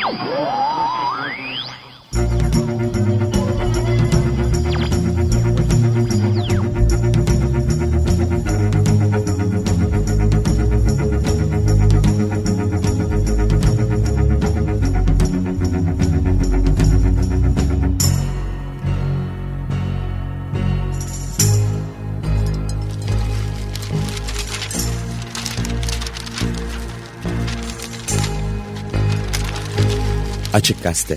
Açık Gazete.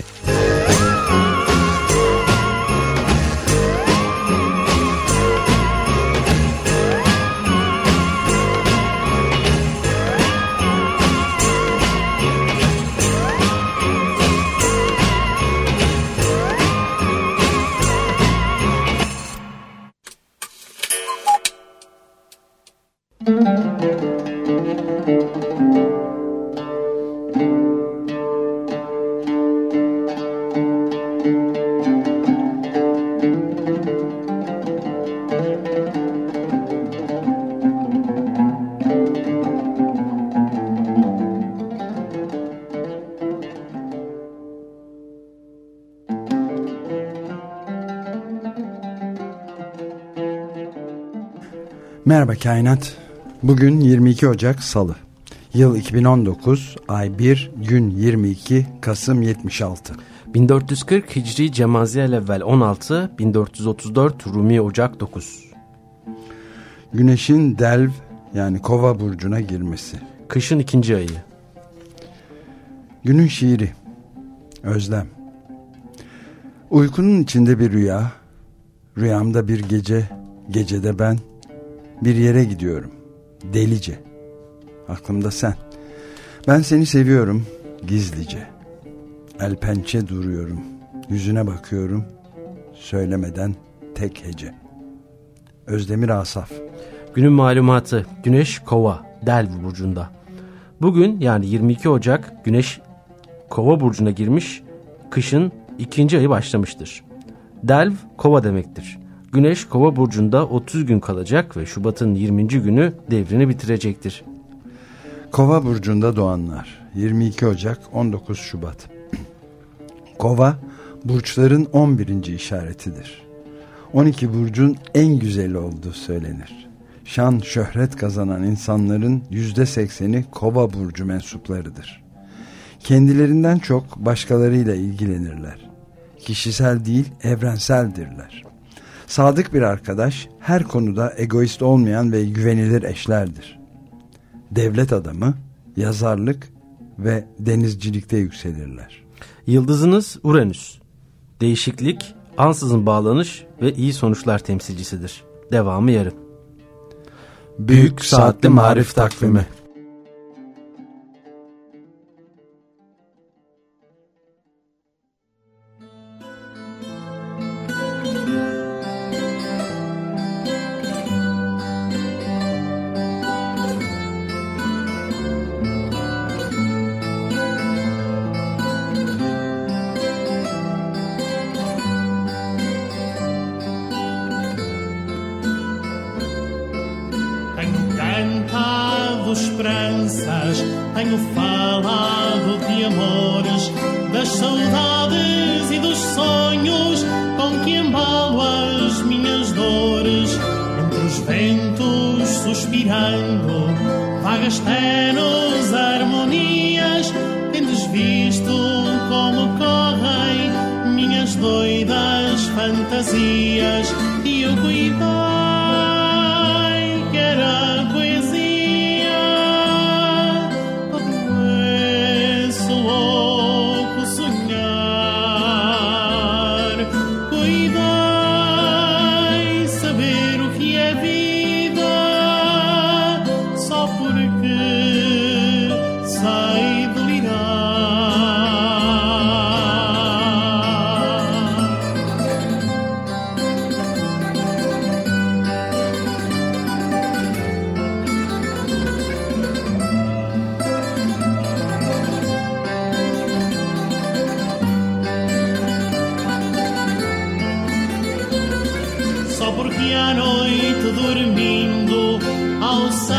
Merhaba Kainat. Bugün 22 Ocak Salı. Yıl 2019, ay 1, gün 22, Kasım 76. 1440 Hicri Cemaziyel evvel 16, 1434 Rumi Ocak 9. Güneşin Delv yani Kova burcuna girmesi. Kışın ikinci ayı. Günün şiiri. Özlem. Uykunun içinde bir rüya, rüyamda bir gece, gecede ben. Bir yere gidiyorum, delice. Aklımda sen. Ben seni seviyorum, gizlice. El pençe duruyorum, yüzüne bakıyorum, söylemeden tek hece. Özdemir Asaf. Günün malumatı. Güneş Kova, Delv burcunda. Bugün yani 22 Ocak Güneş Kova burcuna girmiş, kışın ikinci ayı başlamıştır. Delv Kova demektir. Güneş Kova burcunda 30 gün kalacak ve Şubat'ın 20. günü devrini bitirecektir. Kova burcunda doğanlar 22 Ocak 19 Şubat. Kova burçların 11. işaretidir. 12 burcun en güzeli olduğu söylenir. Şan şöhret kazanan insanların %80'i Kova burcu mensuplarıdır. Kendilerinden çok başkalarıyla ilgilenirler. Kişisel değil, evrenseldirler. Sadık bir arkadaş, her konuda egoist olmayan ve güvenilir eşlerdir. Devlet adamı, yazarlık ve denizcilikte yükselirler. Yıldızınız Uranüs. Değişiklik, ansızın bağlanış ve iyi sonuçlar temsilcisidir. Devamı yarın. Büyük Saatli Marif Takvimi. Tenho falado de amores, das saudades e dos sonhos com que embalo as minhas dores. Entre os ventos suspirando, vagas tenos harmonias, tendes visto como correm minhas doidas fantasias. E eu cuidei que era poesia.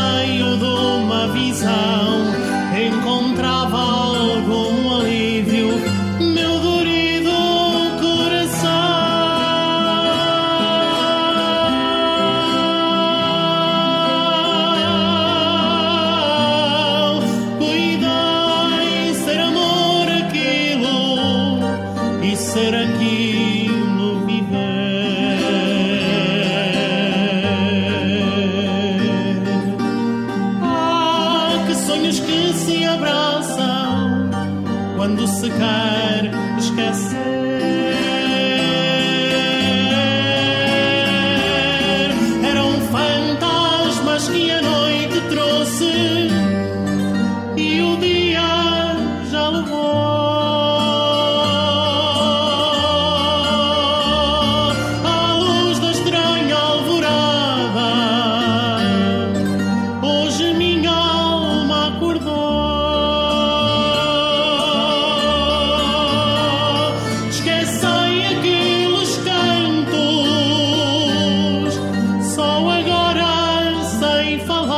Encontrava algum alívio ser aquilo viver. Que sonhos que se abraçam quando se quer esquecer. Eram fantasmas que a noite trouxe e o dia já levou. À luz da estranha alvorada, hoje minha alma acordou. Esquecem aqueles cantos, só agora sem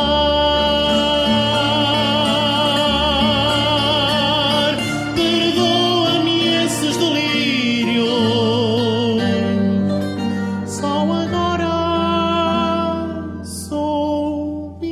falar. Perdoa-me esses delírios, só agora soube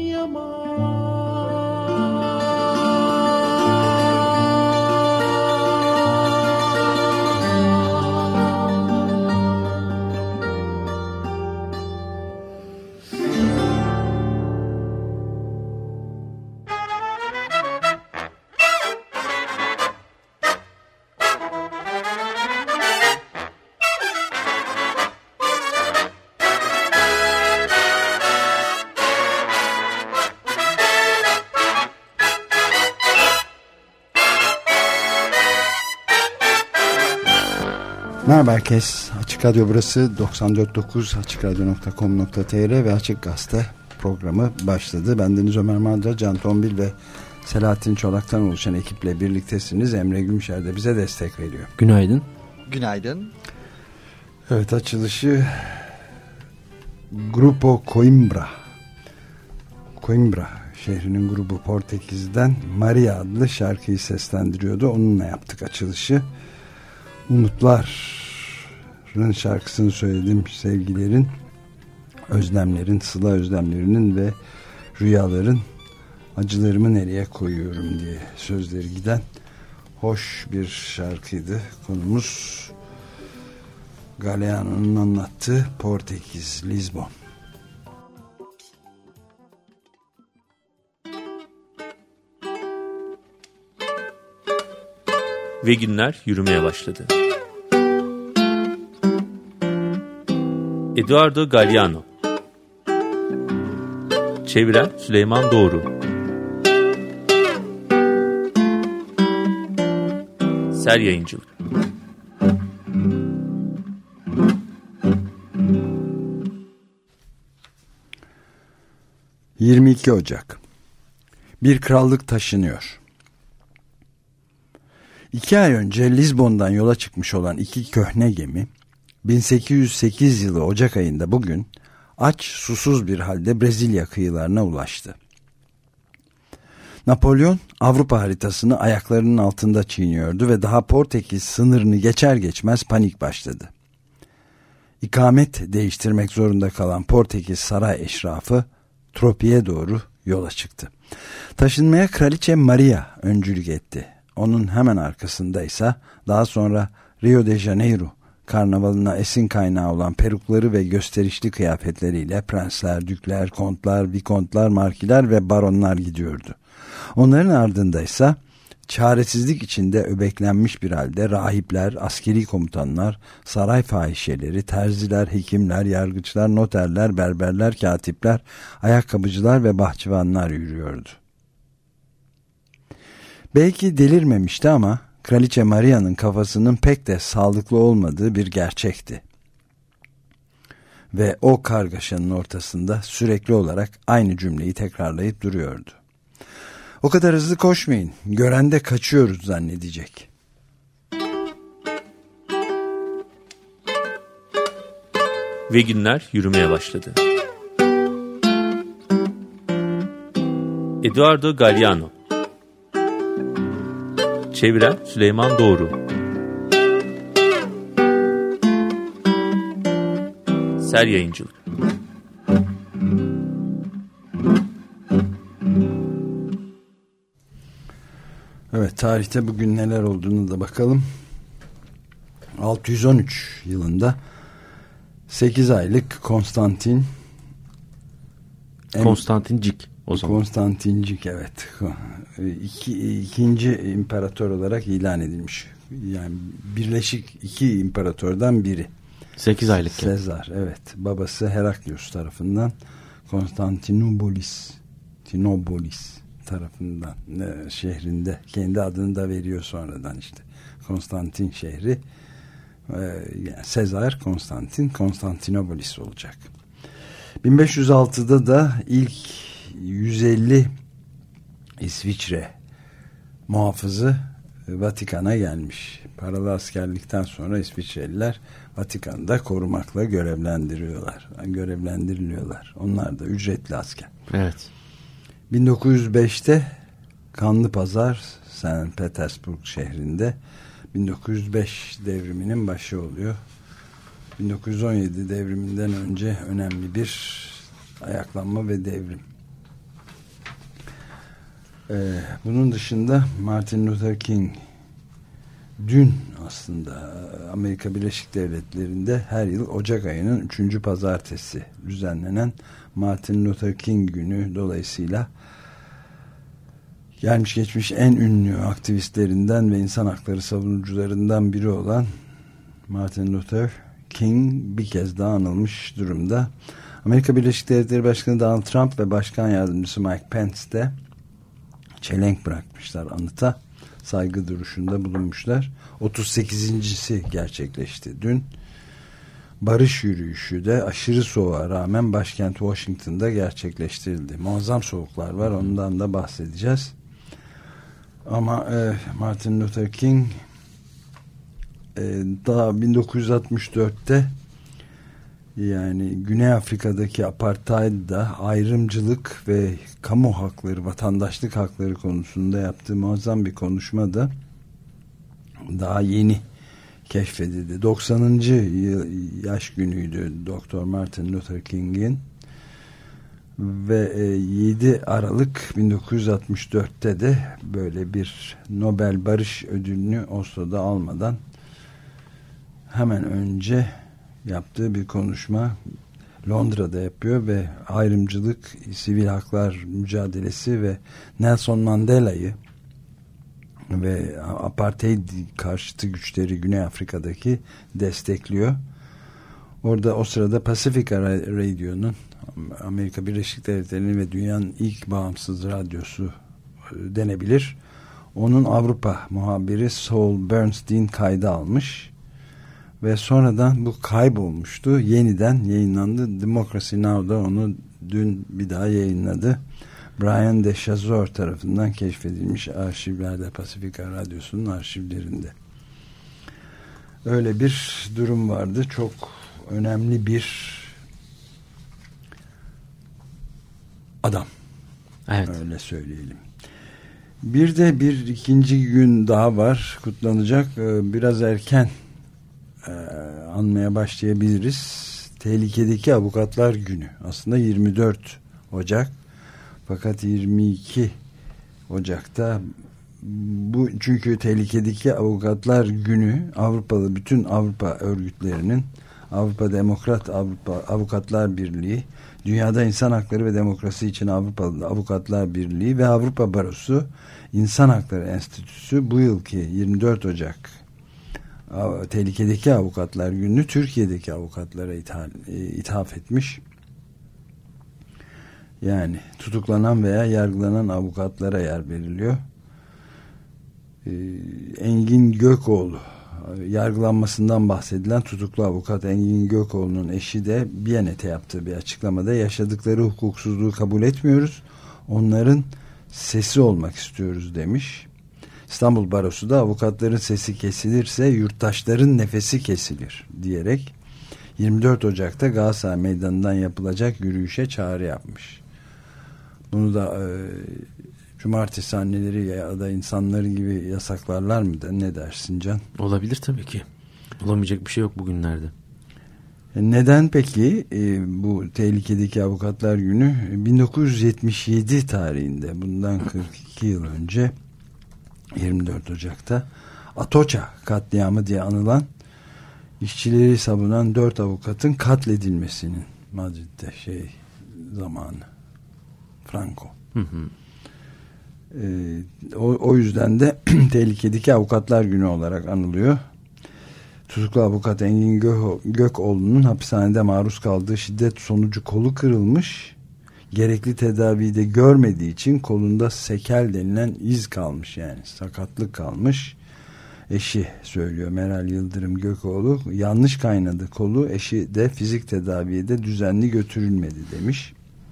Merhaba herkes. Açık Radyo burası 94.9 açıkradyo.com.tr ve Açık Gazete programı başladı. Bendeniz Ömer Madra, Can Tombil ve Selahattin Çolak'tan oluşan ekiple birliktesiniz. Emre Gümşer de bize destek veriyor. Günaydın. Günaydın. Evet, açılışı Grupo Coimbra şehrinin grubu Portekiz'den Maria adlı şarkıyı seslendiriyordu. Onunla yaptık açılışı. Umutların şarkısını söyledim. Sevgilerin, özlemlerin, sıla özlemlerinin ve rüyaların acılarımı nereye koyuyorum diye sözleri giden hoş bir şarkıydı. Konumuz Galeano'nun anlattığı Portekiz, Lisbon. Ve günler yürümeye başladı. Eduardo Galeano. Çeviren Süleyman Doğru. Ser Yayıncılık. ...22 Ocak... Bir krallık taşınıyor. 2 ay önce Lizbon'dan yola çıkmış olan 2 köhne gemi... 1808 yılı Ocak ayında bugün... aç, susuz bir halde Brezilya kıyılarına ulaştı. Napolyon Avrupa haritasını ayaklarının altında çiğniyordu ve daha Portekiz sınırını geçer geçmez panik başladı. İkamet değiştirmek zorunda kalan Portekiz saray eşrafı Tropi'ye doğru yola çıktı. Taşınmaya Kraliçe Maria öncülük etti. Onun hemen arkasında ise daha sonra Rio de Janeiro karnavalına esin kaynağı olan perukları ve gösterişli kıyafetleriyle prensler, dükler, kontlar, vikontlar, markiler ve baronlar gidiyordu. Onların ardında ise çaresizlik içinde öbeklenmiş bir halde rahipler, askeri komutanlar, saray fahişeleri, terziler, hekimler, yargıçlar, noterler, berberler, katipler, ayakkabıcılar ve bahçıvanlar yürüyordu. Belki delirmemişti ama Kraliçe Maria'nın kafasının pek de sağlıklı olmadığı bir gerçekti. Ve o kargaşanın ortasında sürekli olarak aynı cümleyi tekrarlayıp duruyordu. O kadar hızlı koşmayın, gören de kaçıyoruz zannedecek. Ve günler yürümeye başladı. Eduardo Galeano. Çeviren Süleyman Doğru. Ser Yayıncılık. Evet, tarihte bugün neler olduğunu da bakalım. 613 yılında 8 aylık Konstantincik o zaman. Konstantincik, evet. İkinci imparator olarak ilan edilmiş. Yani Birleşik iki imparatordan biri. 8 aylık. Sezar, evet. Babası Heraklius tarafından Konstantinopolis tarafından şehrinde, kendi adını da veriyor sonradan işte. Konstantin şehri, yani Sezar Konstantinopolis olacak. 1506'da da ilk 150 İsviçre muhafızı Vatikan'a gelmiş. Paralı askerlikten sonra İsviçreliler Vatikan'da korumakla görevlendiriliyorlar. Onlar da ücretli asker. Evet. 1905'te Kanlı Pazar, St. Petersburg şehrinde 1905 devriminin başı oluyor. 1917 devriminden önce önemli bir ayaklanma ve devrim. Bunun dışında Martin Luther King dün aslında Amerika Birleşik Devletleri'nde her yıl Ocak ayının 3. pazartesi düzenlenen Martin Luther King günü dolayısıyla gelmiş geçmiş en ünlü aktivistlerinden ve insan hakları savunucularından biri olan Martin Luther King bir kez daha anılmış durumda. Amerika Birleşik Devletleri Başkanı Donald Trump ve Başkan Yardımcısı Mike Pence de çelenk bırakmışlar anıta, saygı duruşunda bulunmuşlar. 38.'si gerçekleşti dün. Barış yürüyüşü de aşırı soğuğa rağmen başkent Washington'da gerçekleştirildi. Muazzam soğuklar var, ondan da bahsedeceğiz. Ama Martin Luther King daha 1964'te, yani Güney Afrika'daki apartheid'da ayrımcılık ve kamu hakları, vatandaşlık hakları konusunda yaptığı muazzam bir konuşmada daha yeni keşfedildi. 90. yaş günüydü Dr. Martin Luther King'in ve 7 Aralık 1964'te de böyle bir Nobel Barış Ödülünü Oslo'da almadan hemen önce yaptığı bir konuşma Londra'da yapıyor ve ayrımcılık, sivil haklar mücadelesi ve Nelson Mandela'yı ve apartheid karşıtı güçleri Güney Afrika'daki destekliyor. Orada o sırada Pacific Radio'nun, Amerika Birleşik Devletleri'nin ve dünyanın ilk bağımsız radyosu denebilir, onun Avrupa muhabiri Saul Bernstein kayda almış ve sonradan bu kaybolmuştu. Yeniden yayınlandı. Democracy Now'da onu dün bir daha yayınladı. Brian DeChazor tarafından keşfedilmiş arşivlerde, Pasifika Radyosu'nun arşivlerinde. Öyle bir durum vardı. Çok önemli bir adam. Evet. Öyle söyleyelim. Bir de bir ikinci gün daha var. Kutlanacak. Biraz erken anmaya başlayabiliriz. Tehlikedeki Avukatlar Günü. Aslında 24 Ocak. Fakat 22 Ocak'ta bu, çünkü Tehlikedeki Avukatlar Günü Avrupalı bütün Avrupa örgütlerinin, Avrupa Demokrat Avukatlar Birliği, Dünyada İnsan Hakları ve Demokrasi için Avrupalı Avukatlar Birliği ve Avrupa Barosu İnsan Hakları Enstitüsü bu yılki 24 Ocak Tehlikedeki Avukatlar Günü Türkiye'deki avukatlara ithaf etmiş. Yani tutuklanan veya yargılanan avukatlara yer veriliyor. Engin Gökoğlu, yargılanmasından bahsedilen tutuklu avukat Engin Gökoğlu'nun eşi de Biyanet'e yaptığı bir açıklamada yaşadıkları hukuksuzluğu kabul etmiyoruz, onların sesi olmak istiyoruz demiş. İstanbul Barosu da avukatların sesi kesilirse yurttaşların nefesi kesilir diyerek 24 Ocak'ta Galatasaray Meydanı'ndan yapılacak yürüyüşe çağrı yapmış. Bunu da cumartesi anneleri ya da insanları gibi yasaklarlar mı da, ne dersin Can? Olabilir tabii ki. Olamayacak bir şey yok bugünlerde. Neden peki bu Tehlikedeki Avukatlar Günü? 1977 tarihinde, bundan 42 yıl önce 24 Ocak'ta Atocha katliamı diye anılan işçileri savunan 4 avukatın katledilmesinin Madrid'de zamanı. Franco. O yüzden de tehlikedeki avukatlar günü olarak anılıyor. Tutuklu avukat Engin Gökoğlu'nun hapishanede maruz kaldığı şiddet sonucu kolu kırılmış. Gerekli tedaviyi de görmediği için kolunda sekel denilen iz kalmış, yani sakatlık kalmış. Eşi söylüyor, Meral Yıldırım Gökoğlu, yanlış kaynadı kolu, eşi de fizik tedaviye de düzenli götürülmedi demiş.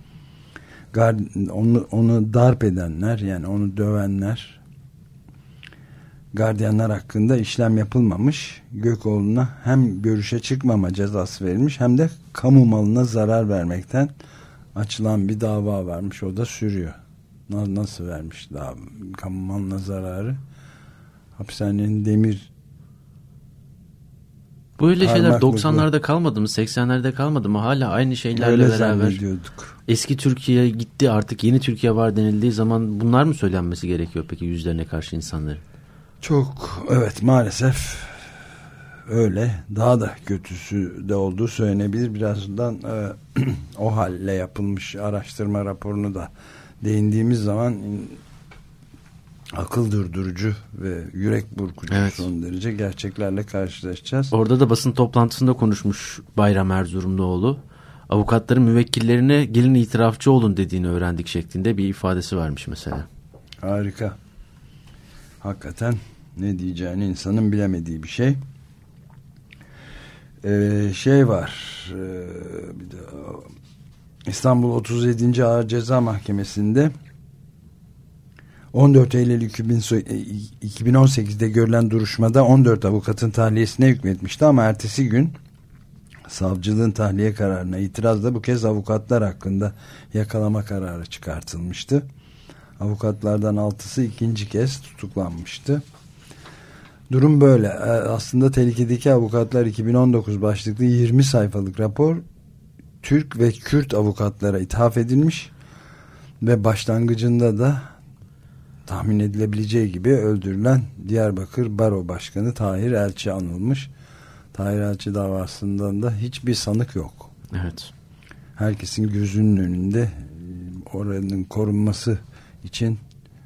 Onu darp edenler, yani onu dövenler, gardiyanlar hakkında işlem yapılmamış. Gökoğlu'na hem görüşe çıkmama cezası verilmiş hem de kamu malına zarar vermekten açılan bir dava varmış. O da sürüyor. Nasıl vermiş kamu malına zararı? Hapishanenin demir böyle şeyler 90'larda kalmadı mı, 80'lerde kalmadı mı? Hala aynı şeylerle öyle beraber. Eski Türkiye gitti, artık yeni Türkiye var denildiği zaman bunlar mı söylenmesi gerekiyor peki yüzlerine karşı insanların? Çok, evet, maalesef öyle. Daha da kötüsü de olduğu söylenebilir. Birazdan o halle yapılmış araştırma raporunu da değindiğimiz zaman akıl durdurucu ve yürek burkucu, evet, son derece gerçeklerle karşılaşacağız. Orada da basın toplantısında konuşmuş Bayram Erzurumluoğlu. Avukatların müvekkillerine gelin itirafçı olun dediğini öğrendik şeklinde bir ifadesi varmış mesela. Harika. Hakikaten ne diyeceğini insanın bilemediği bir şey. Var. Bir de İstanbul 37. Ağır Ceza Mahkemesi'nde 14 Eylül 2018'de görülen duruşmada 14 avukatın tahliyesine hükmetmişti ama ertesi gün savcılığın tahliye kararına itirazla bu kez avukatlar hakkında yakalama kararı çıkartılmıştı. Avukatlardan 6'sı ikinci kez tutuklanmıştı. Durum böyle. Aslında tehlikedeki avukatlar 2019 başlıklı 20 sayfalık rapor Türk ve Kürt avukatlara ithaf edilmiş ve başlangıcında da tahmin edilebileceği gibi öldürülen Diyarbakır Baro Başkanı Tahir Elçi anılmış. Tahir Elçi davasından da hiçbir sanık yok. Evet. Herkesin gözünün önünde oranın korunması için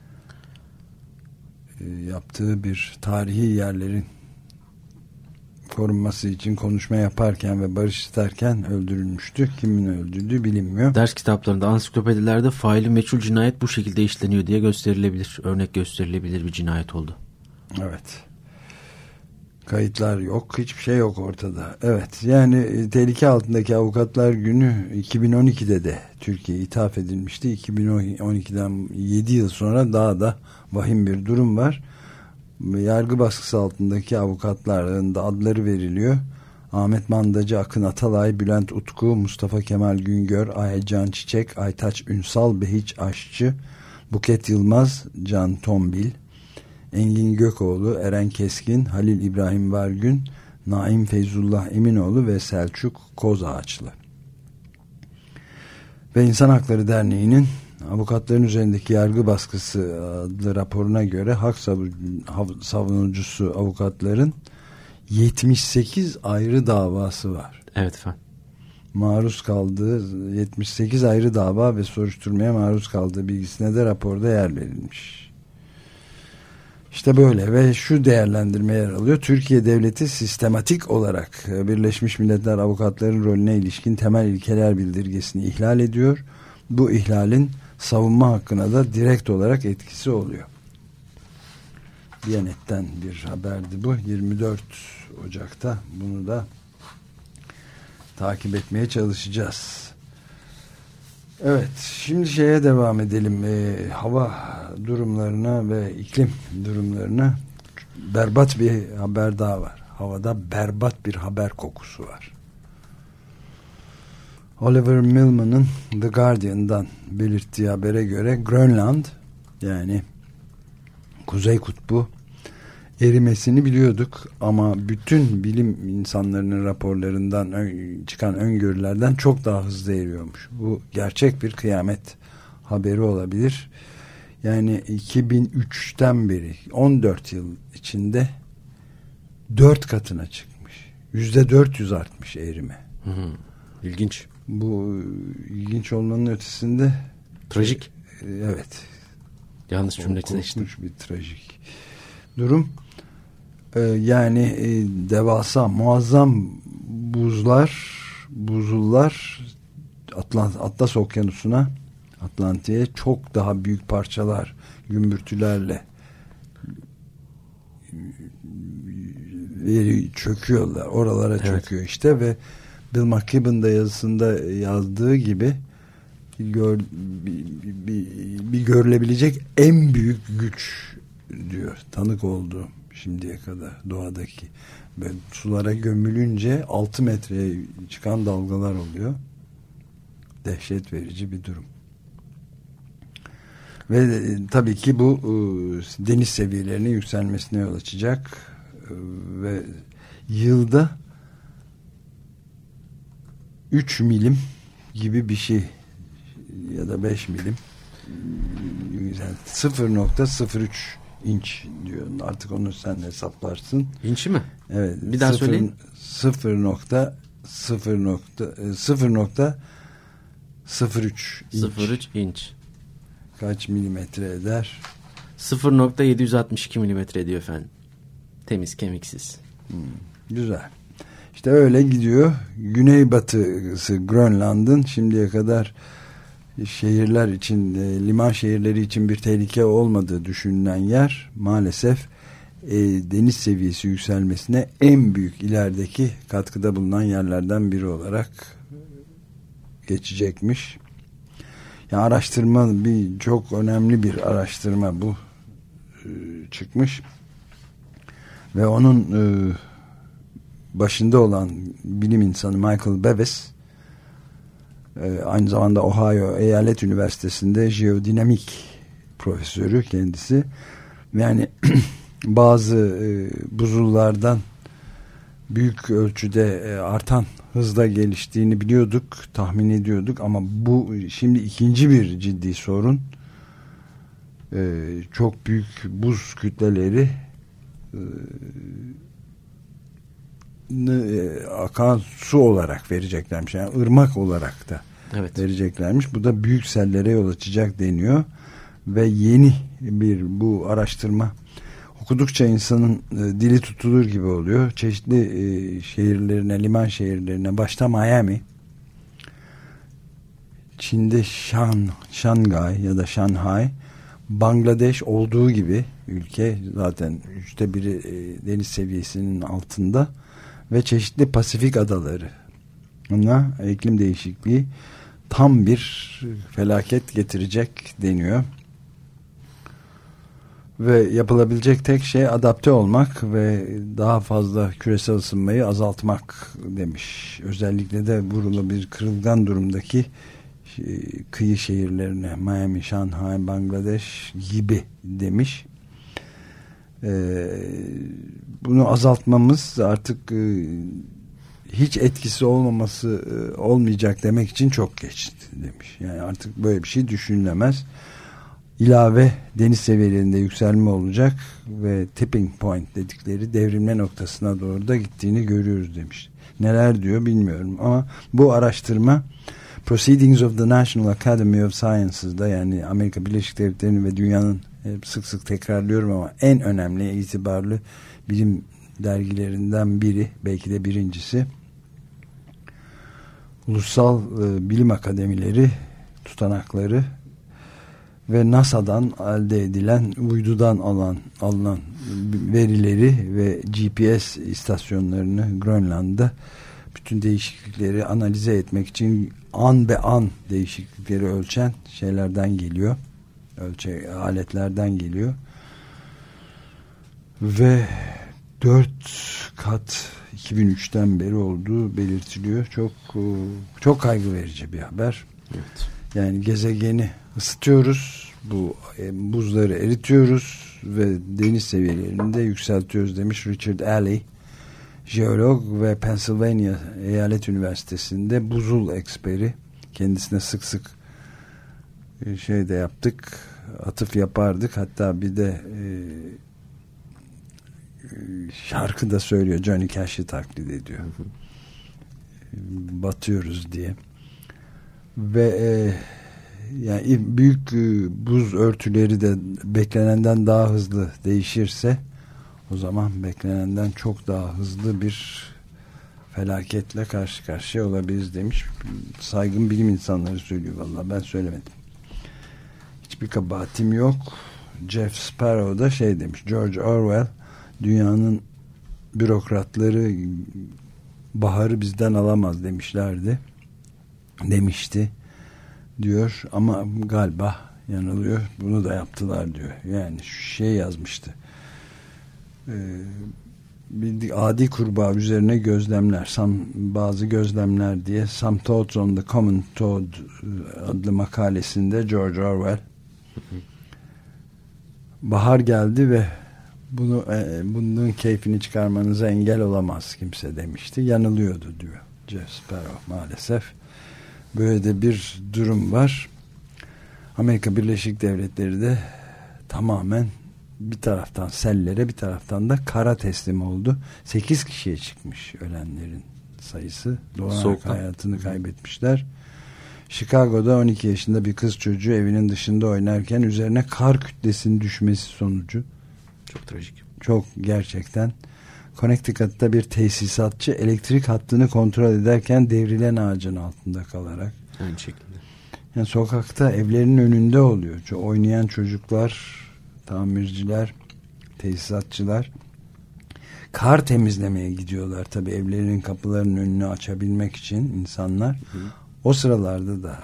yaptığı bir tarihi yerlerin korunması için konuşma yaparken ve barış isterken öldürülmüştü. Kimin öldürdüğü bilinmiyor. Ders kitaplarında, ansiklopedilerde faili meçhul cinayet bu şekilde işleniyor diye gösterilebilir. Örnek gösterilebilir bir cinayet oldu. Evet. Kayıtlar yok. Hiçbir şey yok ortada. Evet. Yani tehlike altındaki avukatlar günü 2012'de de Türkiye'ye ithaf edilmişti. 2012'den 7 yıl sonra daha da vahim bir durum var. Yargı baskısı altındaki avukatların da adları veriliyor. Ahmet Mandacı, Akın Atalay, Bülent Utku, Mustafa Kemal Güngör, Aycan Çiçek, Aytaç Ünsal, Behiç Aşçı, Buket Yılmaz, Can Tombil, Engin Gökoğlu, Eren Keskin, Halil İbrahim Vargün, Naim Feyzullah Eminoğlu ve Selçuk Kozağaçlı. Ve İnsan Hakları Derneği'nin avukatların üzerindeki yargı baskısı adlı raporuna göre hak savunucusu avukatların 78 ayrı davası var. Evet efendim. Maruz kaldığı 78 ayrı dava ve soruşturmaya maruz kaldığı bilgisine de raporda yer verilmiş. İşte böyle ve şu değerlendirme yer alıyor. Türkiye Devleti sistematik olarak Birleşmiş Milletler avukatların rolüne ilişkin temel ilkeler bildirgesini ihlal ediyor. Bu ihlalin savunma hakkına da direkt olarak etkisi oluyor. Diyanet'ten bir haberdi bu. 24 Ocak'ta bunu da takip etmeye çalışacağız. Evet, şimdi şeye devam edelim. Hava durumlarına ve iklim durumlarına. Berbat bir haber daha var. Havada berbat bir haber kokusu var. Oliver Millman'ın The Guardian'dan belirttiği habere göre Grönland, yani Kuzey Kutbu erimesini biliyorduk ama bütün bilim insanlarının raporlarından çıkan öngörülerden çok daha hızlı eriyormuş. Bu gerçek bir kıyamet haberi olabilir. Yani 2003'ten beri 14 yıl içinde 4 katına çıkmış. %400 artmış erime. İlginç. Bu ilginç olmanın ötesinde trajik. Evet. Yanlış cümle seçtim. Korkunç bir trajik durum. Yani devasa, muazzam buzullar Atlas Okyanusu'na, Atlantik'e çok daha büyük parçalar, gümbürtülerle çöküyorlar. Oralara çöküyor işte ve Bill McKibben da yazısında yazdığı gibi bir görülebilecek en büyük güç diyor. Tanık olduğum şimdiye kadar doğadaki. Böyle sulara gömülünce 6 metreye çıkan dalgalar oluyor. Dehşet verici bir durum. Ve tabii ki bu deniz seviyelerinin yükselmesine yol açacak ve yılda 3 milim gibi bir şey ya da 5 milim, yani 0.03 inç diyor. Artık onu sen hesaplarsın. İnçi mi? Evet. Bir daha söyleyin. 0.03 inç. Kaç milimetre eder? 0.762 milimetre diyor efendim. Temiz, kemiksiz. Güzel. İşte öyle gidiyor. Güneybatısı Grönland'ın şimdiye kadar şehirler için, liman şehirleri için bir tehlike olmadığı düşünülen yer maalesef deniz seviyesi yükselmesine en büyük ilerideki katkıda bulunan yerlerden biri olarak geçecekmiş. Yani araştırma, çok önemli bir araştırma bu çıkmış ve onun başında olan bilim insanı Michael Bevis, aynı zamanda Ohio Eyalet Üniversitesi'nde jeodinamik profesörü kendisi. Yani bazı buzullardan büyük ölçüde artan hızla geliştiğini biliyorduk, tahmin ediyorduk ama bu şimdi ikinci bir ciddi sorun. Çok büyük buz kütleleri akan su olarak vereceklermiş. Yani ırmak olarak da vereceklermiş. Bu da büyük sellere yol açacak deniyor. Ve yeni bir bu araştırma okudukça insanın dili tutulur gibi oluyor. Çeşitli şehirlerine, liman şehirlerine, başta Miami, Çin'de Şangay ya da Şanhay, Bangladeş olduğu gibi ülke zaten 1/3 deniz seviyesinin altında ve çeşitli Pasifik adaları. Buna iklim değişikliği tam bir felaket getirecek deniyor. Ve yapılabilecek tek şey adapte olmak ve daha fazla küresel ısınmayı azaltmak demiş. Özellikle de bir kırılgan durumdaki kıyı şehirlerine, Miami, Şanghay, Bangladeş gibi demiş. Bunu azaltmamız artık hiç etkisi olmayacak demek için çok geç demiş. Yani artık böyle bir şey düşünülemez. İlave deniz seviyelerinde yükselme olacak ve tipping point dedikleri devrilme noktasına doğru da gittiğini görüyoruz demiş. Neler diyor bilmiyorum ama bu araştırma Proceedings of the National Academy of Sciences'da, yani Amerika Birleşik Devletleri'nin ve dünyanın, hep sık sık tekrarlıyorum ama en önemli, itibarlı bilim dergilerinden biri, belki de birincisi. Ulusal bilim akademileri tutanakları ve NASA'dan elde edilen, uydudan alınan verileri ve GPS istasyonlarını Grönland'da bütün değişiklikleri analize etmek için an be an değişiklikleri ölçen şeylerden geliyor. Aletlerden geliyor. Ve 4 kat 2003'ten beri olduğu belirtiliyor. Çok kaygı verici bir haber. Evet. Yani gezegeni ısıtıyoruz, bu buzları eritiyoruz ve deniz seviyelerini de yükseltiyoruz demiş Richard Alley, jeolog ve Pennsylvania Eyalet Üniversitesi'nde buzul eksperi. Kendisine sık sık şey de yaptık, atıf yapardık. Hatta bir de şarkı da söylüyor. Johnny Cash'i taklit ediyor. Batıyoruz diye. Ve yani büyük buz örtüleri de beklenenden daha hızlı değişirse o zaman beklenenden çok daha hızlı bir felaketle karşı karşıya olabiliriz demiş. Saygın bilim insanları söylüyor. Vallahi ben söylemedim. Hiçbir kabahatim yok. Jeff Sparrow da şey demiş. George Orwell dünyanın bürokratları baharı bizden alamaz demişti diyor ama galiba yanılıyor. Bunu da yaptılar diyor. Yani şey yazmıştı. Bir adi kurbağa üzerine gözlemler, bazı gözlemler diye Some Thoughts on the Common Toad adlı makalesinde George Orwell bahar geldi ve bunun keyfini çıkarmanıza engel olamaz kimse demişti. Yanılıyordu diyor Jeff Sparrow maalesef. Böyle de bir durum var. Amerika Birleşik Devletleri de tamamen bir taraftan sellere bir taraftan da kara teslim oldu. 8 kişiye çıkmış ölenlerin sayısı. Doğarak hayatını kaybetmişler. Chicago'da 12 yaşında bir kız çocuğu evinin dışında oynarken üzerine kar kütlesinin düşmesi sonucu. Çok trajik. Çok gerçekten. Connecticut'ta bir tesisatçı elektrik hattını kontrol ederken devrilen ağacın altında kalarak. Aynı şekilde. Yani sokakta evlerinin önünde oluyor. Oynayan çocuklar, tamirciler, tesisatçılar kar temizlemeye gidiyorlar. Tabii evlerinin kapılarının önünü açabilmek için insanlar. Hı. O sıralarda da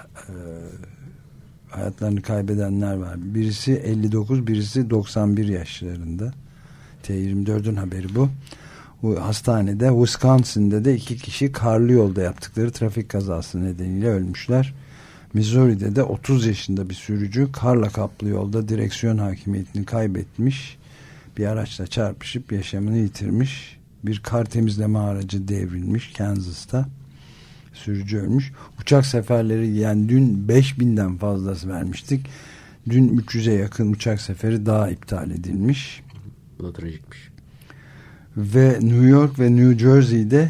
hayatlarını kaybedenler var. Birisi 59, birisi 91 yaşlarında. T24'ün haberi bu. Hastanede, Wisconsin'de de 2 kişi karlı yolda yaptıkları trafik kazası nedeniyle ölmüşler. Missouri'de de 30 yaşında bir sürücü karla kaplı yolda direksiyon hakimiyetini kaybetmiş. Bir araçla çarpışıp yaşamını yitirmiş. Bir kar temizleme aracı devrilmiş Kansas'ta. Sürücü ölmüş. Uçak seferleri yani dün 5000'den fazlası vermiştik. Dün 300'e yakın uçak seferi daha iptal edilmiş. Bu da trajikmiş. Ve New York ve New Jersey'de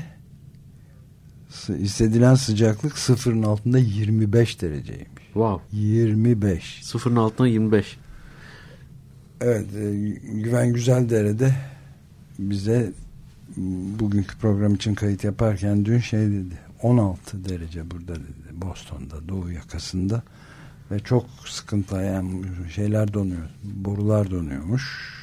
hissedilen sıcaklık sıfırın altında 25 dereceymiş. Wow. 25. Sıfırın altında 25. Evet, Güven Güzeldere'de bize bugünkü program için kayıt yaparken dün şey dedi. 16 derece burada dedi. Boston'da, doğu yakasında ve çok sıkıntı, yani şeyler donuyor. Borular donuyormuş.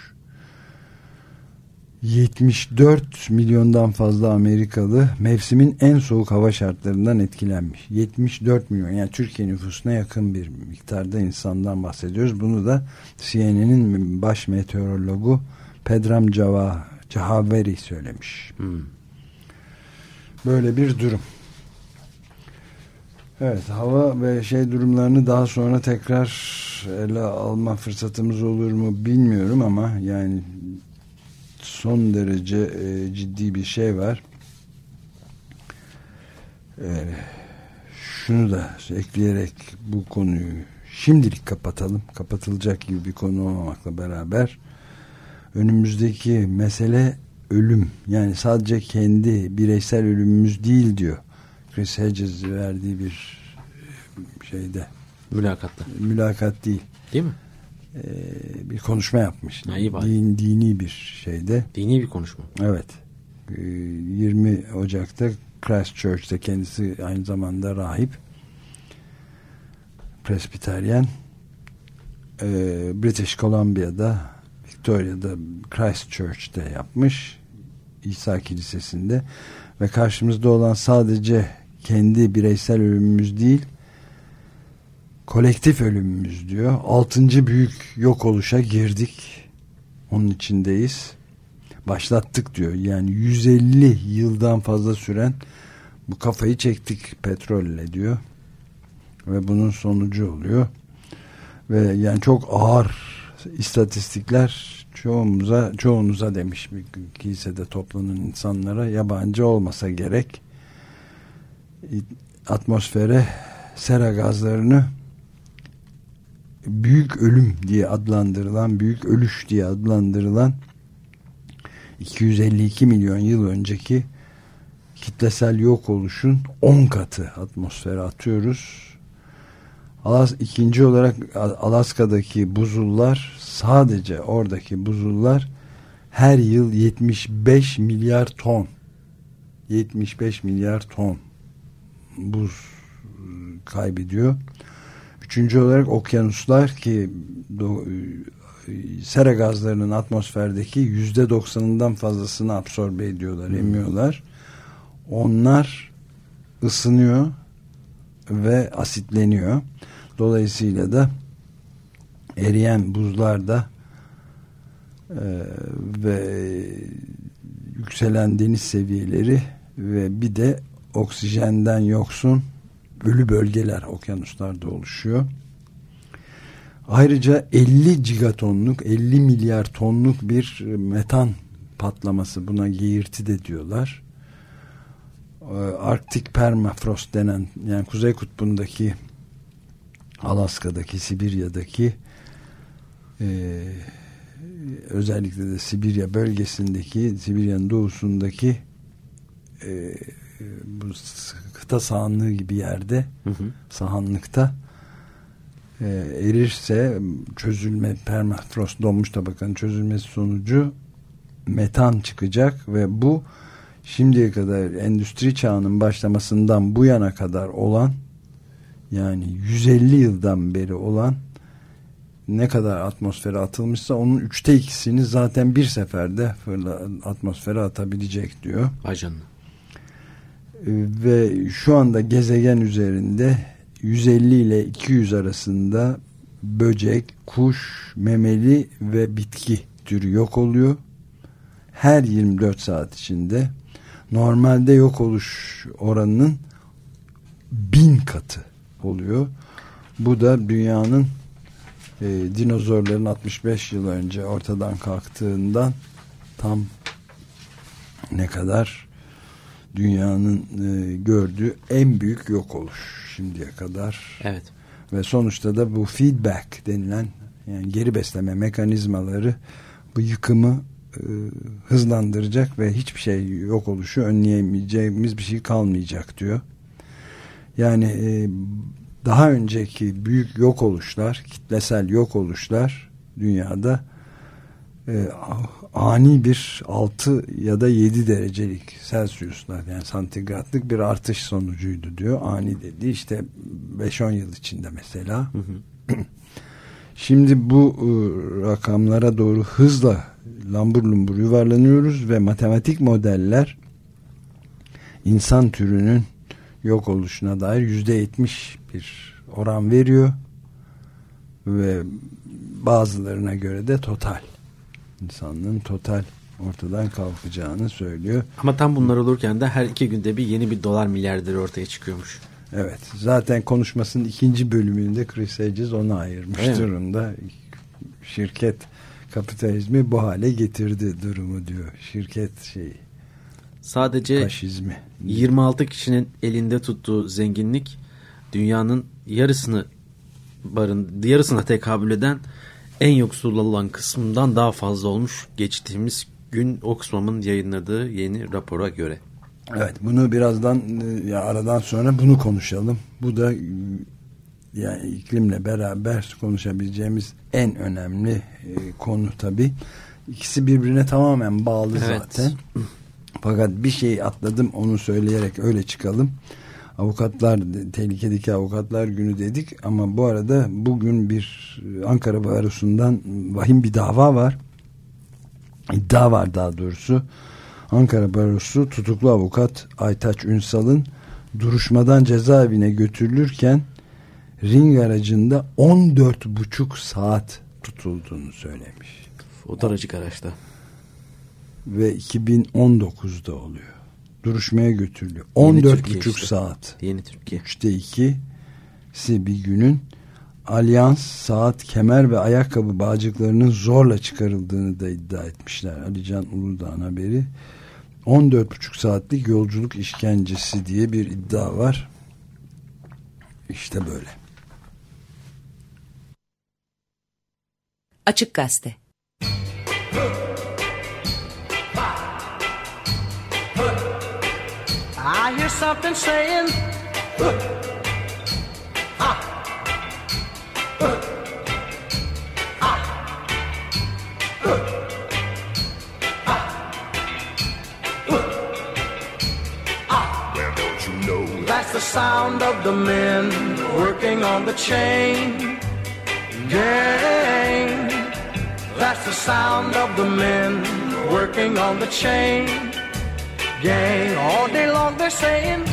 74 milyondan fazla Amerikalı mevsimin en soğuk hava şartlarından etkilenmiş. 74 milyon, yani Türkiye nüfusuna yakın bir miktarda insandan bahsediyoruz. Bunu da CNN'in baş meteorologu Pedram Cahaveri söylemiş. Böyle bir durum. Evet, hava ve durumlarını daha sonra tekrar ele alma fırsatımız olur mu bilmiyorum ama yani son derece ciddi bir şey var. Şunu da ekleyerek bu konuyu şimdilik kapatalım. Kapatılacak gibi bir konu olmamakla beraber önümüzdeki mesele ölüm. Yani sadece kendi bireysel ölümümüz değil diyor. Chris Hedges verdiği bir şeyde. Mülakat değil. Değil mi? Bir konuşma yapmış. Dini bir şeyde. Dini bir konuşma. Evet. 20 Ocak'ta Christchurch'te, kendisi aynı zamanda rahip. Presbiteryen. British Columbia'da, Victoria'da, Christchurch'te yapmış. İsa Kilisesi'nde. Ve karşımızda olan sadece kendi bireysel ölümümüz değil, kolektif ölümümüz diyor. 6. büyük yok oluşa girdik. Onun içindeyiz. Başlattık diyor. Yani 150 yıldan fazla süren bu kafayı çektik petrolle diyor. Ve bunun sonucu oluyor. Ve yani çok ağır istatistikler çoğunuza demiş bir kilisede toplanan insanlara, yabancı olmasa gerek, atmosfere sera gazlarını büyük ölüm diye adlandırılan, büyük ölüş diye adlandırılan 252 milyon yıl önceki kitlesel yok oluşun 10 katı atmosfere atıyoruz. İkinci olarak Alaska'daki buzullar, sadece oradaki buzullar her yıl 75 milyar ton 75 milyar ton buz kaybediyor. Üçüncü olarak okyanuslar ki sera gazlarının atmosferdeki %90'ından fazlasını absorbe ediyorlar, emiyorlar. Onlar ısınıyor ve asitleniyor. Dolayısıyla da eriyen buzlarda ve yükselen deniz seviyeleri ve bir de oksijenden yoksun ölü bölgeler okyanuslarda oluşuyor. Ayrıca 50 gigatonluk, 50 milyar tonluk bir metan patlaması, buna geğirti de diyorlar. Arktik permafrost denen, yani Kuzey Kutbu'ndaki, Alaska'daki, Sibirya'daki özellikle de Sibirya bölgesindeki, Sibirya'nın doğusundaki bu kıta sahanlığı gibi yerde, sahanlıkta erirse çözülme, permafrost, donmuş tabakanın çözülmesi sonucu metan çıkacak ve bu şimdiye kadar endüstri çağının başlamasından bu yana kadar olan, yani 150 yıldan beri olan ne kadar atmosfere atılmışsa onun 3'te 2'sini zaten bir seferde atmosfere atabilecek diyor. Ajanı. Ve şu anda gezegen üzerinde 150 ile 200 arasında böcek, kuş, memeli ve bitki türü yok oluyor. Her 24 saat içinde. Normalde yok oluş oranının 1000 katı oluyor. Bu da dünyanın dinozorların 65 yıl önce ortadan kalktığından tam ne kadar dünyanın gördüğü en büyük yok oluş şimdiye kadar. Evet. Ve sonuçta da bu feedback denilen, yani geri besleme mekanizmaları bu yıkımı hızlandıracak ve hiçbir şey yok oluşu önleyemeyeceğimiz bir şey kalmayacak diyor. Yani daha önceki büyük yok oluşlar, kitlesel yok oluşlar dünyada ani bir 6 ya da 7 derecelik Celsius'lar, yani santigratlık bir artış sonucuydu diyor. Ani dedi işte 5-10 yıl içinde mesela. Şimdi bu rakamlara doğru hızla lambur lumbur yuvarlanıyoruz ve matematik modeller insan türünün yok oluşuna dair %70 bir oran veriyor ve bazılarına göre de total, insanlığın total ortadan kalkacağını söylüyor. Ama tam bunlar olurken de her 2 günde bir yeni bir dolar milyarderi ortaya çıkıyormuş. Evet, zaten konuşmasının 2. bölümünde Chris Hedges ona ayırmış durumda. Şirket kapitalizmi bu hale getirdi durumu diyor. Şirket sadece faşizmi. 26 kişinin elinde tuttuğu zenginlik dünyanın yarısına tekabül eden en yoksul olan kısmından daha fazla olmuş geçtiğimiz gün Oxfam'ın yayınladığı yeni rapora göre. Evet, bunu birazdan aradan sonra bunu konuşalım. Bu da yani iklimle beraber konuşabileceğimiz en önemli konu tabii. İkisi birbirine tamamen bağlı zaten. Fakat bir şey atladım, onu söyleyerek öyle çıkalım. Tehlikedeki avukatlar günü dedik ama bu arada bugün bir Ankara Barosu'ndan vahim bir dava var. İddia var daha doğrusu. Ankara Barosu tutuklu avukat Aytaç Ünsal'ın duruşmadan cezaevine götürülürken ring aracında 14,5 saat tutulduğunu söylemiş. O daracık araçta. Ve 2019'da oluyor. Duruşmaya götürülüyor. 14,5 saat. Yeni Türkiye. 3'te 2'si bir günün. Alyans, saat, kemer ve ayakkabı bağcıklarının zorla çıkarıldığını da iddia etmişler. Alican Uludağ'ın haberi. 14,5 saatlik yolculuk işkencesi diye bir iddia var. İşte böyle. Açık Gazete. I hear something saying, that's the sound of the men working on the chain gang. That's the sound of the men working on the chain gang. All day long they're saying,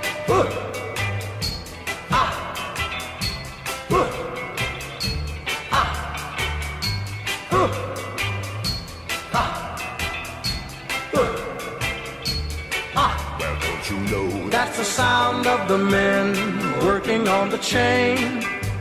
that's the sound of the men working on the chain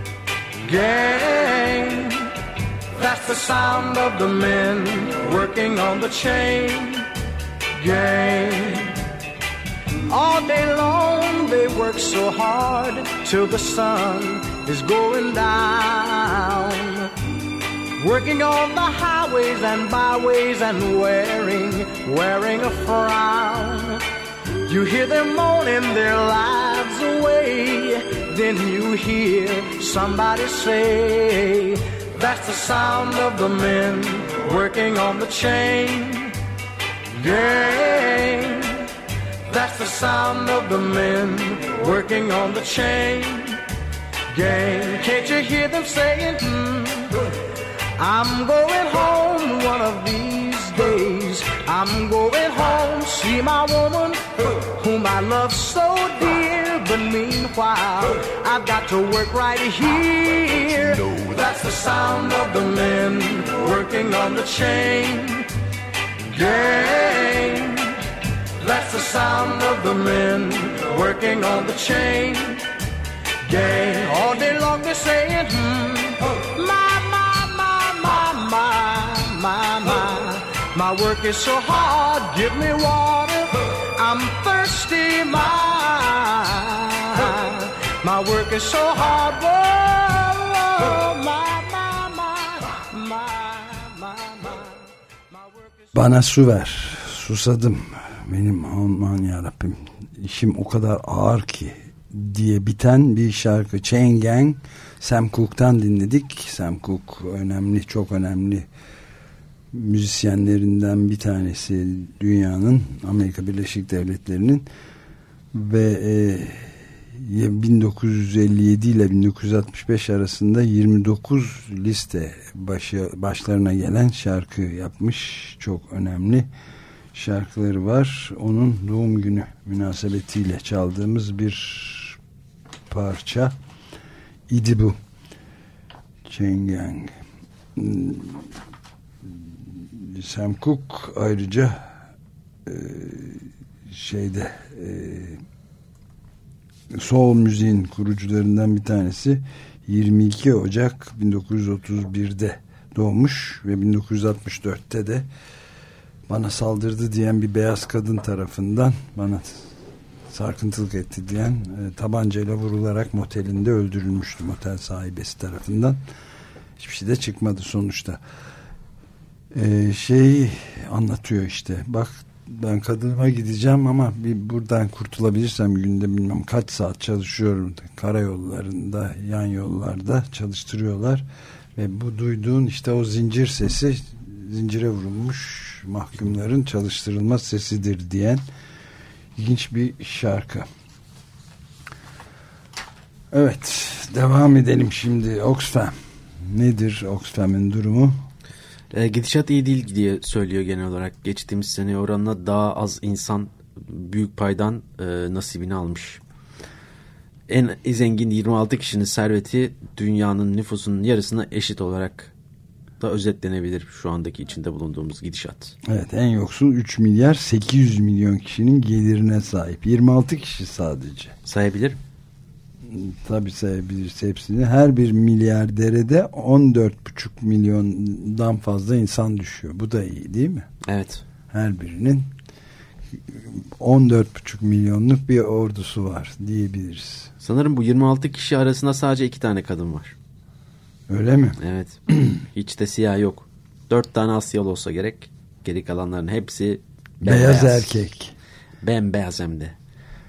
gang. That's the sound of the men working on the chain gang. All day long they work so hard till the sun is going down, working on the highways and byways and wearing a frown. You hear them moaning their lives away, then you hear somebody say, that's the sound of the men working on the chain gang. That's the sound of the men working on the chain gang. Can't you hear them saying, I'm going home one of these days. I'm going home, see my woman whom I love so dear. But meanwhile, I've got to work right here. That's the sound of the men working on the chain gang. That's the sound of the men working on the chain gang. All day long they're saying, my work is so hard, give me water, I'm thirsty, my work is so hard, whoa, my work is... Bana su ver, susadım, benim aman yarabbim, işim o kadar ağır ki diye biten bir şarkı. Chain Gang, Sam Cooke'tan dinledik. Sam Cooke önemli, çok önemli müzisyenlerinden bir tanesi dünyanın, Amerika Birleşik Devletleri'nin ve 1957 ile 1965 arasında 29 liste başlarına gelen şarkı yapmış. Çok önemli şarkıları var. Onun doğum günü münasebetiyle çaldığımız bir parça idi bu. Chain Gang. Sam Cooke ayrıca soul müziğin kurucularından bir tanesi. 22 Ocak 1931'de doğmuş ve 1964'te de bana saldırdı diyen bir beyaz kadın tarafından, bana sarkıntılık etti diyen, tabancayla vurularak motelinde öldürülmüştü, motel sahibesi tarafından. Hiçbir şey de çıkmadı sonuçta. Anlatıyor işte, bak ben kadınıma gideceğim ama bir buradan kurtulabilirsem günde bilmem kaç saat çalışıyorum, karayollarında, yan yollarda çalıştırıyorlar ve bu duyduğun işte o zincir sesi, zincire vurulmuş mahkumların çalıştırılma sesidir diyen ilginç bir şarkı. Evet, devam edelim şimdi. Oxfam nedir? Oxfam'ın durumu? Gidişat iyi değil diye söylüyor genel olarak. Geçtiğimiz sene oranla daha az insan büyük paydan nasibini almış. En zengin 26 kişinin serveti dünyanın nüfusunun yarısına eşit olarak da özetlenebilir şu andaki içinde bulunduğumuz gidişat. Evet, en yoksul 3 milyar 800 milyon kişinin gelirine sahip. 26 kişi sadece. Sayabilir. Tabii sayabiliriz hepsini. Her bir milyardere de 14,5 milyondan fazla insan düşüyor. Bu da iyi değil mi? Evet. Her birinin 14,5 milyonluk bir ordusu var diyebiliriz. Sanırım bu 26 kişi arasında sadece 2 tane kadın var. Öyle mi? Evet. Hiç de siyah yok. 4 tane Asyalı olsa gerek. Geri kalanların hepsi beyaz erkek. Bembeyaz hem de.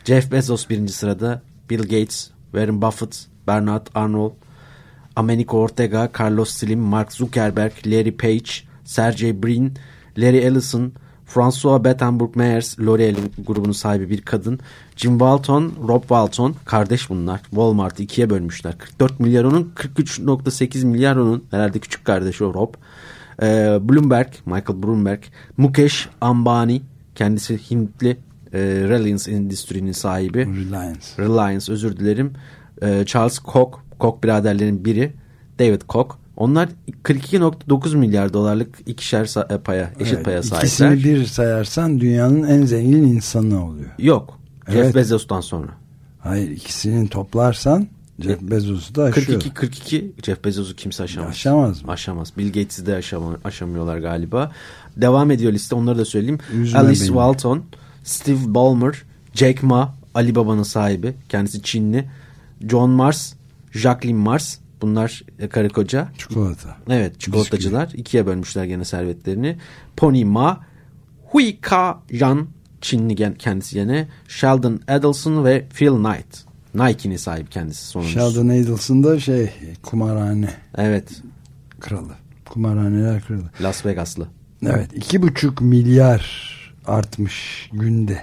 Jeff Bezos birinci sırada. Bill Gates, Warren Buffett, Bernard Arnault, Américo Ortega, Carlos Slim, Mark Zuckerberg, Larry Page, Sergey Brin, Larry Ellison, François Bettencourt-Meyers, L'Oreal'in grubunun sahibi bir kadın, Jim Walton, Rob Walton, kardeş bunlar. Walmart'ı ikiye bölmüşler. 44 milyar onun, 43.8 milyar onun. Herhalde küçük kardeşi o Rob. Bloomberg, Michael Bloomberg, Mukesh Ambani, kendisi Hintli, Reliance Industry'nin sahibi. Reliance, özür dilerim. Charles Koch biraderlerin biri, David Koch. Onlar 42.9 milyar dolarlık ikişer paya, eşit paya sahipler. İkisini bir sayarsan dünyanın en zengin insanı oluyor. Yok. Evet. Jeff Bezos'tan sonra. Hayır, ikisinin toplarsan Jeff Bezos'u da aşıyor. 42 Jeff Bezos'u kimse aşamaz. Aşamaz mı? Aşamaz. Bill Gates'i de aşamıyorlar galiba. Devam ediyor liste, onları da söyleyeyim. Alice Walton, Steve Ballmer, Jack Ma, Alibaba'nın sahibi. Kendisi Çinli. John Mars, Jacqueline Mars. Bunlar karı koca. Çikolata. Evet, çikolatacılar. İkiye bölmüşler gene servetlerini. Pony Ma, Hui Ka-jan, Çinli kendisi gene. Sheldon Adelson ve Phil Knight. Nike'nin sahibi kendisi sonuncusu. Sheldon Adelson da kumarhane. Evet. Kralı. Kumarhaneler kralı. Las Vegaslı. Evet. 2,5 milyar artmış günde.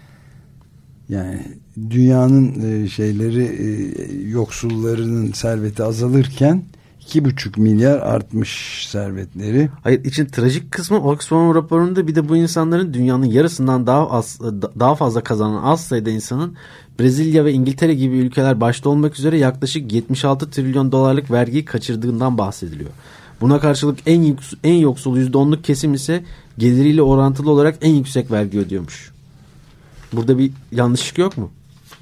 Yani dünyanın yoksullarının serveti azalırken 2,5 milyar artmış servetleri. Hayır, için trajik kısmı Oxfam raporunda bir de bu insanların dünyanın yarısından daha fazla kazanan az sayıda insanın Brezilya ve İngiltere gibi ülkeler başta olmak üzere yaklaşık 76 trilyon dolarlık vergiyi kaçırdığından bahsediliyor. Buna karşılık en yoksul %10'luk kesim ise geliriyle orantılı olarak en yüksek vergi ödüyormuş. Burada bir yanlışlık yok mu?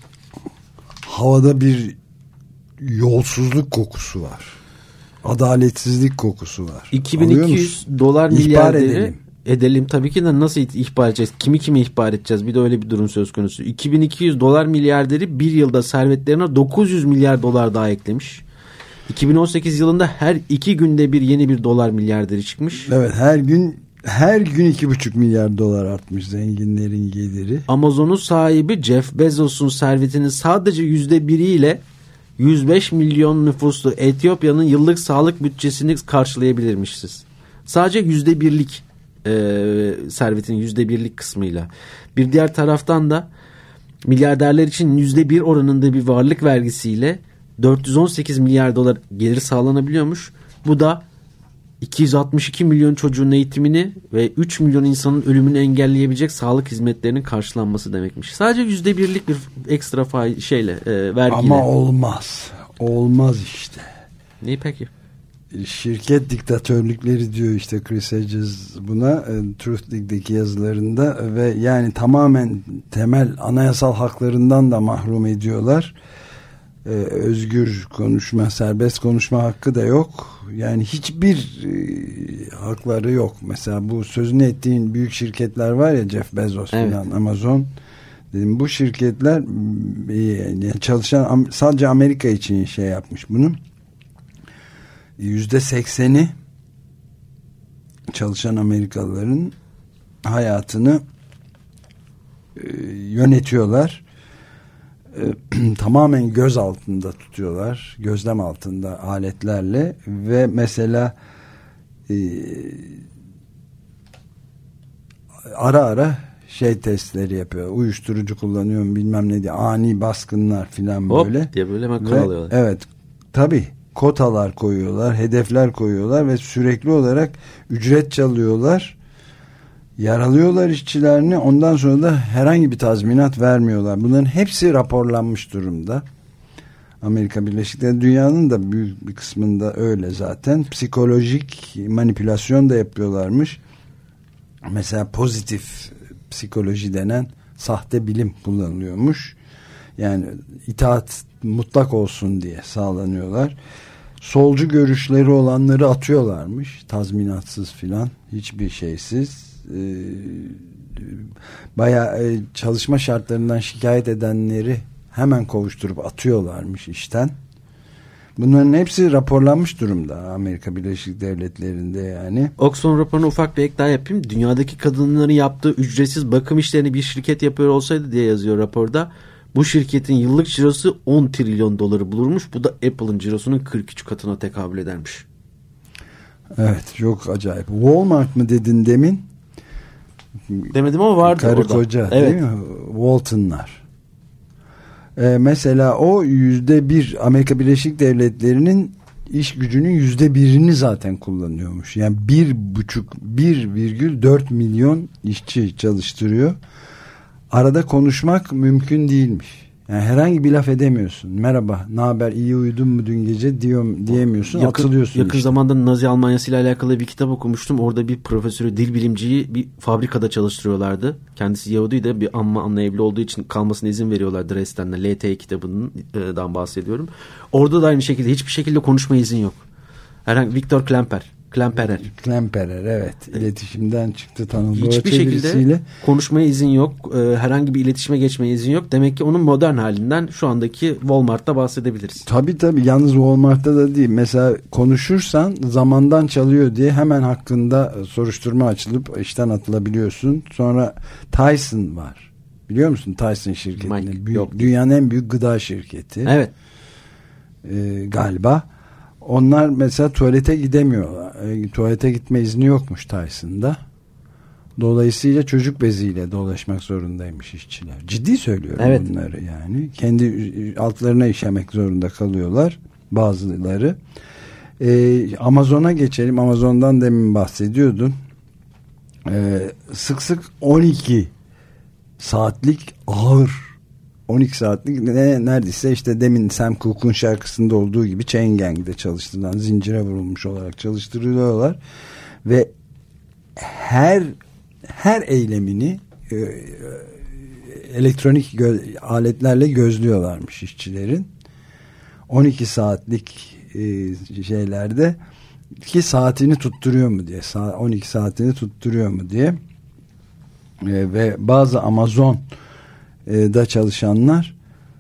Havada bir yolsuzluk kokusu var. Adaletsizlik kokusu var. 2200 dolar milyarderi edelim tabii ki de nasıl ihbar edeceğiz? Kimi ihbar edeceğiz? Bir de öyle bir durum söz konusu. 2200 dolar milyarderi bir yılda servetlerine 900 milyar dolar daha eklemiş. 2018 yılında her 2 günde bir yeni bir dolar milyarderi çıkmış. Evet, her gün 2,5 milyar dolar artmış zenginlerin geliri. Amazon'un sahibi Jeff Bezos'un servetinin sadece %1'iyle 105 milyon nüfuslu Etiyopya'nın yıllık sağlık bütçesini karşılayabilirmişiz. Sadece %1'lik servetinin %1'lik kısmıyla. Bir diğer taraftan da milyarderler için %1 oranında bir varlık vergisiyle 418 milyar dolar gelir sağlanabiliyormuş. Bu da 262 milyon çocuğun eğitimini ve 3 milyon insanın ölümünü engelleyebilecek sağlık hizmetlerinin karşılanması demekmiş. Sadece %1'lik bir ekstra vergiyle. Ama olmaz. Olmaz işte. Neyi peki? Şirket diktatörlükleri diyor işte Chris Hedges buna Truth League'deki yazılarında ve yani tamamen temel anayasal haklarından da mahrum ediyorlar. Özgür konuşma, serbest konuşma hakkı da yok. Yani hiçbir hakları yok. Mesela bu sözünü ettiğin büyük şirketler var ya, Jeff Bezos falan, Amazon. Dedim, bu şirketler yani çalışan sadece Amerika için yapmış bunu. %80'i çalışan Amerikalıların hayatını yönetiyorlar. Tamamen göz altında tutuyorlar, gözlem altında aletlerle ve mesela ara ara testleri yapıyor. Uyuşturucu kullanıyorum bilmem ne diye, ani baskınlar filan böyle. Hop diye böyle hemen kırılıyorlar. Evet, tabii kotalar koyuyorlar, hedefler koyuyorlar ve sürekli olarak ücret çalıyorlar. Yaralıyorlar işçilerini, ondan sonra da herhangi bir tazminat vermiyorlar. Bunların hepsi raporlanmış durumda. Amerika Birleşik Devletleri, dünyanın da büyük bir kısmında öyle zaten. Psikolojik manipülasyon da yapıyorlarmış. Mesela pozitif psikoloji denen sahte bilim kullanılıyormuş. Yani itaat mutlak olsun diye sağlanıyorlar. Solcu görüşleri olanları atıyorlarmış. Tazminatsız filan, hiçbir şeysiz. Bayağı çalışma şartlarından şikayet edenleri hemen kovuşturup atıyorlarmış işten. Bunların hepsi raporlanmış durumda Amerika Birleşik Devletleri'nde yani. Oxfam raporuna ufak bir ek daha yapayım. Dünyadaki kadınların yaptığı ücretsiz bakım işlerini bir şirket yapıyor olsaydı diye yazıyor raporda. Bu şirketin yıllık cirosu 10 trilyon doları bulurmuş. Bu da Apple'ın cirosunun 43 katına tekabül edermiş. Evet, çok acayip. Walmart mı dedin demin? Demedim ama vardı karı orada. koca Evet. değil mi? Walton'lar. Mesela o %1 Amerika Birleşik Devletleri'nin iş gücünün %1'ini zaten kullanıyormuş. Yani 1,4 milyon işçi çalıştırıyor. Arada konuşmak mümkün değilmiş. Yani herhangi bir laf edemiyorsun. Merhaba, ne haber, iyi uyudun mu dün gece diyemiyorsun. Atılıyorsun. Yakın zamanda Nazi Almanyası ile alakalı bir kitap okumuştum. Orada bir profesörü, dil bilimciyi bir fabrikada çalıştırıyorlardı. Kendisi Yahudiydi, ama Anna olduğu için kalmasına izin veriyorlar Dresden'de. LT kitabından bahsediyorum. Orada da aynı şekilde hiçbir şekilde konuşma izin yok. Viktor Klemperer, evet. İletişimden çıktı, tanındı. Hiçbir şekilde konuşmaya izin yok. Herhangi bir iletişime geçmeye izin yok. Demek ki onun modern halinden şu andaki Walmart'ta bahsedebiliriz. Tabii. Yalnız Walmart'ta da değil. Mesela konuşursan zamandan çalıyor diye hemen hakkında soruşturma açılıp işten atılabiliyorsun. Sonra Tyson var. Biliyor musun Tyson şirketini? Dünyanın en büyük gıda şirketi. Evet. Galiba. Onlar mesela tuvalete gidemiyorlar. Tuvalete gitme izni yokmuş Tyson'da. Dolayısıyla çocuk beziyle dolaşmak zorundaymış işçiler. Ciddi söylüyorum bunları yani. Kendi altlarına işemek zorunda kalıyorlar bazıları. Amazon'a geçelim. Amazon'dan demin bahsediyordun. Sık sık 12 saatlik ağır 12 saatlik neredeyse işte demin Sam Cooke'un şarkısında olduğu gibi Chain Gang'de çalıştırılan, zincire vurulmuş olarak çalıştırılıyorlar ve her eylemini elektronik aletlerle gözlüyorlarmış işçilerin. 12 saatlik şeylerde ki saatini tutturuyor mu diye, 12 saatini tutturuyor mu diye ve bazı Amazon da çalışanlar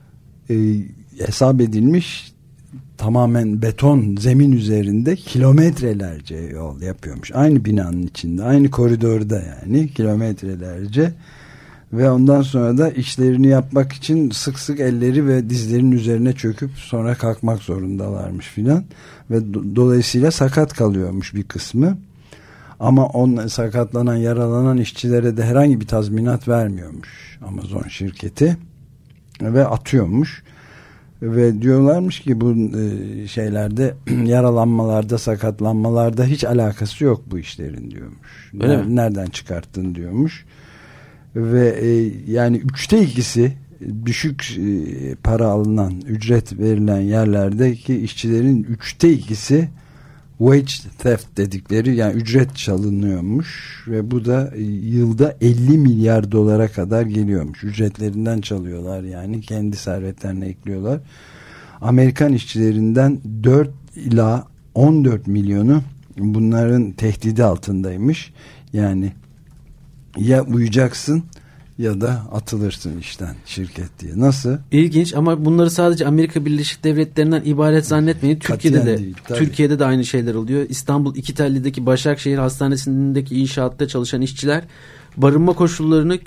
hesap edilmiş tamamen beton zemin üzerinde kilometrelerce yol yapıyormuş. Aynı binanın içinde, aynı koridorda yani kilometrelerce ve ondan sonra da işlerini yapmak için sık sık elleri ve dizlerinin üzerine çöküp sonra kalkmak zorundalarmış filan ve dolayısıyla sakat kalıyormuş bir kısmı. Ama sakatlanan, yaralanan işçilere de herhangi bir tazminat vermiyormuş Amazon şirketi ve atıyormuş ve diyorlarmış ki bu şeylerde yaralanmalarda, sakatlanmalarda hiç alakası yok bu işlerin diyormuş. Nereden çıkarttın diyormuş ve yani 2/3 düşük para alınan, ücret verilen yerlerdeki işçilerin 2/3 wage theft dedikleri, yani ücret çalınıyormuş ve bu da yılda 50 milyar dolara kadar geliyormuş. Ücretlerinden çalıyorlar, yani kendi servetlerine ekliyorlar. Amerikan işçilerinden 4 ila 14 milyonu bunların tehdidi altındaymış. Yani ya uyacaksın ya da atılırsın işten, şirket diye. Nasıl? İlginç, ama bunları sadece Amerika Birleşik Devletleri'nden ibaret zannetmeyin. Türkiye'de de aynı şeyler oluyor. İstanbul İkitelli'deki Başakşehir Hastanesi'ndeki inşaatta çalışan işçiler barınma koşullarının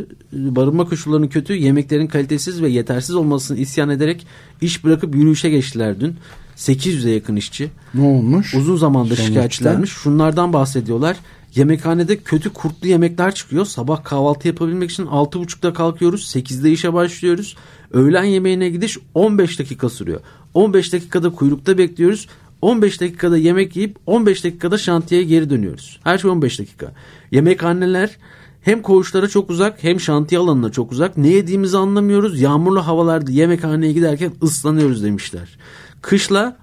kötü, yemeklerin kalitesiz ve yetersiz olmasını isyan ederek iş bırakıp yürüyüşe geçtiler dün. 800'e yakın işçi. Ne olmuş? Uzun zamandır şikayetçilermiş. Şunlardan bahsediyorlar. Yemekhanede kötü kurtlu yemekler çıkıyor. Sabah kahvaltı yapabilmek için 6.30'da kalkıyoruz. 8'de işe başlıyoruz. Öğlen yemeğine gidiş 15 dakika sürüyor. 15 dakikada kuyrukta bekliyoruz. 15 dakikada yemek yiyip 15 dakikada şantiyeye geri dönüyoruz. Her şey 15 dakika. Yemekhaneler hem koğuşlara çok uzak hem şantiye alanına çok uzak. Ne yediğimizi anlamıyoruz. Yağmurlu havalarda yemekhaneye giderken ıslanıyoruz demişler. Kışla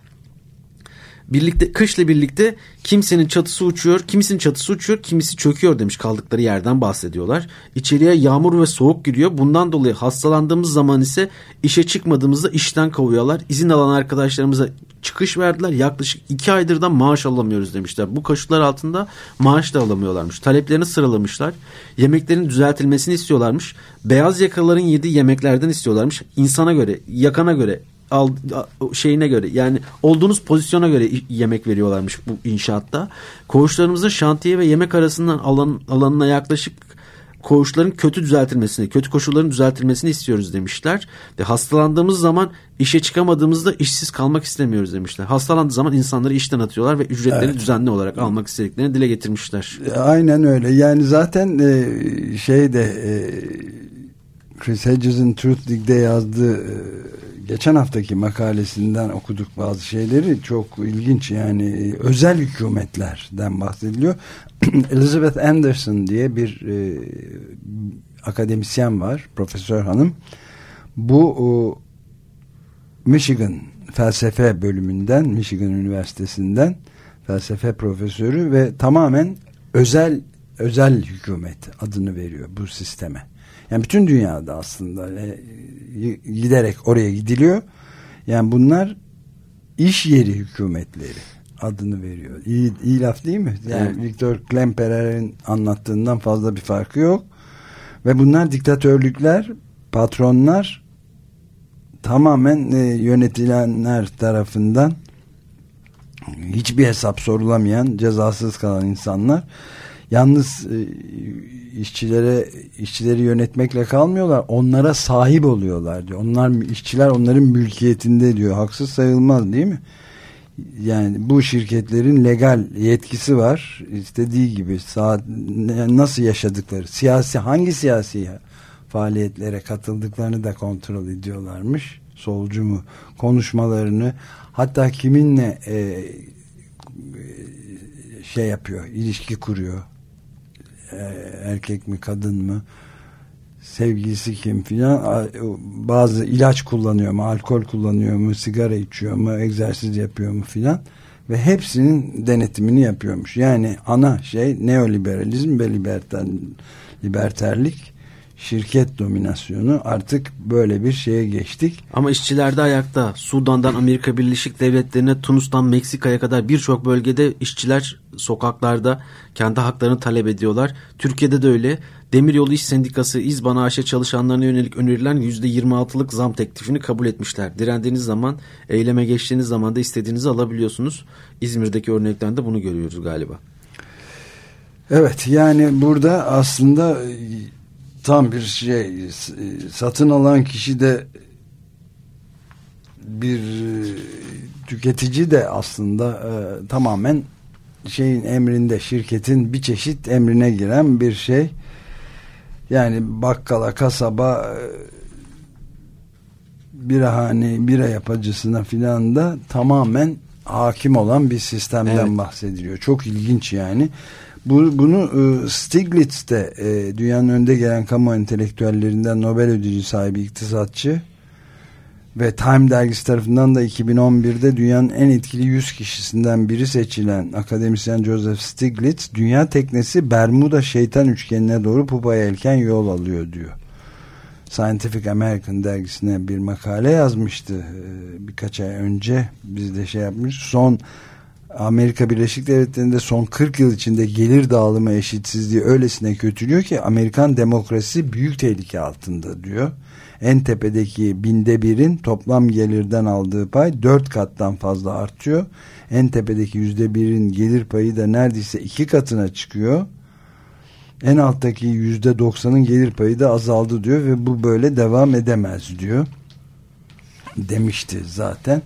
birlikte kimisinin çatısı uçuyor, kimisi çöküyor demiş, kaldıkları yerden bahsediyorlar. İçeriye yağmur ve soğuk giriyor. Bundan dolayı hastalandığımız zaman ise işe çıkmadığımızda işten kovuyorlar. İzin alan arkadaşlarımıza çıkış verdiler. Yaklaşık 2 aydır da maaş alamıyoruz demişler. Bu koşullar altında maaş da alamıyorlarmış. Taleplerini sıralamışlar. Yemeklerin düzeltilmesini istiyorlarmış. Beyaz yakalıların yediği yemeklerden istiyorlarmış. İnsana göre, yakana göre şeyine göre, yani olduğunuz pozisyona göre yemek veriyorlarmış bu inşaatta. Koğuşlarımızın şantiye ve yemek arasından alanına yaklaşık koğuşların kötü koşulların düzeltilmesini istiyoruz demişler. Ve hastalandığımız zaman işe çıkamadığımızda işsiz kalmak istemiyoruz demişler. Hastalandığı zaman insanları işten atıyorlar ve ücretleri düzenli olarak almak istediklerini dile getirmişler. Aynen öyle. Yani zaten Chris Hedges'in Truth Dig'de yazdığı geçen haftaki makalesinden okuduk bazı şeyleri, çok ilginç. Yani özel hükümetlerden bahsediliyor. Elizabeth Anderson diye bir akademisyen var, profesör hanım. Bu Michigan felsefe bölümünden, Michigan Üniversitesi'nden felsefe profesörü ve tamamen özel hükümet adını veriyor bu sisteme. Yani bütün dünyada aslında giderek oraya gidiliyor. Yani bunlar iş yeri hükümetleri adını veriyor. İyi laf değil mi? Yani evet. Viktor Klemperer'in anlattığından fazla bir farkı yok. Ve bunlar diktatörlükler, patronlar, tamamen yönetilenler tarafından hiçbir hesap sorulamayan, cezasız kalan insanlar. Yalnız işçileri yönetmekle kalmıyorlar, onlara sahip oluyorlar diyor. İşçiler onların mülkiyetinde diyor. Haksız sayılmaz değil mi? Yani bu şirketlerin legal yetkisi var. İstediği gibi nasıl yaşadıkları, hangi siyasi faaliyetlere katıldıklarını da kontrol ediyorlarmış. Solcu mu, konuşmalarını, hatta kiminle yapıyor, ilişki kuruyor. Erkek mi, kadın mı, sevgilisi kim filan, bazı ilaç kullanıyor mu, alkol kullanıyor mu, sigara içiyor mu, egzersiz yapıyor mu filan, ve hepsinin denetimini yapıyormuş. Yani ana neoliberalizm ve liberterlik, şirket dominasyonu, artık böyle bir şeye geçtik. Ama işçiler de ayakta. Sudan'dan Amerika Birleşik Devletleri'ne, Tunus'tan Meksika'ya kadar birçok bölgede işçiler sokaklarda kendi haklarını talep ediyorlar. Türkiye'de de öyle. Demiryolu İş Sendikası İzban AŞ çalışanlarına yönelik önerilen %26'lık zam teklifini kabul etmişler. Direndiğiniz zaman, eyleme geçtiğiniz zaman da istediğinizi alabiliyorsunuz. İzmir'deki örnekten de bunu görüyoruz galiba. Evet, yani burada aslında tam bir satın alan kişi de bir tüketici de aslında tamamen emrinde, şirketin bir çeşit emrine giren bir şey. Yani bakkala, kasaba, bira yapıcısına filan da tamamen hakim olan bir sistemden bahsediliyor. Çok ilginç yani. Bunu Stiglitz de dünyanın önde gelen kamu entelektüellerinden Nobel ödülü sahibi iktisatçı ve Time dergisi tarafından da 2011'de dünyanın en etkili 100 kişisinden biri seçilen akademisyen Joseph Stiglitz, dünya teknesi Bermuda şeytan üçgenine doğru pupa yelken yol alıyor diyor. Scientific American dergisine bir makale yazmıştı birkaç ay önce. Biz de yapmış. Amerika Birleşik Devletleri'nde son 40 yıl içinde gelir dağılımı eşitsizliği öylesine kötülüyor ki Amerikan demokrasisi büyük tehlike altında diyor. En tepedeki 1/1000'in toplam gelirden aldığı pay 4 kattan fazla artıyor. En tepedeki %1'in gelir payı da neredeyse 2 katına çıkıyor. En alttaki %90'ın gelir payı da azaldı diyor ve bu böyle devam edemez diyor. Demişti zaten.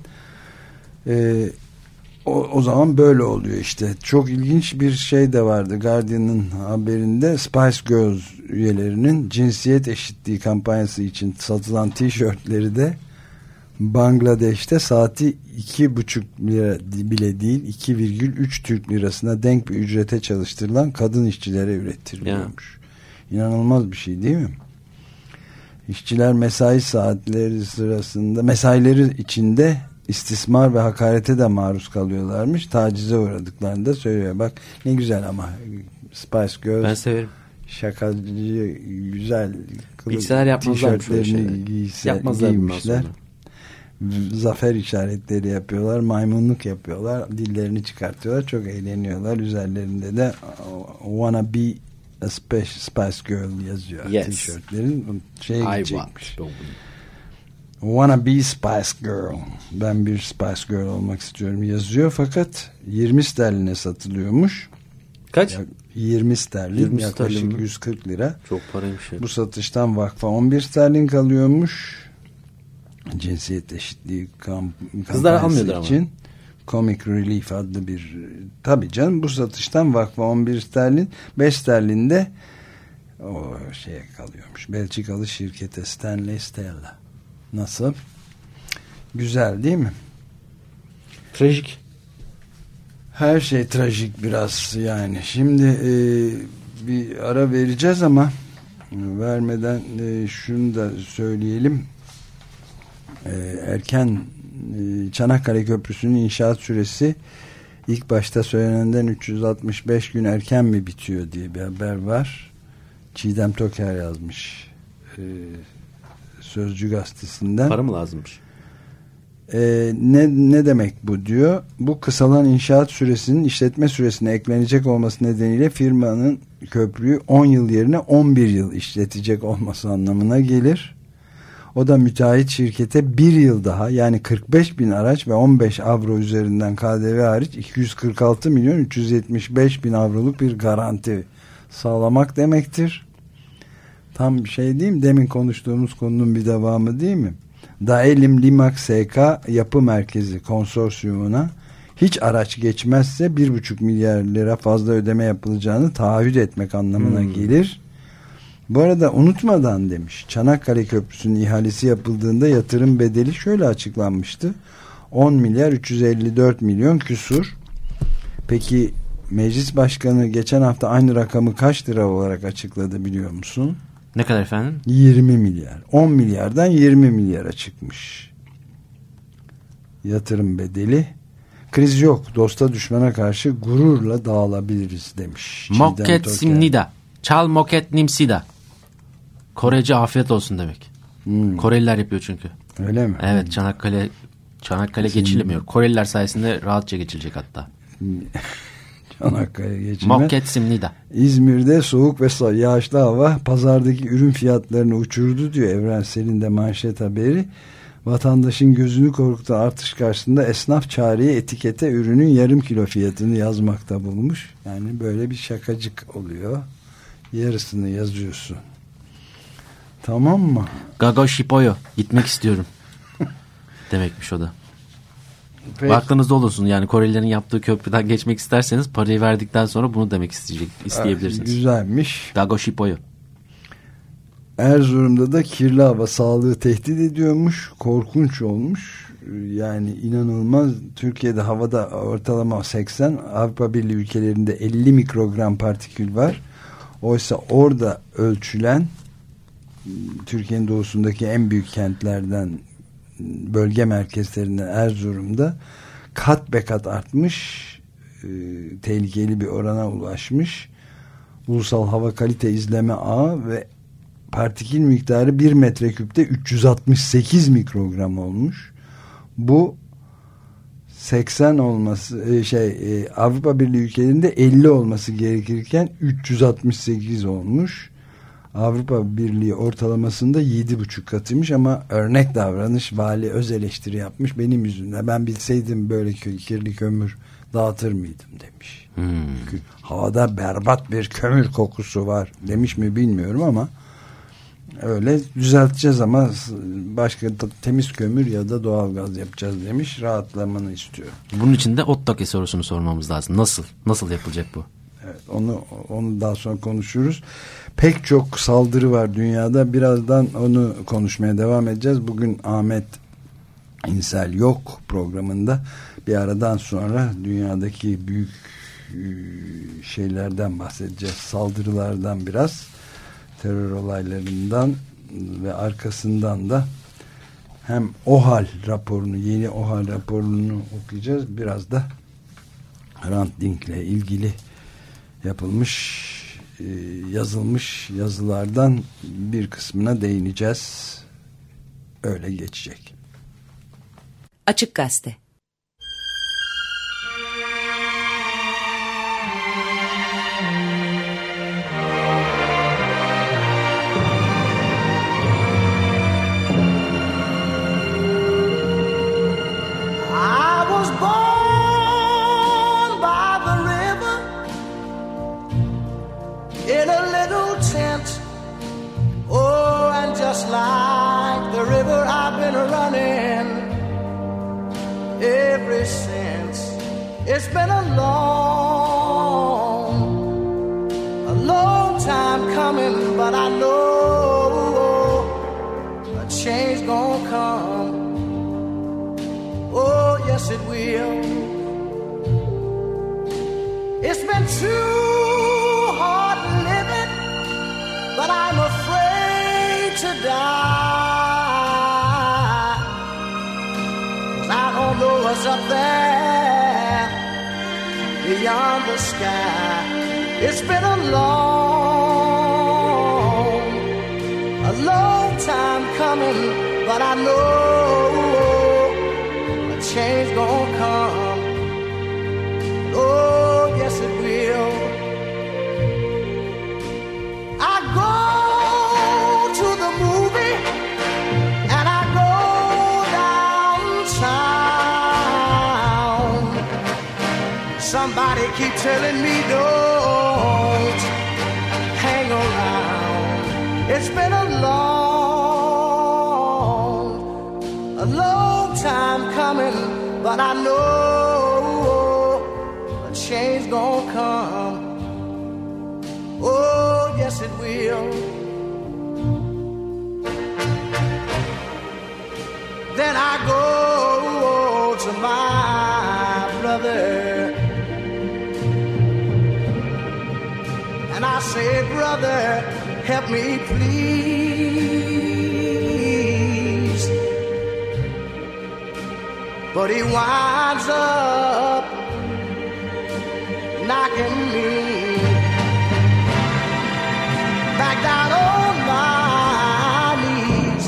O zaman böyle oluyor işte. Çok ilginç bir şey de vardı Guardian'ın haberinde. Spice Girls üyelerinin cinsiyet eşitliği kampanyası için satılan tişörtleri de Bangladeş'te saati 2,5 lira bile değil 2,3 Türk lirasına denk bir ücrete çalıştırılan kadın işçilere ürettiriliyormuş. İnanılmaz bir şey değil mi? İşçiler mesai saatleri sırasında, mesaileri içinde istismar ve hakarete de maruz kalıyorlarmış. Tacize uğradıklarını da söylüyor. Bak ne güzel ama Spice Girls. Ben severim. Şakacı, güzel tişörtlerini giymişler. Zafer işaretleri yapıyorlar. Maymunluk yapıyorlar. Dillerini çıkartıyorlar. Çok eğleniyorlar. Üzerlerinde de wanna be a Spice Girl yazıyor. Yes. Tişörtlerin şeye gidecekmiş. Wanna be Spice Girl. Ben bir Spice Girl olmak istiyorum yazıyor. Fakat 20 sterline satılıyormuş. Kaç? 20 sterlin, 20 yaklaşık sterlin mi? 140 lira. Çok paraymış ya. Bu satıştan vakfa 11 sterlin kalıyormuş. Cinsiyet eşitliği Kızlar almıyordur kampanyası için. Comic Relief adlı bir, tabii canım, bu satıştan vakfa 11 sterlin, 5 sterlin de o şeye kalıyormuş. Belçikalı şirkete, Stanley Stella. Nasıl? Güzel değil mi? Trajik. Her şey trajik biraz yani. Şimdi bir ara vereceğiz ama vermeden şunu da söyleyelim. Erken Çanakkale Köprüsü'nün inşaat süresi ilk başta söylenenden 365 gün erken mi bitiyor diye bir haber var. Çiğdem Toker yazmış Sözcü gazetesinden. Para mı lazımmış? Ne demek bu diyor. Bu kısalan inşaat süresinin işletme süresine eklenecek olması nedeniyle firmanın köprüyü 10 yıl yerine 11 yıl işletecek olması anlamına gelir. O da müteahhit şirkete bir yıl daha, yani 45 bin araç ve 15 avro üzerinden KDV hariç 246 milyon 375 bin avroluk bir garanti sağlamak demektir. Tam bir şey değil mi? Demin konuştuğumuz konunun bir devamı değil mi? Daelim Limak SK Yapı Merkezi Konsorsiyumuna hiç araç geçmezse 1,5 milyar lira fazla ödeme yapılacağını taahhüt etmek anlamına gelir. Bu arada unutmadan demiş, Çanakkale Köprüsü'nün ihalesi yapıldığında yatırım bedeli şöyle açıklanmıştı: 10 milyar 354 milyon küsur. Peki Meclis Başkanı geçen hafta aynı rakamı kaç lira olarak açıkladı biliyor musun? Ne kadar efendim? 20 milyar. 10 milyardan 20 milyara çıkmış yatırım bedeli. Kriz yok, dosta düşmana karşı gururla dağılabiliriz demiş. Moket simnida. Çal moket nimsida. Korece afiyet olsun demek. Koreliler yapıyor çünkü. Öyle mi? Evet, Çanakkale geçilemiyor. Koreliler sayesinde rahatça geçilecek hatta. Çanakkale geçilme. Moket simnida. İzmir'de soğuk ve yağışlı hava pazardaki ürün fiyatlarını uçurdu diyor Evrensel'in de manşet haberi. Vatandaşın gözünü korkutan artış karşısında esnaf çareye etikete ürünün yarım kilo fiyatını yazmakta bulmuş. Yani böyle bir şakacık oluyor. Yarısını yazıyorsun. Tamam mı? Gago Shipoyo. Gitmek istiyorum. Demekmiş o da. Peki. Aklınızda olursun, yani Korelilerin yaptığı köprüden geçmek isterseniz parayı verdikten sonra bunu demek isteyebilirsiniz. Güzelmiş. Gago Shipoyo. Erzurum'da da kirli hava sağlığı tehdit ediyormuş. Korkunç olmuş. Yani inanılmaz. Türkiye'de havada ortalama 80, Avrupa Birliği ülkelerinde 50 mikrogram partikül var. Oysa orada ölçülen, Türkiye'nin doğusundaki en büyük kentlerden, bölge merkezlerinden Erzurum'da kat be kat artmış. Tehlikeli bir orana ulaşmış. Ulusal Hava Kalite İzleme Ağı ve partikül miktarı 1 metreküpte 368 mikrogram olmuş. Bu 80 olması Avrupa Birliği ülkelerinde 50 olması gerekirken 368 olmuş. Avrupa Birliği ortalamasında 7,5 katıymış ama örnek davranış, vali öz eleştiri yapmış. Benim yüzümden, ben bilseydim böyle kirli kömür dağıtır mıydım demiş. Havada berbat bir kömür kokusu var demiş mi bilmiyorum ama öyle düzelteceğiz ama başka temiz kömür ya da doğalgaz yapacağız demiş. Rahatlamanı istiyor. Bunun için de Ottake sorusunu sormamız lazım. Nasıl yapılacak bu? Evet, onu daha sonra konuşuruz. Pek çok saldırı var dünyada. Birazdan onu konuşmaya devam edeceğiz. Bugün Ahmet İnsel yok programında. Bir aradan sonra dünyadaki büyük şeylerden bahsedeceğiz. Saldırılardan biraz, terör olaylarından ve arkasından da hem OHAL raporunu, yeni OHAL raporunu okuyacağız. Biraz da Hrant Dink'le ilgili yapılmış, yazılmış yazılardan bir kısmına değineceğiz. Öyle geçecek. Açık Gazete. just like the river I've been running ever since. It's been a long time coming, but I know a change gonna come. Oh, yes it will. It's been too hard living, but I'm afraid to die. 'Cause I don't know what's up there beyond the sky. It's been a long time coming, but I know a change gonna come. Oh, yes it will. I go to the movie and I go downtown. Somebody keep telling me don't hang around. It's been a long time coming, but I know a change gonna come. Oh, yes it will. Then I go to my brother and I say, brother, help me please. But he winds up knocking me back down on my knees.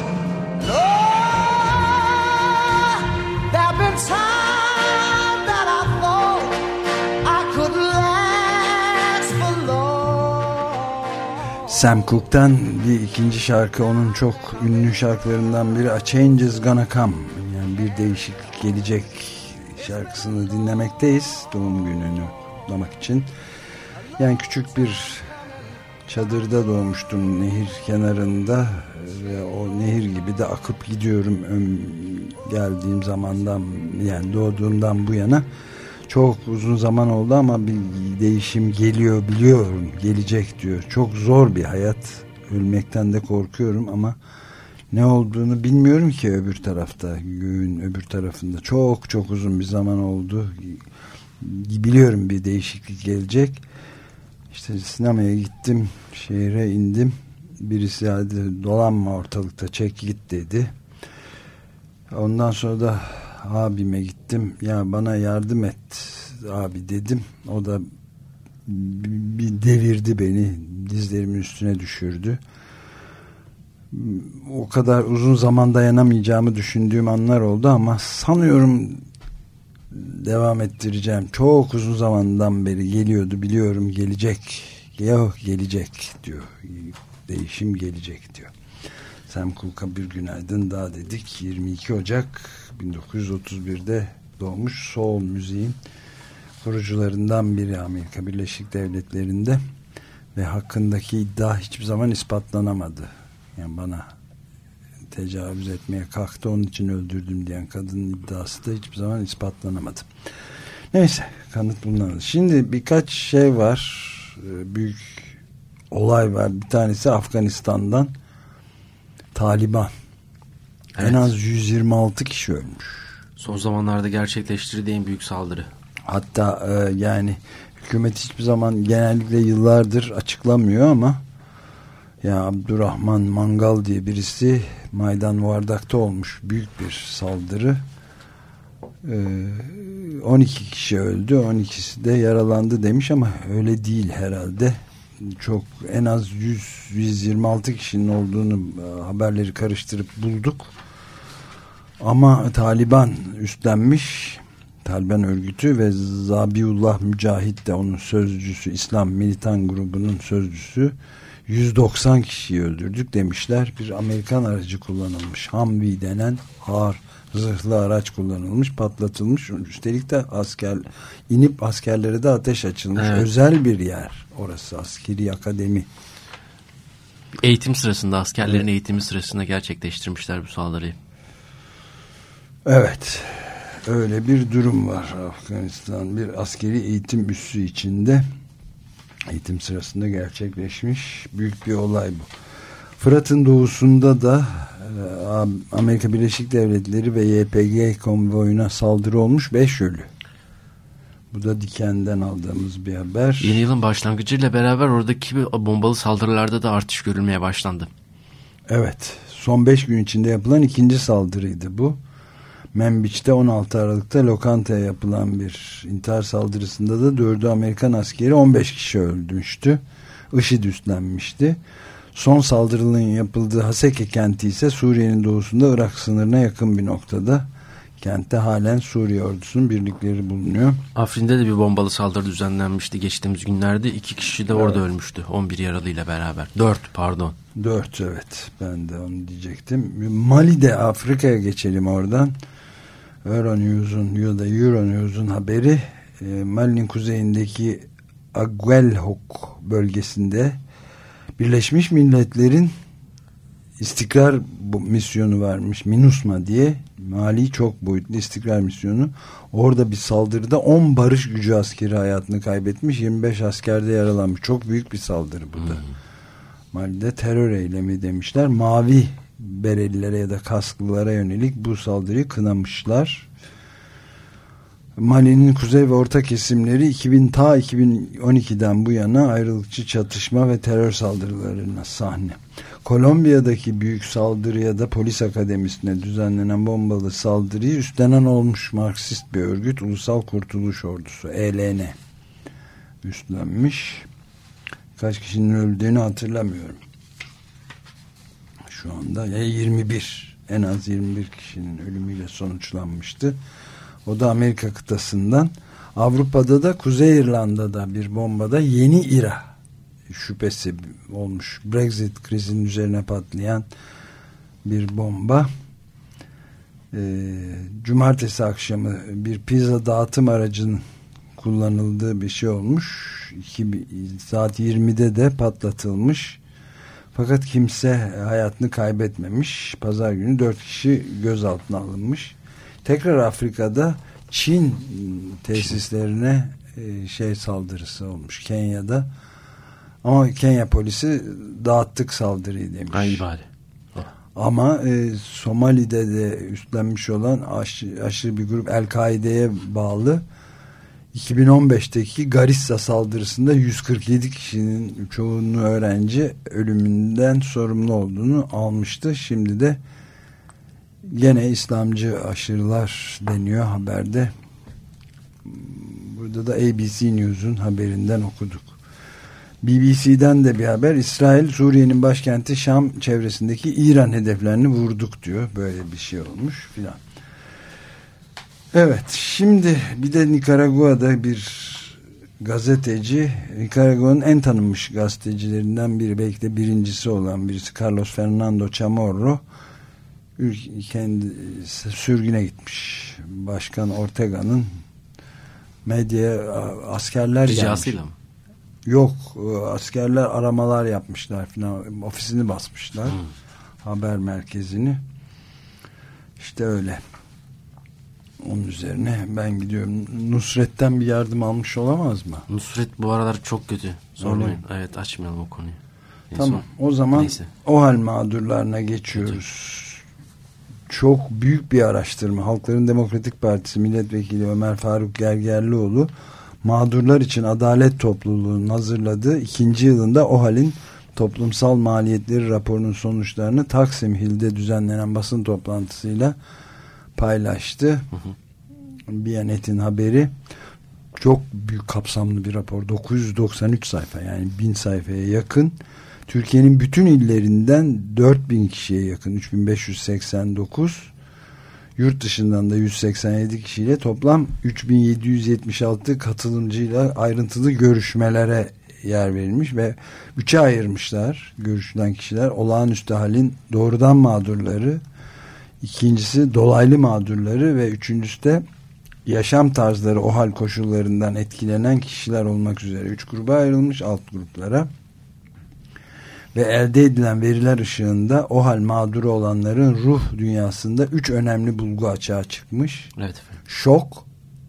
Lord, there've been times that I thought I could last for long. Sam Cooke'tan bir ikinci şarkı, onun çok ünlü şarkılarından biri, A Change Is Gonna Come. Yani bir değişiklik gelecek şarkısını dinlemekteyiz doğum gününü kutlamak için. Yani küçük bir çadırda doğmuştum nehir kenarında ve o nehir gibi de akıp gidiyorum geldiğim zamandan, yani doğduğumdan bu yana. Çok uzun zaman oldu ama bir değişim geliyor, biliyorum gelecek diyor. Çok zor bir hayat, ölmekten de korkuyorum ama ne olduğunu bilmiyorum ki öbür tarafta, göğün öbür tarafında. Çok çok uzun bir zaman oldu. Biliyorum bir değişiklik gelecek. İşte sinemaya gittim, şehre indim. Birisi hadi dolanma ortalıkta, çek git dedi. Ondan sonra da abime gittim. Ya bana yardım et abi dedim. O da bir devirdi beni, dizlerimin üstüne düşürdü. O kadar uzun zaman dayanamayacağımı düşündüğüm anlar oldu ama sanıyorum devam ettireceğim. Çok uzun zamandan beri geliyordu, biliyorum gelecek. Yok gelecek diyor. Değişim gelecek diyor. Sam Cooke'a bir günaydın daha dedik. 22 Ocak 1931'de doğmuş, soul müziğin kurucularından biri Amerika Birleşik Devletleri'nde ve hakkındaki iddia hiçbir zaman ispatlanamadı. Yani bana tecavüz etmeye kalktı, onun için öldürdüm diyen kadının iddiası da hiçbir zaman ispatlanamadı. Neyse, kanıt bulunamadı. Şimdi birkaç şey var, büyük olay var. Bir tanesi Afganistan'dan Taliban. Evet. En az 126 kişi ölmüş. Son zamanlarda gerçekleştirdiği en büyük saldırı. Hatta yani hükümet hiçbir zaman, genellikle yıllardır açıklamıyor ama ya Abdurrahman Mangal diye birisi Maydan Vardak'ta olmuş büyük bir saldırı. 12 kişi öldü, 12'si de yaralandı demiş ama öyle değil herhalde. Çok, en az 126 kişinin olduğunu haberleri karıştırıp bulduk. Ama Taliban üstlenmiş, Taliban örgütü ve Zabiullah Mücahit de onun sözcüsü, İslam militan grubunun sözcüsü, 190 kişiyi öldürdük demişler. Bir Amerikan aracı kullanılmış, Humvee denen ağır zırhlı araç kullanılmış, patlatılmış. Üstelik de inip askerlere de ateş açılmış. Evet. Özel bir yer orası, askeri akademi. Eğitim sırasında, askerlerin eğitimi sırasında gerçekleştirmişler bu saldırıyı. Evet, öyle bir durum var. Afganistan bir askeri eğitim üssü içinde eğitim sırasında gerçekleşmiş büyük bir olay bu. Fırat'ın doğusunda da Amerika Birleşik Devletleri ve YPG konvoyuna saldırı olmuş, 5 ölü. Bu da Diken'den aldığımız bir haber. Yeni yılın başlangıcıyla beraber oradaki bombalı saldırılarda da artış görülmeye başlandı. Evet, son 5 gün içinde yapılan ikinci saldırıydı bu. Manbich'te 16 Aralık'ta lokantaya yapılan bir intihar saldırısında da 4'ü Amerikan askeri, 15 kişi öldürmüştü. IŞİD üstlenmişti. Son saldırının yapıldığı Haseke kenti ise Suriye'nin doğusunda Irak sınırına yakın bir noktada. Kentte halen Suriye ordusunun birlikleri bulunuyor. Afrin'de de bir bombalı saldırı düzenlenmişti geçtiğimiz günlerde. 2 kişi de orada ölmüştü. 11 yaralıyla beraber. 4 pardon. 4 evet. Ben de onu diyecektim. Mali'de, Afrika'ya geçelim oradan. Euronews'un haberi. Mali'nin kuzeyindeki Aguelhok bölgesinde Birleşmiş Milletler'in istikrar misyonu varmış, MINUSMA diye, Mali çok boyutlu istikrar misyonu. Orada bir saldırıda 10 barış gücü askeri hayatını kaybetmiş, 25 asker de yaralanmış. Çok büyük bir saldırı bu da. Mali'de terör eylemi demişler. Mavi berelilere ya da kasklılara yönelik bu saldırıyı kınamışlar. Mali'nin kuzey ve orta kesimleri 2012'den bu yana ayrılıkçı çatışma ve terör saldırılarına sahne. Kolombiya'daki büyük saldırıya da polis akademisine düzenlenen bombalı saldırıyı üstlenen olmuş Marksist bir örgüt, Ulusal Kurtuluş Ordusu ELN üstlenmiş. Kaç kişinin öldüğünü hatırlamıyorum. Şu anda 21, en az 21 kişinin ölümüyle sonuçlanmıştı. O da Amerika kıtasından. Avrupa'da da Kuzey İrlanda'da bir bombada Yeni İRA şüphesi olmuş. Brexit krizinin üzerine patlayan bir bomba. Cumartesi akşamı bir pizza dağıtım aracının kullanıldığı bir şey olmuş. Saat 20'de de patlatılmış. Fakat kimse hayatını kaybetmemiş. Pazar günü 4 kişi gözaltına alınmış. Tekrar Afrika'da Çin tesislerine saldırısı olmuş Kenya'da. Ama Kenya polisi dağıttık saldırıyı demiş. Ay bari. Ama Somali'de de üstlenmiş olan aşırı bir grup El-Kaide'ye bağlı 2015'teki Garissa saldırısında 147 kişinin çoğunluğu öğrenci ölümünden sorumlu olduğunu almıştı. Şimdi de gene İslamcı aşırılar deniyor haberde. Burada da ABC News'un haberinden okuduk. BBC'den de bir haber. İsrail, Suriye'nin başkenti Şam çevresindeki İran hedeflerini vurduk diyor. Böyle bir şey olmuş filan. Evet, şimdi bir de Nikaragua'da bir gazeteci, Nikaragua'nın en tanınmış gazetecilerinden biri, belki de birincisi olan birisi, Carlos Fernando Chamorro, kendi sürgüne gitmiş. Başkan Ortega'nın medyaya askerler ricasıyla mı? Yok, askerler aramalar yapmışlar falan, ofisini basmışlar. Haber merkezini. İşte öyle. Onun üzerine ben gidiyorum. Nusret'ten bir yardım almış olamaz mı? Nusret bu aralar çok kötü. Sormayın. Evet, açmayalım o konuyu. Tamam. O zaman OHAL mağdurlarına geçiyoruz. Çok büyük bir araştırma. Halkların Demokratik Partisi Milletvekili Ömer Faruk Gergerlioğlu, Mağdurlar için Adalet Topluluğu'nun hazırladığı 2. yılında OHAL'in toplumsal maliyetleri raporunun sonuçlarını Taksim Hill'de düzenlenen basın toplantısıyla paylaştı. Biyanet'in haberi. Çok büyük, kapsamlı bir rapor. 993 sayfa, yani 1000 sayfaya yakın. Türkiye'nin bütün illerinden 4000 kişiye yakın, 3589, yurt dışından da 187 kişiyle toplam 3776 katılımcıyla ayrıntılı görüşmelere yer verilmiş ve 3'e ayırmışlar görüşülen kişiler. Olağanüstü halin doğrudan mağdurları, ikincisi dolaylı mağdurları ve üçüncüsü de yaşam tarzları, o hal koşullarından etkilenen kişiler olmak üzere 3 gruba ayrılmış, alt gruplara. Ve elde edilen veriler ışığında OHAL mağduru olanların ruh dünyasında 3 önemli bulgu açığa çıkmış. Evet efendim. Şok,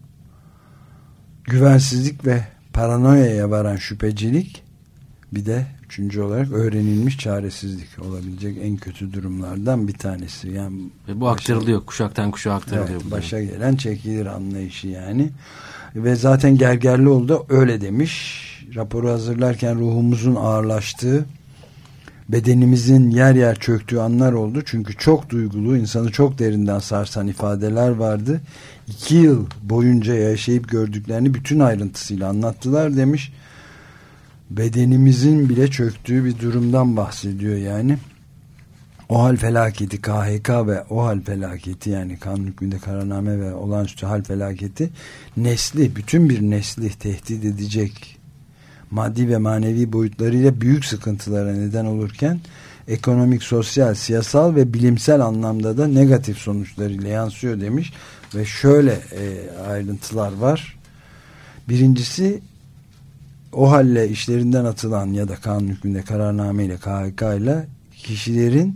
güvensizlik ve paranoyaya varan şüphecilik, bir de üçüncü olarak öğrenilmiş çaresizlik olabilecek en kötü durumlardan bir tanesi. Yani ve bu aktarılıyor, kuşaktan kuşağa aktarılıyor. Evet, başa gelen çekilir anlayışı yani. Ve zaten Gergerlioğlu da öyle demiş. Raporu hazırlarken ruhumuzun ağırlaştığı, bedenimizin yer yer çöktüğü anlar oldu. Çünkü çok duygulu, insanı çok derinden sarsan ifadeler vardı. 2 yıl boyunca yaşayıp gördüklerini bütün ayrıntısıyla anlattılar demiş. Bedenimizin bile çöktüğü bir durumdan bahsediyor yani. OHAL felaketi, KHK ve OHAL felaketi, yani kanun hükmünde kararname ve olağanüstü hal felaketi nesli, bütün bir nesli tehdit edecek maddi ve manevi boyutlarıyla büyük sıkıntılara neden olurken ekonomik, sosyal, siyasal ve bilimsel anlamda da negatif sonuçlarıyla yansıyor demiş. Ve şöyle ayrıntılar var. Birincisi, OHAL'le işlerinden atılan ya da kanun hükmünde kararname ile KHK ile kişilerin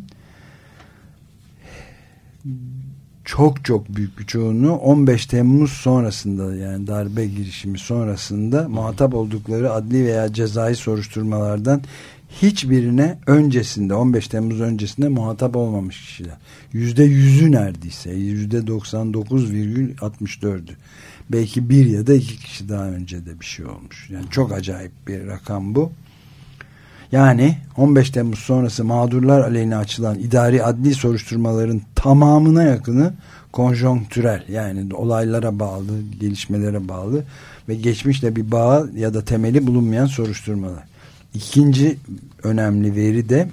çok büyük bir çoğunluğu 15 Temmuz sonrasında, yani darbe girişimi sonrasında muhatap oldukları adli veya cezai soruşturmalardan hiçbirine öncesinde, 15 Temmuz öncesinde muhatap olmamış kişiler. %100'ü neredeyse, %99,64'ü. Belki bir ya da iki kişi daha önce de bir şey olmuş. Yani çok acayip bir rakam bu. Yani 15 Temmuz sonrası mağdurlar aleyhine açılan idari adli soruşturmaların tamamına yakını konjonktürel, yani olaylara bağlı, gelişmelere bağlı ve geçmişle bir bağı ya da temeli bulunmayan soruşturmalar. İkinci önemli veri de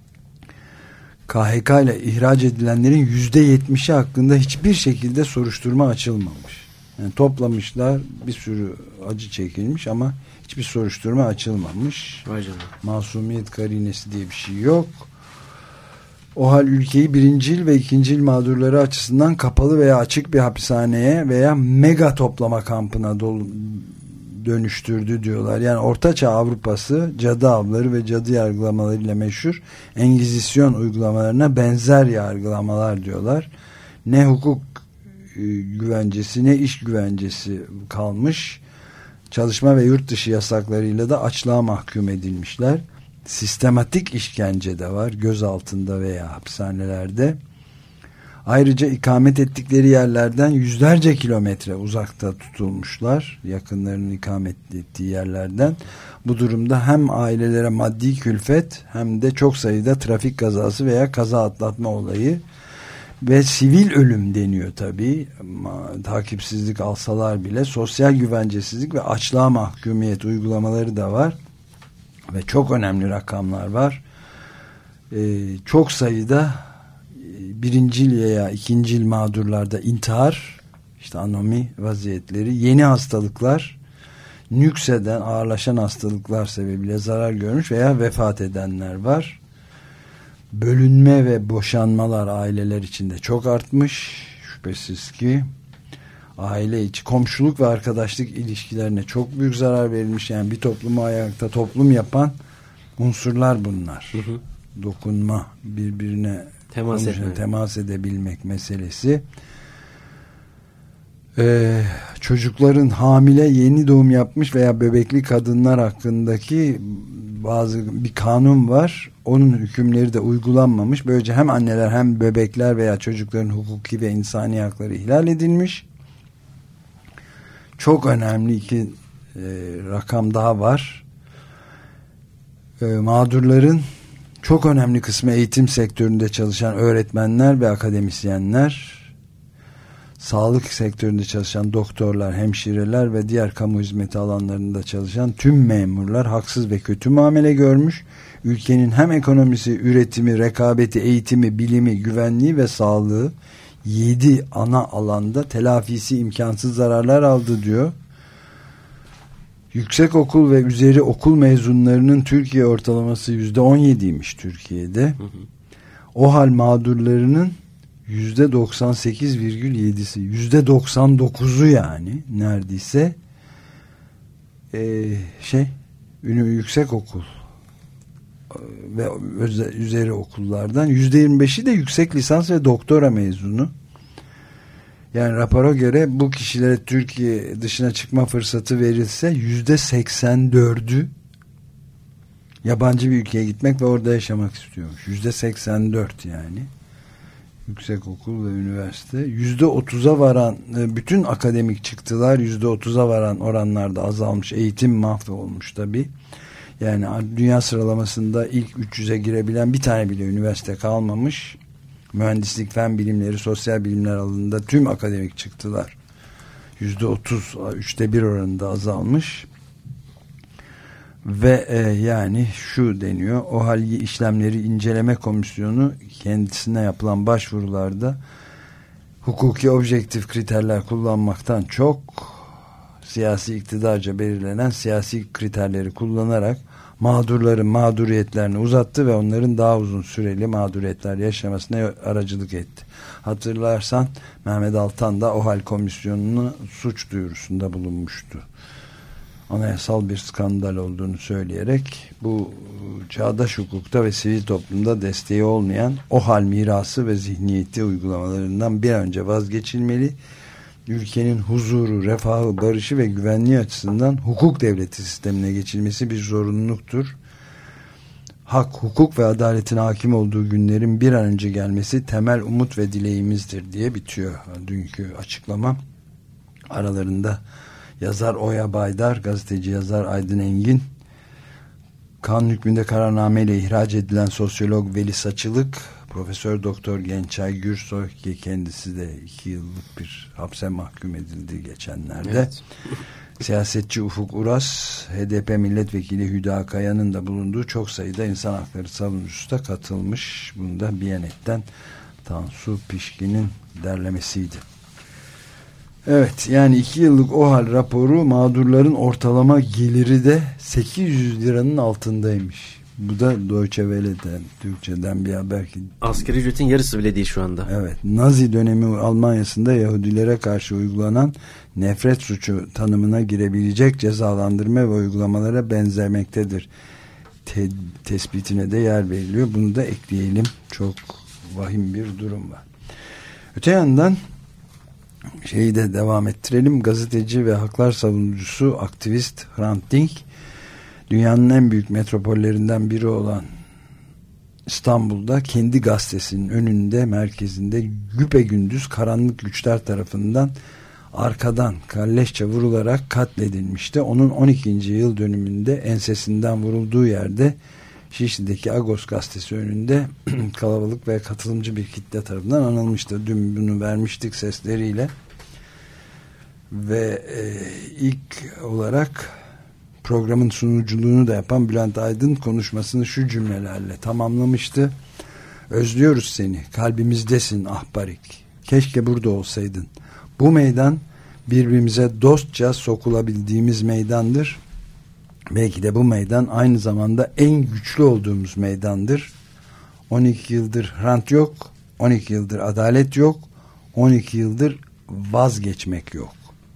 KHK ile ihraç edilenlerin %70'i hakkında hiçbir şekilde soruşturma açılmamış. Yani toplamışlar, bir sürü acı çekilmiş ama hiçbir soruşturma açılmamış. Masumiyet karinesi diye bir şey yok. OHAL ülkeyi birincil ve ikincil mağdurları açısından kapalı veya açık bir hapishaneye veya mega toplama kampına dönüştürdü diyorlar. Yani Ortaçağ Avrupa'sı cadı avları ve cadı yargılamalarıyla meşhur Engizisyon uygulamalarına benzer yargılamalar diyorlar. Ne hukuk güvencesi ne iş güvencesi kalmış. Çalışma ve yurt dışı yasaklarıyla da açlığa mahkum edilmişler. Sistematik işkence de var, gözaltında veya hapishanelerde. Ayrıca ikamet ettikleri yerlerden yüzlerce kilometre uzakta tutulmuşlar, yakınlarının ikamet ettiği yerlerden. Bu durumda hem ailelere maddi külfet hem de çok sayıda trafik kazası veya kaza atlatma olayı ve sivil ölüm deniyor tabii. Takipsizlik alsalar bile sosyal güvencesizlik ve açlığa mahkumiyet uygulamaları da var. Ve çok önemli rakamlar var. Çok sayıda birincil veya ikincil mağdurlarda intihar, işte anomi vaziyetleri, yeni hastalıklar, nükseden, ağırlaşan hastalıklar sebebiyle zarar görmüş veya vefat edenler var. Bölünme ve boşanmalar aileler içinde çok artmış. Şüphesiz ki aile içi komşuluk ve arkadaşlık ilişkilerine çok büyük zarar verilmiş. Yani bir toplumu ayakta toplum yapan unsurlar bunlar. Hı hı. Dokunma, birbirine temas edebilmek meselesi. Çocukların hamile, yeni doğum yapmış veya bebekli kadınlar hakkındaki bir kanun var. Onun hükümleri de uygulanmamış. Böylece hem anneler hem bebekler veya çocukların hukuki ve insani hakları ihlal edilmiş. Çok önemli iki rakam daha var. Mağdurların çok önemli kısmı eğitim sektöründe çalışan öğretmenler ve akademisyenler, sağlık sektöründe çalışan doktorlar, hemşireler ve diğer kamu hizmeti alanlarında çalışan tüm memurlar haksız ve kötü muamele görmüş. Ülkenin hem ekonomisi, üretimi, rekabeti, eğitimi, bilimi, güvenliği ve sağlığı 7 ana alanda telafisi imkansız zararlar aldı diyor. Yüksekokul ve üzeri okul mezunlarının Türkiye ortalaması %17'ymiş Türkiye'de. OHAL mağdurlarının %98,7'si, %99'u yani neredeyse yüksekokul ve üzeri okullardan. %25'i de yüksek lisans ve doktora mezunu. Yani rapora göre bu kişilere Türkiye dışına çıkma fırsatı verilse %84'ü yabancı bir ülkeye gitmek ve orada yaşamak istiyormuş. %84 yani. Yüksekokul ve üniversite. %30'a varan bütün akademik çıktılar %30'a varan oranlarda azalmış. Eğitim mahvolmuş tabii. Yani dünya sıralamasında ilk 300'e girebilen bir tane bile üniversite kalmamış. Mühendislik, fen bilimleri, sosyal bilimler alanında tüm akademik çıktılar %30, 3'te 1 oranında azalmış. Ve yani şu deniyor, OHAL işlemleri inceleme komisyonu kendisine yapılan başvurularda hukuki objektif kriterler kullanmaktan çok siyasi iktidarca belirlenen siyasi kriterleri kullanarak mağdurların mağduriyetlerini uzattı ve onların daha uzun süreli mağduriyetler yaşamasına aracılık etti. Hatırlarsan Mehmet Altan da OHAL komisyonuna suç duyurusunda bulunmuştu. Anayasal bir skandal olduğunu söyleyerek bu çağdaş hukukta ve sivil toplumda desteği olmayan OHAL mirası ve zihniyeti uygulamalarından bir an önce vazgeçilmeli. Ülkenin huzuru, refahı, barışı ve güvenliği açısından hukuk devleti sistemine geçilmesi bir zorunluluktur. Hak, hukuk ve adaletin hakim olduğu günlerin bir an önce gelmesi temel umut ve dileğimizdir diye bitiyor dünkü açıklama. Aralarında yazar Oya Baydar, gazeteci yazar Aydın Engin, kanun hükmünde kararnameyle ihraç edilen sosyolog Veli Saçılık, Profesör Doktor Gençay Gürsoy ki kendisi de 2 yıllık bir hapse mahkum edildi geçenlerde. Evet. Siyasetçi Ufuk Uras, HDP milletvekili Hüda Kaya'nın da bulunduğu çok sayıda insan hakları savunucusu da katılmış. Bunu da Biyanet'ten Tansu Pişkin'in derlemesiydi. Evet, yani 2 yıllık OHAL raporu mağdurların ortalama geliri de 800 liranın altındaymış. Bu da Deutsche Welle'den, Türkçe'den bir haber ki. Asgari ücretin yarısı bile değil şu anda. Evet, Nazi dönemi Almanya'sında Yahudilere karşı uygulanan nefret suçu tanımına girebilecek cezalandırma ve uygulamalara benzemektedir. Tespitine de yer veriliyor. Bunu da ekleyelim. Çok vahim bir durum var. Öte yandan şeyi de devam ettirelim. Gazeteci ve haklar savunucusu aktivist Hrant Dink, dünyanın en büyük metropollerinden biri olan İstanbul'da kendi gazetesinin önünde, merkezinde güpegündüz karanlık güçler tarafından arkadan kalleşçe vurularak katledilmişti. Onun 12. yıl dönümünde ensesinden vurulduğu yerde Şişli'deki Agos gazetesi önünde kalabalık ve katılımcı bir kitle tarafından anılmıştı. Dün bunu vermiştik sesleriyle ve ilk olarak programın sunuculuğunu da yapan Bülent Aydın konuşmasını şu cümlelerle tamamlamıştı. Özlüyoruz seni, kalbimizdesin ahbarik. Keşke burada olsaydın. Bu meydan birbirimize dostça sokulabildiğimiz meydandır. Belki de bu meydan aynı zamanda en güçlü olduğumuz meydandır. 12 yıldır Hrant yok, 12 yıldır adalet yok, 12 yıldır vazgeçmek yok.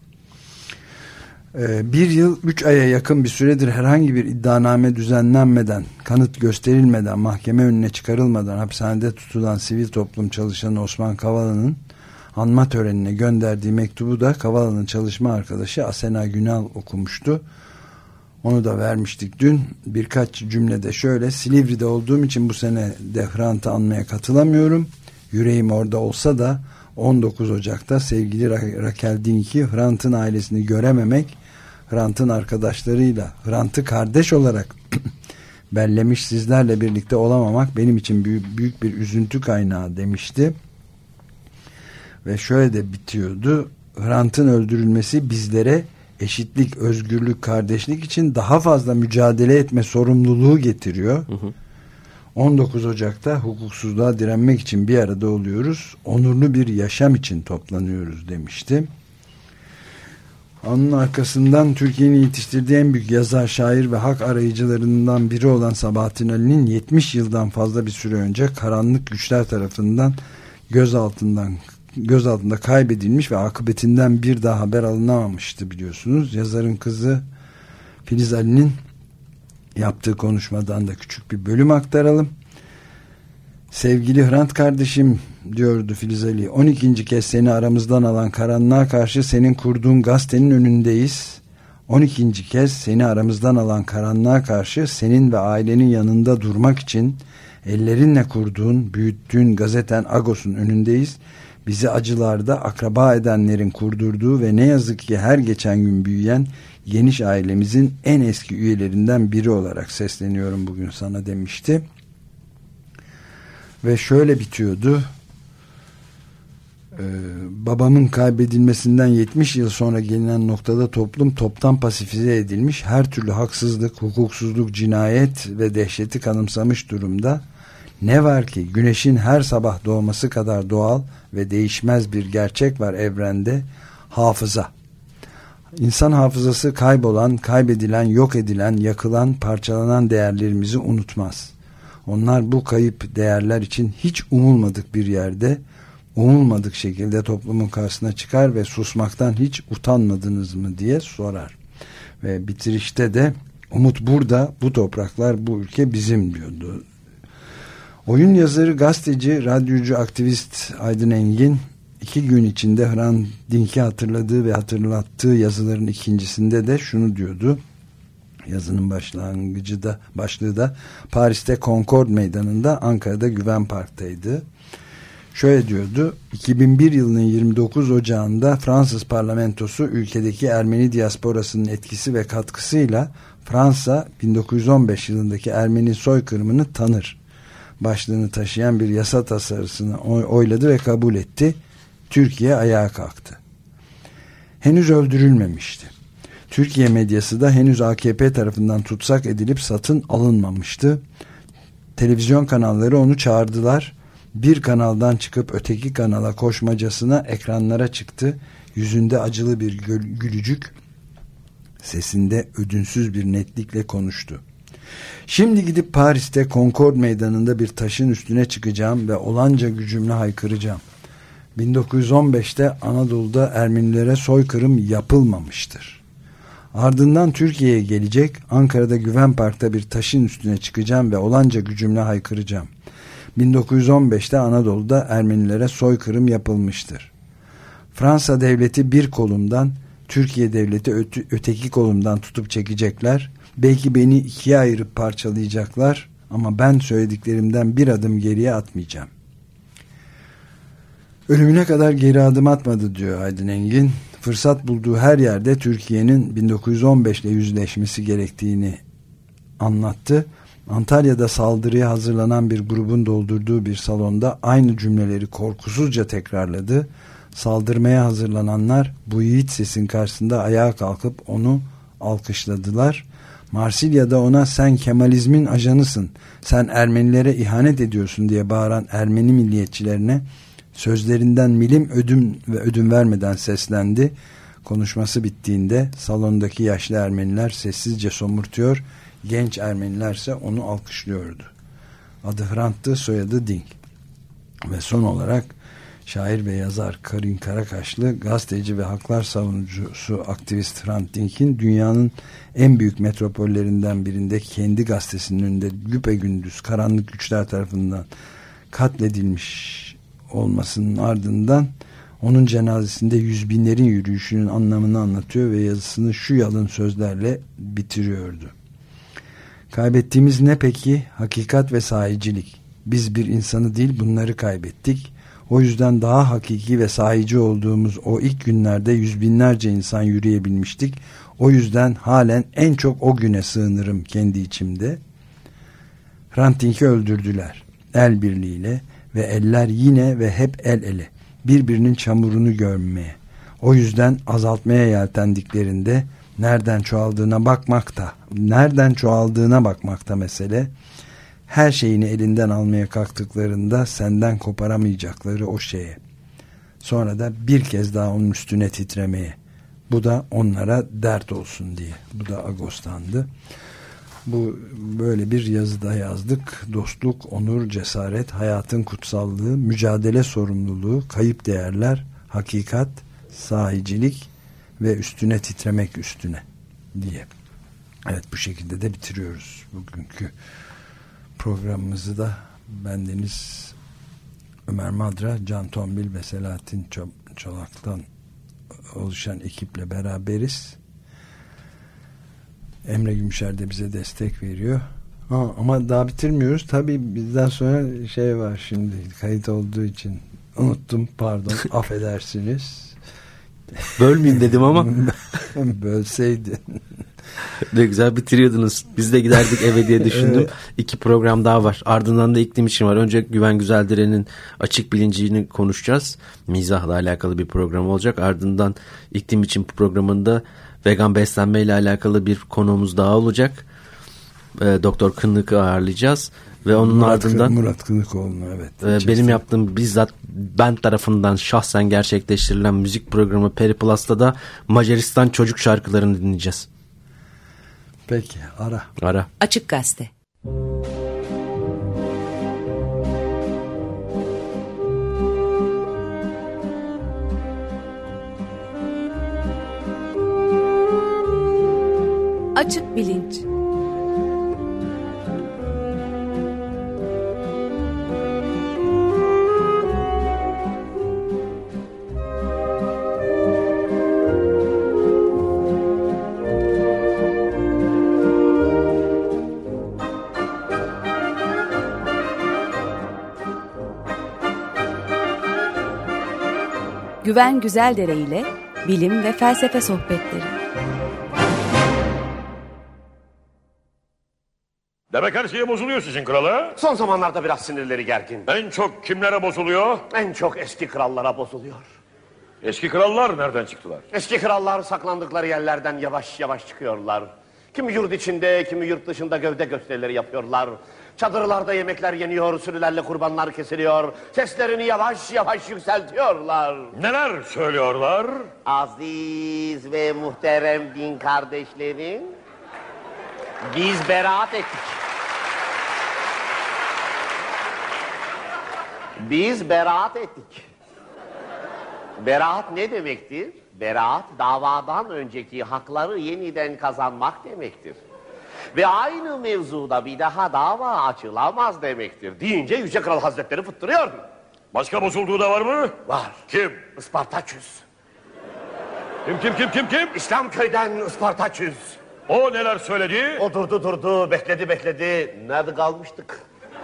1 yıl 3 aya yakın bir süredir herhangi bir iddianame düzenlenmeden, kanıt gösterilmeden, mahkeme önüne çıkarılmadan hapishanede tutulan sivil toplum çalışanı Osman Kavala'nın anma törenine gönderdiği mektubu da Kavala'nın çalışma arkadaşı Asena Günal okumuştu. Onu da vermiştik dün. Birkaç cümlede şöyle: Silivri'de olduğum için bu sene de Hrant'ı anmaya katılamıyorum. Yüreğim orada olsa da 19 Ocak'ta sevgili Raquel Dink'i, Hrant'ın ailesini görememek, Hrant'ın arkadaşlarıyla Hrant'ı kardeş olarak bellemiş sizlerle birlikte olamamak benim için büyük bir üzüntü kaynağı demişti. Ve şöyle de bitiyordu: Hrant'ın öldürülmesi bizlere eşitlik, özgürlük, kardeşlik için daha fazla mücadele etme sorumluluğu getiriyor. 19 Ocak'ta hukuksuzluğa direnmek için bir arada oluyoruz. Onurlu bir yaşam için toplanıyoruz demişti. Onun arkasından Türkiye'nin yetiştirdiği en büyük yazar, şair ve hak arayıcılarından biri olan Sabahattin Ali'nin 70 yıldan fazla bir süre önce karanlık güçler tarafından gözaltında kaybedilmiş ve akıbetinden bir daha haber alınamamıştı biliyorsunuz. Yazarın kızı Filiz Ali'nin yaptığı konuşmadan da küçük bir bölüm aktaralım. Sevgili Hrant kardeşim, diyordu Filiz Ali, 12. kez seni aramızdan alan karanlığa karşı senin kurduğun gazetenin önündeyiz. 12. kez seni aramızdan alan karanlığa karşı senin ve ailenin yanında durmak için ellerinle kurduğun, büyüttüğün gazeten Agos'un önündeyiz. Bizi acılarda akraba edenlerin kurdurduğu ve ne yazık ki her geçen gün büyüyen geniş ailemizin en eski üyelerinden biri olarak sesleniyorum bugün sana demişti. Ve şöyle bitiyordu. Babamın kaybedilmesinden 70 yıl sonra gelinen noktada toplum toptan pasifize edilmiş, her türlü haksızlık, hukuksuzluk, cinayet ve dehşeti kanımsamış durumda. Ne var ki güneşin her sabah doğması kadar doğal ve değişmez bir gerçek var evrende: hafıza. İnsan hafızası kaybolan, kaybedilen, yok edilen, yakılan, parçalanan değerlerimizi unutmaz. Onlar bu kayıp değerler için hiç umulmadık bir yerde, umulmadık şekilde toplumun karşısına çıkar ve susmaktan hiç utanmadınız mı diye sorar. Ve bitirişte de umut burada, bu topraklar, bu ülke bizim diyordu. Oyun yazarı, gazeteci, radyocu, aktivist Aydın Engin 2 gün içinde Hrant Dink'i hatırladığı ve hatırlattığı yazıların ikincisinde de şunu diyordu. Yazının başlığı da Paris'te Concord Meydanı'nda, Ankara'da Güven Park'taydı. Şöyle diyordu: 2001 yılının 29 Ocağı'nda Fransız parlamentosu ülkedeki Ermeni diasporasının etkisi ve katkısıyla Fransa 1915 yılındaki Ermeni soykırımını tanır başlığını taşıyan bir yasa tasarısını oyladı ve kabul etti. Türkiye ayağa kalktı. Henüz öldürülmemişti. Türkiye medyası da henüz AKP tarafından tutsak edilip satın alınmamıştı. Televizyon kanalları onu çağırdılar. Bir kanaldan çıkıp öteki kanala koşmacasına ekranlara çıktı. Yüzünde acılı bir gülücük, sesinde ödünsüz bir netlikle konuştu. Şimdi gidip Paris'te Concord Meydanı'nda bir taşın üstüne çıkacağım ve olanca gücümle haykıracağım. 1915'te Anadolu'da Ermenilere soykırım yapılmamıştır. Ardından Türkiye'ye gelecek, Ankara'da Güven Park'ta bir taşın üstüne çıkacağım ve olanca gücümle haykıracağım. 1915'te Anadolu'da Ermenilere soykırım yapılmıştır. Fransa devleti bir kolumdan, Türkiye devleti öteki kolumdan tutup çekecekler. Belki beni ikiye ayırıp parçalayacaklar ama ben söylediklerimden bir adım geriye atmayacağım. Ölümüne kadar geri adım atmadı diyor Aydın Engin. Fırsat bulduğu her yerde Türkiye'nin 1915 ile yüzleşmesi gerektiğini anlattı. Antalya'da saldırıya hazırlanan bir grubun doldurduğu bir salonda aynı cümleleri korkusuzca tekrarladı. Saldırmaya hazırlananlar bu yiğit sesin karşısında ayağa kalkıp onu alkışladılar. Marsilya'da ona "sen Kemalizmin ajanısın, sen Ermenilere ihanet ediyorsun" diye bağıran Ermeni milliyetçilerine sözlerinden milim ödün vermeden seslendi. Konuşması bittiğinde salondaki yaşlı Ermeniler sessizce somurtuyor, genç Ermenilerse onu alkışlıyordu. Adı Hrant'tı, soyadı Dink. Ve son olarak şair ve yazar Karin Karakaşlı, gazeteci ve haklar savunucusu aktivist Hrant Dink'in dünyanın en büyük metropollerinden birinde kendi gazetesinin önünde güpegündüz karanlık güçler tarafından katledilmiş olmasının ardından onun cenazesinde yüz binlerin yürüyüşünün anlamını anlatıyor ve yazısını şu yalın sözlerle bitiriyordu. Kaybettiğimiz ne peki? Hakikat ve sahicilik. Biz bir insanı değil, bunları kaybettik. O yüzden daha hakiki ve sahici olduğumuz o ilk günlerde yüz binlerce insan yürüyebilmiştik. O yüzden halen en çok o güne sığınırım kendi içimde. Hrant Dink'i öldürdüler. El birliğiyle ve eller yine ve hep el ele. Birbirinin çamurunu görmeye. O yüzden azaltmaya yeltendiklerinde nereden çoğaldığına bakmakta mesele. Her şeyini elinden almaya kalktıklarında senden koparamayacakları o şeye. Sonra da bir kez daha onun üstüne titremeye. Bu da onlara dert olsun diye. Bu da Ağustos'tandı. Bu böyle bir yazıda yazdık. Dostluk, onur, cesaret, hayatın kutsallığı, mücadele sorumluluğu, kayıp değerler, hakikat, sahicilik ve üstüne titremek üstüne diye. Evet, bu şekilde de bitiriyoruz bugünkü programımızı da. Bendeniz Ömer Madra, Can Tombil ve Selahattin Çolak'tan oluşan ekiple beraberiz. Emre Gümüşer de bize destek veriyor. Ama daha bitirmiyoruz. Tabii bizden sonra şey var şimdi, kayıt olduğu için unuttum, pardon, affedersiniz. Bölmeyeyim dedim ama. Bölseydin. Ne güzel bitiriyordunuz. Biz de giderdik eve diye düşündüm. Evet. 2 program daha var. Ardından da iklim için var. Önce Güven Güzeldiren'in açık bilincini konuşacağız. Mizahla alakalı bir program olacak. Ardından iklim için programında vegan beslenme ile alakalı bir konuğumuz daha olacak. Doktor Kınık'ı ağırlayacağız. Ve onun ardından Murat Kınıkoğlu'nu, evet. Benim yaptığım, bizzat ben tarafından şahsen gerçekleştirilen müzik programı Periplus'ta da Macaristan çocuk şarkılarını dinleyeceğiz. Peki, ara. Açık Gazete. Açık bilinç. Güven Güzeldere ile bilim ve felsefe sohbetleri. Demek her şeye bozuluyor sizin krala? Son zamanlarda biraz sinirleri gergin. En çok kimlere bozuluyor? En çok eski krallara bozuluyor. Eski krallar nereden çıktılar? Eski krallar saklandıkları yerlerden yavaş yavaş çıkıyorlar. Kimi yurt içinde, kimi yurt dışında gövde gösterileri yapıyorlar. Çadırlarda yemekler yeniyor, sürülerle kurbanlar kesiliyor. Seslerini yavaş yavaş yükseltiyorlar. Neler söylüyorlar? Aziz ve muhterem din kardeşlerim, biz beraat ettik. Biz beraat ettik. Beraat ne demektir? Beraat, davadan önceki hakları yeniden kazanmak demektir. Ve aynı mevzuda bir daha dava açılamaz demektir. Deyince Yüce Kral Hazretleri fıttırıyor. Başka bozulduğu da var mı? Var. Kim? Ispartaçüs. Kim? İslamköy'den Ispartaçüs. O neler söyledi? O durdu, bekledi. Nerede kalmıştık?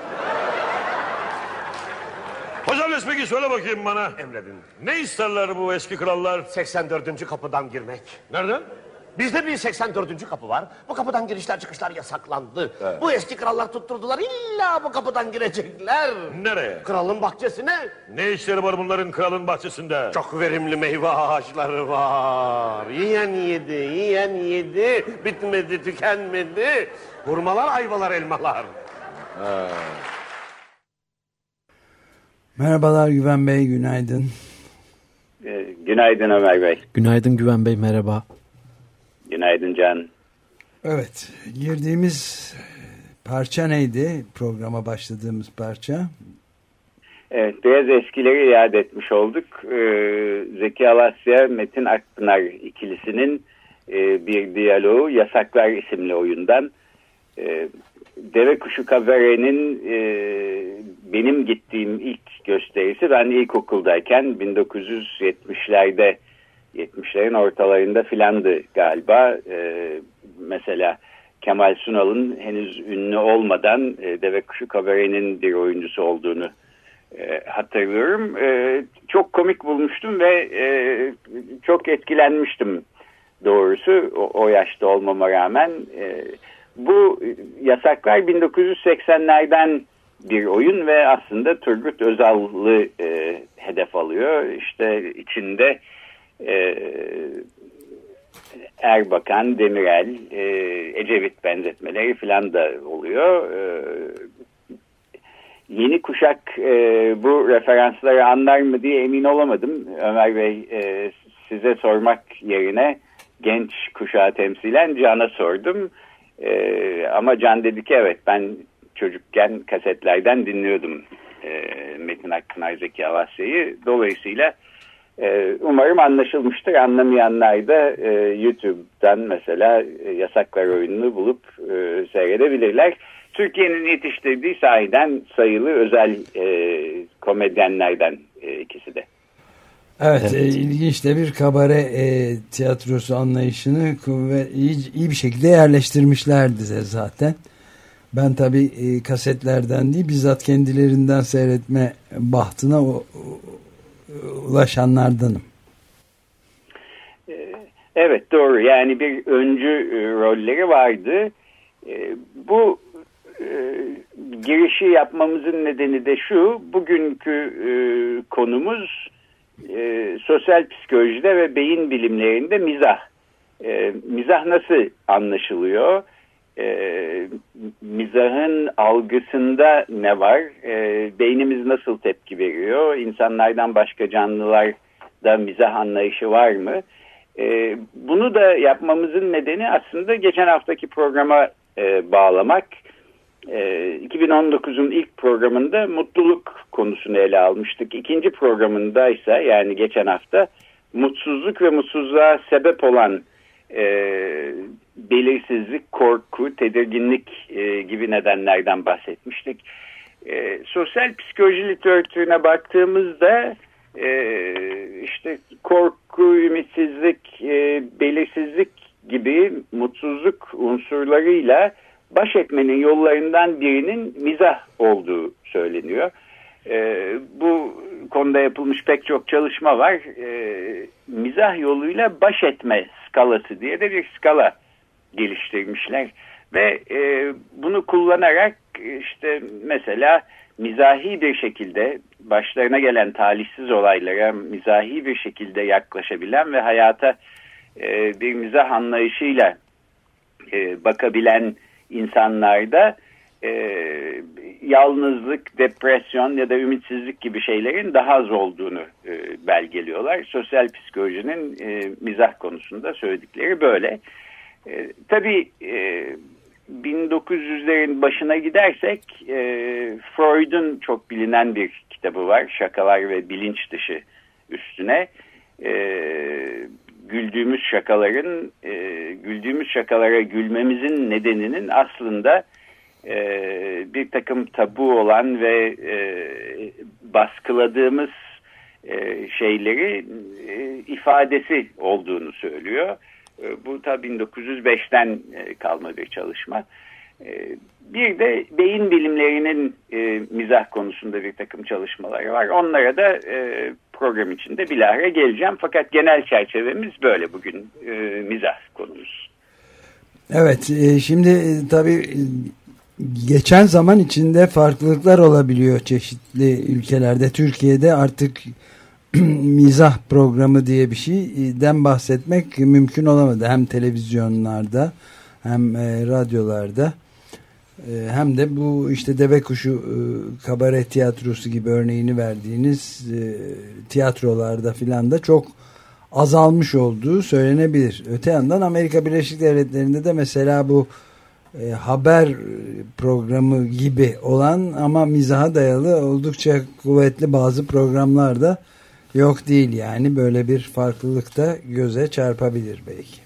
Hocam peki söyle bakayım bana. Emredin. Ne isterler bu eski krallar? 84. kapıdan girmek. Nereden? Bizde bir 84. kapı var. Bu kapıdan girişler çıkışlar yasaklandı. Evet. Bu eski krallar tutturdular. İlla bu kapıdan girecekler. Nereye? Kralın bahçesine. Ne işleri var bunların kralın bahçesinde? Çok verimli meyve ağaçları var. Yiyen yedi. Bitmedi, tükenmedi. Hurmalar, ayvalar, elmalar. Merhabalar Güven Bey, günaydın. Günaydın Ömer Bey. Günaydın Güven Bey, merhaba. Günaydın Can. Evet, girdiğimiz parça neydi? Programa başladığımız parça. Evet, biraz eskileri iade etmiş olduk. Zeki Alasya, Metin Akpınar ikilisinin bir diyaloğu Yasaklar isimli oyundan. Deve Kuşu Kabare'nin benim gittiğim ilk gösterisi, ben ilkokuldayken 1970'lerde, 70'lerin ortalarında filandı galiba. Mesela Kemal Sunal'ın henüz ünlü olmadan Deve Kuşu Kabare'nin bir oyuncusu olduğunu hatırlıyorum. Çok komik bulmuştum ve çok etkilenmiştim doğrusu o yaşta olmama rağmen. Bu Yasaklar 1980'lerden bir oyun ve aslında Turgut Özal'ı hedef alıyor. İşte içinde Erbakan, Demirel, Ecevit benzetmeleri falan da oluyor. Yeni kuşak bu referansları anlar mı diye emin olamadım. Ömer Bey, size sormak yerine genç kuşağı temsilen Can'a sordum. Ama Can dedi ki evet, ben çocukken kasetlerden dinliyordum Metin Akpınar, Zeki Alasya'yı. Dolayısıyla Umarım anlaşılmıştır. Anlamayanlar da YouTube'dan mesela Yasaklar oyununu bulup seyredebilirler. Türkiye'nin yetiştirdiği sahiden sayılı özel komedyenlerden ikisi de. Evet, ilginç de bir kabare tiyatrosu anlayışını iyi bir şekilde yerleştirmişlerdi zaten. Ben tabii kasetlerden değil, bizzat kendilerinden seyretme bahtına ulaşanlardanım. Evet, doğru. Yani bir öncü rolleri vardı. Bu girişi yapmamızın nedeni de şu: bugünkü konumuz sosyal psikolojide ve beyin bilimlerinde mizah. Mizah nasıl anlaşılıyor? Mizahın algısında ne var? Beynimiz nasıl tepki veriyor? İnsanlardan başka canlılarda mizah anlayışı var mı? Bunu da yapmamızın nedeni aslında geçen haftaki programa bağlamak. 2019'un ilk programında mutluluk konusunu ele almıştık. İkinci programındaysa, yani geçen hafta, mutsuzluk ve mutsuzluğa sebep olan belirsizlik, korku, tedirginlik gibi nedenlerden bahsetmiştik. Sosyal psikoloji literatürüne baktığımızda işte korku, ümitsizlik, belirsizlik gibi mutsuzluk unsurlarıyla baş etmenin yollarından birinin mizah olduğu söyleniyor. Bu konuda yapılmış pek çok çalışma var. Mizah yoluyla baş etme skalası diye de bir skala geliştirmişler. Ve bunu kullanarak işte mesela mizahi bir şekilde başlarına gelen talihsiz olaylara mizahi bir şekilde yaklaşabilen ve hayata bir mizah anlayışıyla bakabilen insanlarda yalnızlık, depresyon ya da ümitsizlik gibi şeylerin daha az olduğunu belgeliyorlar. Sosyal psikolojinin mizah konusunda söyledikleri böyle. Tabii 1900'lerin başına gidersek Freud'un çok bilinen bir kitabı var. Şakalar ve bilinç dışı üstüne. Güldüğümüz şakalara gülmemizin nedeninin aslında bir takım tabu olan ve baskıladığımız şeyleri ifadesi olduğunu söylüyor. Bu tabii 1905'ten kalma bir çalışma. Bir de beyin bilimlerinin mizah konusunda bir takım çalışmaları var. Onlara da program içinde bilahare geleceğim. Fakat genel çerçevemiz böyle bugün mizah konumuz. Evet, şimdi tabii geçen zaman içinde farklılıklar olabiliyor çeşitli ülkelerde. Türkiye'de artık mizah programı diye bir şeyden bahsetmek mümkün olamadı. Hem televizyonlarda hem radyolarda hem de bu işte Deve Kuşu kabare tiyatrosu gibi örneğini verdiğiniz tiyatrolarda filan da çok azalmış olduğu söylenebilir. Öte yandan Amerika Birleşik Devletleri'nde de mesela bu haber programı gibi olan ama mizaha dayalı oldukça kuvvetli bazı programlar da yok değil, yani böyle bir farklılık da göze çarpabilir belki.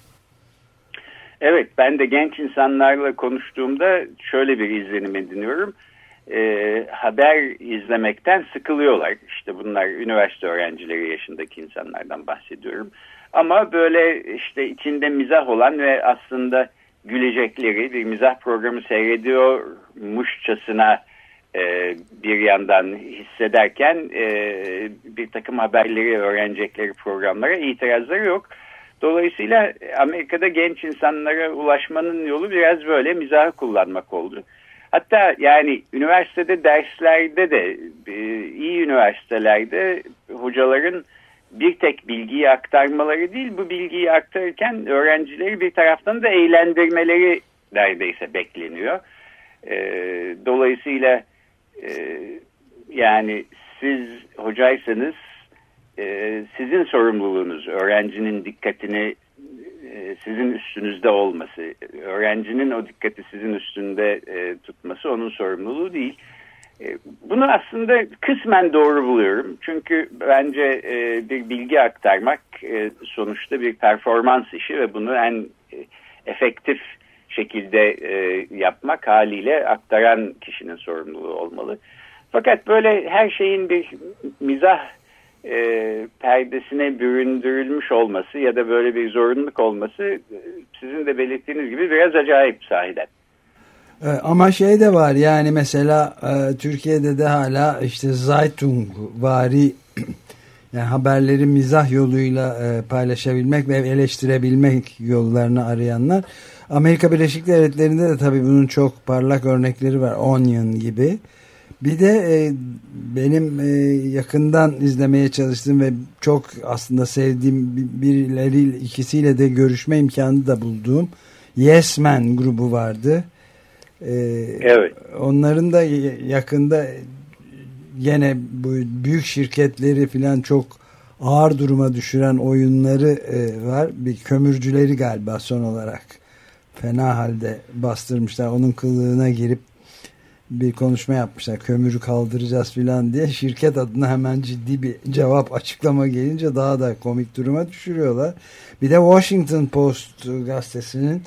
Evet, ben de genç insanlarla konuştuğumda şöyle bir izlenim ediniyorum. Haber izlemekten sıkılıyorlar. İşte bunlar üniversite öğrencileri yaşındaki insanlardan bahsediyorum. Ama böyle işte içinde mizah olan ve aslında gülecekleri bir mizah programı seyrediyormuşçasına bir yandan hissederken bir takım haberleri öğrenecekleri programlara itirazları yok. Dolayısıyla Amerika'da genç insanlara ulaşmanın yolu biraz böyle mizahı kullanmak oldu. Hatta yani üniversitede derslerde de iyi üniversitelerde hocaların bir tek bilgiyi aktarmaları değil, bu bilgiyi aktarırken öğrencileri bir taraftan da eğlendirmeleri neredeyse bekleniyor. Dolayısıyla yani siz hocaysanız sizin sorumluluğunuz öğrencinin dikkatini sizin üstünüzde olması, öğrencinin o dikkati sizin üstünde tutması onun sorumluluğu değil. Bunu aslında kısmen doğru buluyorum. Çünkü bence bir bilgi aktarmak sonuçta bir performans işi ve bunu en efektif şekilde yapmak haliyle aktaran kişinin sorumluluğu olmalı. Fakat böyle her şeyin bir mizah perdesine büründürülmüş olması ya da böyle bir zorunluluk olması sizin de belirttiğiniz gibi biraz acayip sahiden. Ama şey de var yani mesela Türkiye'de de hala işte Zeitung vari yani haberleri mizah yoluyla paylaşabilmek ve eleştirebilmek yollarını arayanlar. Amerika Birleşik Devletleri'nde de tabii bunun çok parlak örnekleri var. Onion gibi. Bir de benim yakından izlemeye çalıştığım ve çok aslında sevdiğim birileriyle ikisiyle de görüşme imkanı da bulduğum Yes Man grubu vardı. Evet. Onların da yakında gene bu büyük şirketleri falan çok ağır duruma düşüren oyunları var. Bir kömürcüleri galiba son olarak fena halde bastırmışlar. Onun kılığına girip bir konuşma yapmışlar. Kömürü kaldıracağız filan diye. Şirket adına hemen ciddi bir cevap açıklama gelince daha da komik duruma düşürüyorlar. Bir de Washington Post gazetesinin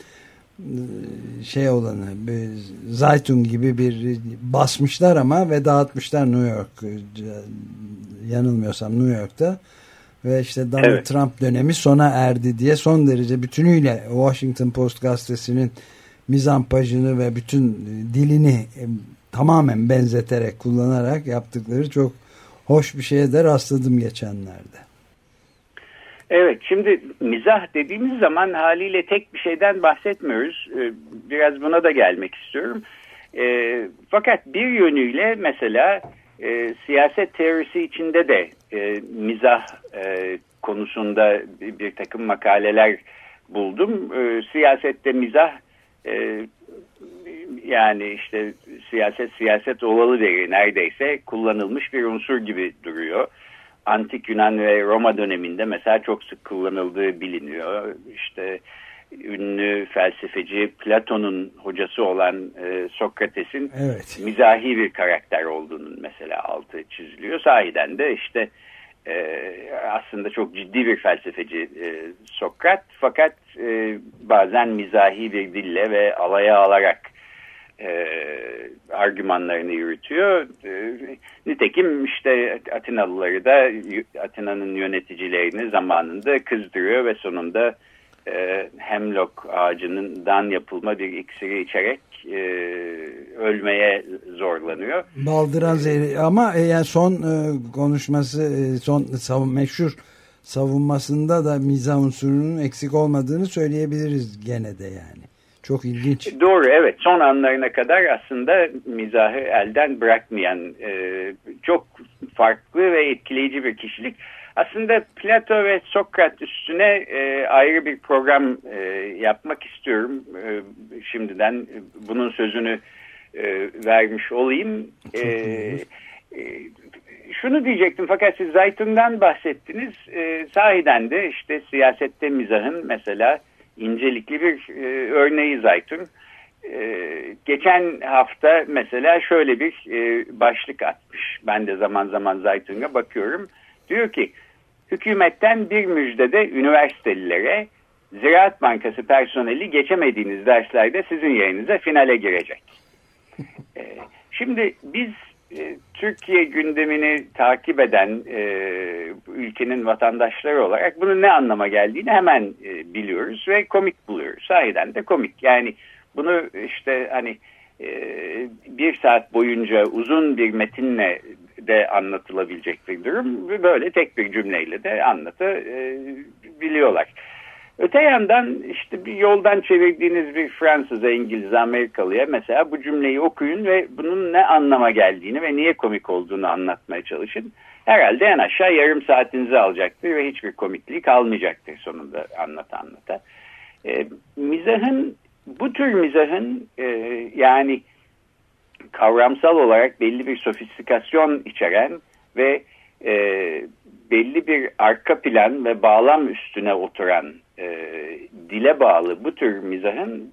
şey olanı Zeitung gibi bir basmışlar ama ve dağıtmışlar New York, yanılmıyorsam New York'ta ve işte Donald Trump dönemi sona erdi diye son derece bütünüyle Washington Post gazetesinin mizampajını ve bütün dilini tamamen benzeterek kullanarak yaptıkları çok hoş bir şeye de rastladım geçenlerde. Evet, şimdi mizah dediğimiz zaman haliyle tek bir şeyden bahsetmiyoruz. Biraz buna da gelmek istiyorum. Fakat bir yönüyle mesela siyaset teorisi içinde de mizah konusunda bir takım makaleler buldum. Siyasette mizah yani işte siyaset olalı veri neredeyse kullanılmış bir unsur gibi duruyor. Antik Yunan ve Roma döneminde mesela çok sık kullanıldığı biliniyor. İşte ünlü felsefeci Platon'un hocası olan Sokrates'in mizahi bir karakter olduğunun mesela altı çiziliyor. Sahiden de işte aslında çok ciddi bir felsefeci Sokrat, fakat bazen mizahi bir dille ve alaya alarak argümanlarını yürütüyor. Nitekim işte Atinalıları da Atina'nın yöneticilerini zamanında kızdırıyor ve sonunda hemlock ağacından yapılma bir iksiri içerek ölmeye zorlanıyor. Baldıran zehri ama yani son konuşması son meşhur savunmasında da mizah unsurunun eksik olmadığını söyleyebiliriz gene de yani. Çok ilginç. Doğru, evet. Son anlarına kadar aslında mizahı elden bırakmayan çok farklı ve etkileyici bir kişilik. Aslında Plato ve Sokrat üstüne ayrı bir program yapmak istiyorum. Şimdiden bunun sözünü vermiş olayım. Şunu diyecektim, fakat siz Zeitung'dan bahsettiniz. Sahiden de işte siyasette mizahın mesela incelikli bir örneği Zeitung. Geçen hafta mesela şöyle bir başlık atmış. Ben de zaman zaman Zeitung'a bakıyorum. Diyor ki, hükümetten bir müjdede üniversitelilere, Ziraat Bankası personeli geçemediğiniz derslerde sizin yerinize finale girecek. Şimdi biz Türkiye gündemini takip eden ülkenin vatandaşları olarak bunun ne anlama geldiğini hemen biliyoruz ve komik buluyoruz. Sahiden de komik. Yani bunu işte hani bir saat boyunca uzun bir metinle de anlatılabilecek bir durum. Böyle tek bir cümleyle de anlatabiliyorlar. Öte yandan işte bir yoldan çevirdiğiniz bir Fransız'a, İngiliz'e, Amerikalı'ya mesela bu cümleyi okuyun ve bunun ne anlama geldiğini ve niye komik olduğunu anlatmaya çalışın. Herhalde en aşağı yarım saatinizi alacaktır ve hiçbir komikliği kalmayacaktır sonunda anlata. Mizahın, bu tür mizahın yani kavramsal olarak belli bir sofistikasyon içeren ve belli bir arka plan ve bağlam üstüne oturan dile bağlı bu tür mizahın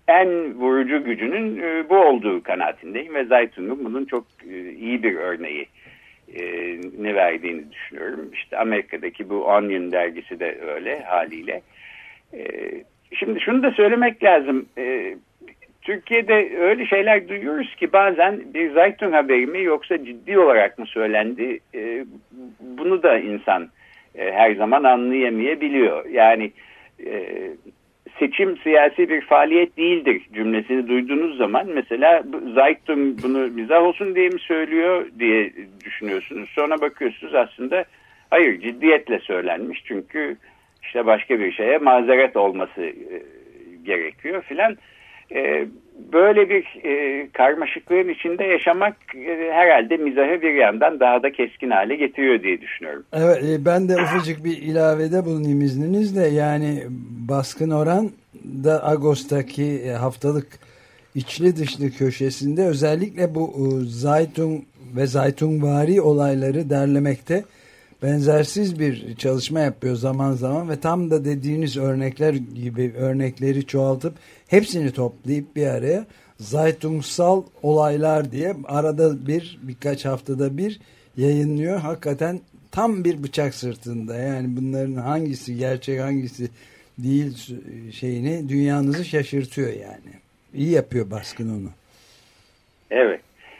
en vurucu gücünün bu olduğu kanaatindeyim ve Zeitung'un bunun çok iyi bir örneği ne verdiğini düşünüyorum. İşte Amerika'daki bu Onion dergisi de öyle haliyle. Şimdi şunu da söylemek lazım. Türkiye'de öyle şeyler duyuyoruz ki bazen bir Zeitung haberi mi yoksa ciddi olarak mı söylendi? Bunu da insan her zaman anlayamayabiliyor. Yani seçim siyasi bir faaliyet değildir cümlesini duyduğunuz zaman mesela Zeitung bunu mizah olsun diye mi söylüyor diye düşünüyorsunuz. Sonra bakıyorsunuz aslında hayır, ciddiyetle söylenmiş çünkü işte başka bir şeye mazeret olması gerekiyor filan. Böyle bir karmaşıklığın içinde yaşamak herhalde mizahı bir yandan daha da keskin hale getiriyor diye düşünüyorum. Evet, ben de ufacık bir ilavede bulunayım izninizle. Yani Baskın Oran da Ağustos'taki haftalık içli dışlı köşesinde özellikle bu Zeitung ve Zeitungvari olayları derlemekte benzersiz bir çalışma yapıyor zaman zaman ve tam da dediğiniz örnekler gibi örnekleri çoğaltıp hepsini toplayıp bir araya Zeitungsal olaylar diye arada birkaç haftada bir yayınlıyor. Hakikaten tam bir bıçak sırtında, yani bunların hangisi gerçek hangisi değil şeyini dünyanızı şaşırtıyor yani. İyi yapıyor Baskın onu. Evet.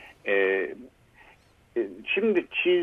Şimdi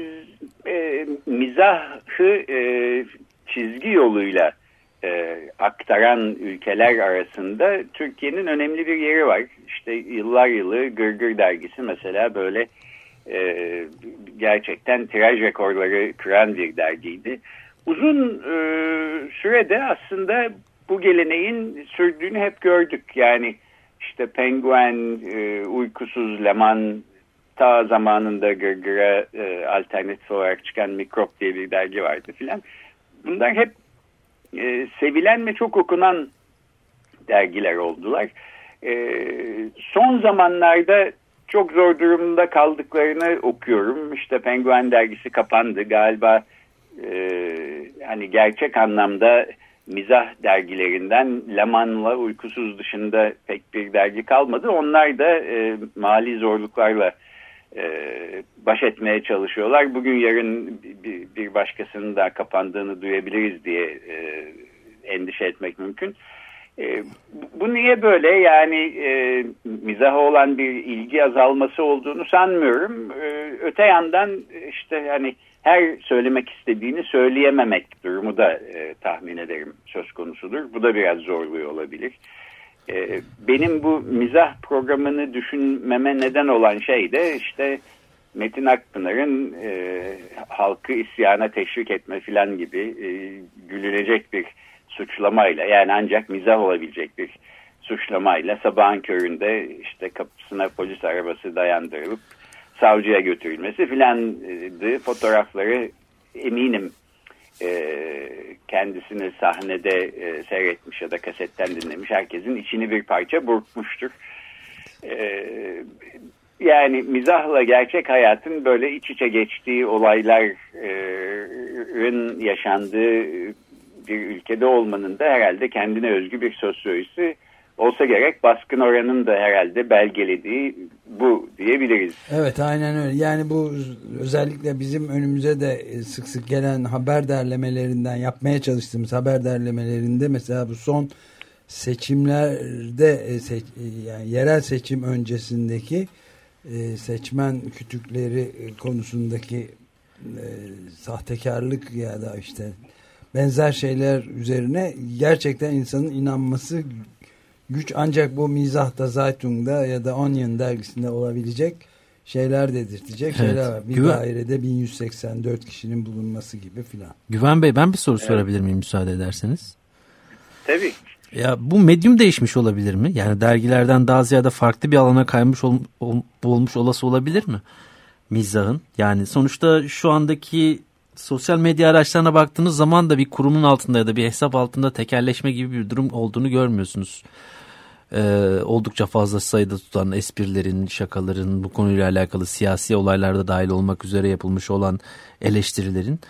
mizahı çizgi yoluyla aktaran ülkeler arasında Türkiye'nin önemli bir yeri var. İşte yıllar yılı Gırgır dergisi mesela böyle gerçekten tiraj rekorları kıran bir dergiydi. Uzun sürede aslında bu geleneğin sürdüğünü hep gördük. Yani işte Penguen, Uykusuz Leman, ta zamanında Gırgır'a alternatif olarak çıkan Mikrop diye bir dergi vardı filan. Bunlar hep sevilen ve çok okunan dergiler oldular. Son zamanlarda çok zor durumda kaldıklarını okuyorum. İşte Penguen dergisi kapandı galiba. Hani gerçek anlamda mizah dergilerinden Leman'la Uykusuz dışında pek bir dergi kalmadı. Onlar da mali zorluklarla baş etmeye çalışıyorlar. Bugün yarın bir başkasının daha kapandığını duyabiliriz diye endişe etmek mümkün. Bu niye böyle? Yani mizaha olan bir ilgi azalması olduğunu sanmıyorum. Öte yandan işte hani her söylemek istediğini söyleyememek durumu da tahmin ederim söz konusudur. Bu da biraz zorluyor olabilir. Benim bu mizah programını düşünmeme neden olan şey de işte Metin Akpınar'ın halkı isyana teşvik etme filan gibi gülünecek bir suçlamayla, yani ancak mizah olabilecek bir suçlamayla sabahın köründe işte kapısına polis arabası dayandırılıp savcıya götürülmesi filandı. Fotoğrafları eminim kendisini sahnede seyretmiş ya da kasetten dinlemiş herkesin içini bir parça burkmuştur. Yani mizahla gerçek hayatın böyle iç içe geçtiği olayların yaşandığı bir ülkede olmanın da herhalde kendine özgü bir sosyolojisi olsa gerek. Baskın Oran'ın da herhalde belgelediği bu diyebiliriz. Evet, aynen öyle. Yani bu özellikle bizim önümüze de sık sık gelen haber derlemelerinden, yapmaya çalıştığımız haber derlemelerinde mesela bu son seçimlerde yani yerel seçim öncesindeki seçmen kütükleri konusundaki sahtekarlık ya da işte benzer şeyler üzerine gerçekten insanın inanması güç, ancak bu mizahta, Zeitung'da ya da Onion dergisinde olabilecek şeyler dedirtecek şeyler var. Bir dairede 1184 kişinin bulunması gibi filan. Güven Bey, ben bir soru sorabilir miyim müsaade ederseniz? Tabii. Ya bu medyum değişmiş olabilir mi? Yani dergilerden daha ziyade farklı bir alana kaymış olmuş olası olabilir mi mizahın? Yani sonuçta şu andaki sosyal medya araçlarına baktığınız zaman da bir kurumun altında ya da bir hesap altında tekelleşme gibi bir durum olduğunu görmüyorsunuz. Oldukça fazla sayıda tutan esprilerin, şakaların, bu konuyla alakalı siyasi olaylarda dahil olmak üzere yapılmış olan eleştirilerin.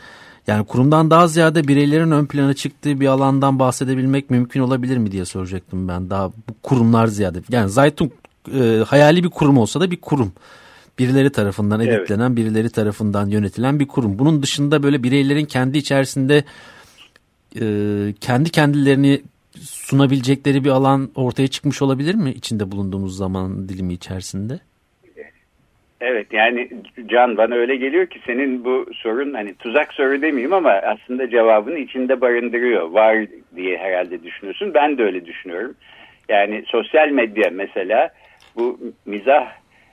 Yani kurumdan daha ziyade bireylerin ön plana çıktığı bir alandan bahsedebilmek mümkün olabilir mi diye soracaktım ben. Daha bu kurumlar ziyade. Yani Zeitung hayali bir kurum olsa da bir kurum. Birileri tarafından editlenen, birileri tarafından yönetilen bir kurum. Bunun dışında böyle bireylerin kendi içerisinde kendi kendilerini sunabilecekleri bir alan ortaya çıkmış olabilir mi içinde bulunduğumuz zaman dilimi içerisinde? Evet, yani Can, bana öyle geliyor ki senin bu sorun hani tuzak soru demeyeyim ama aslında cevabını içinde barındırıyor. Var diye herhalde düşünüyorsun. Ben de öyle düşünüyorum. Yani sosyal medya mesela bu mizah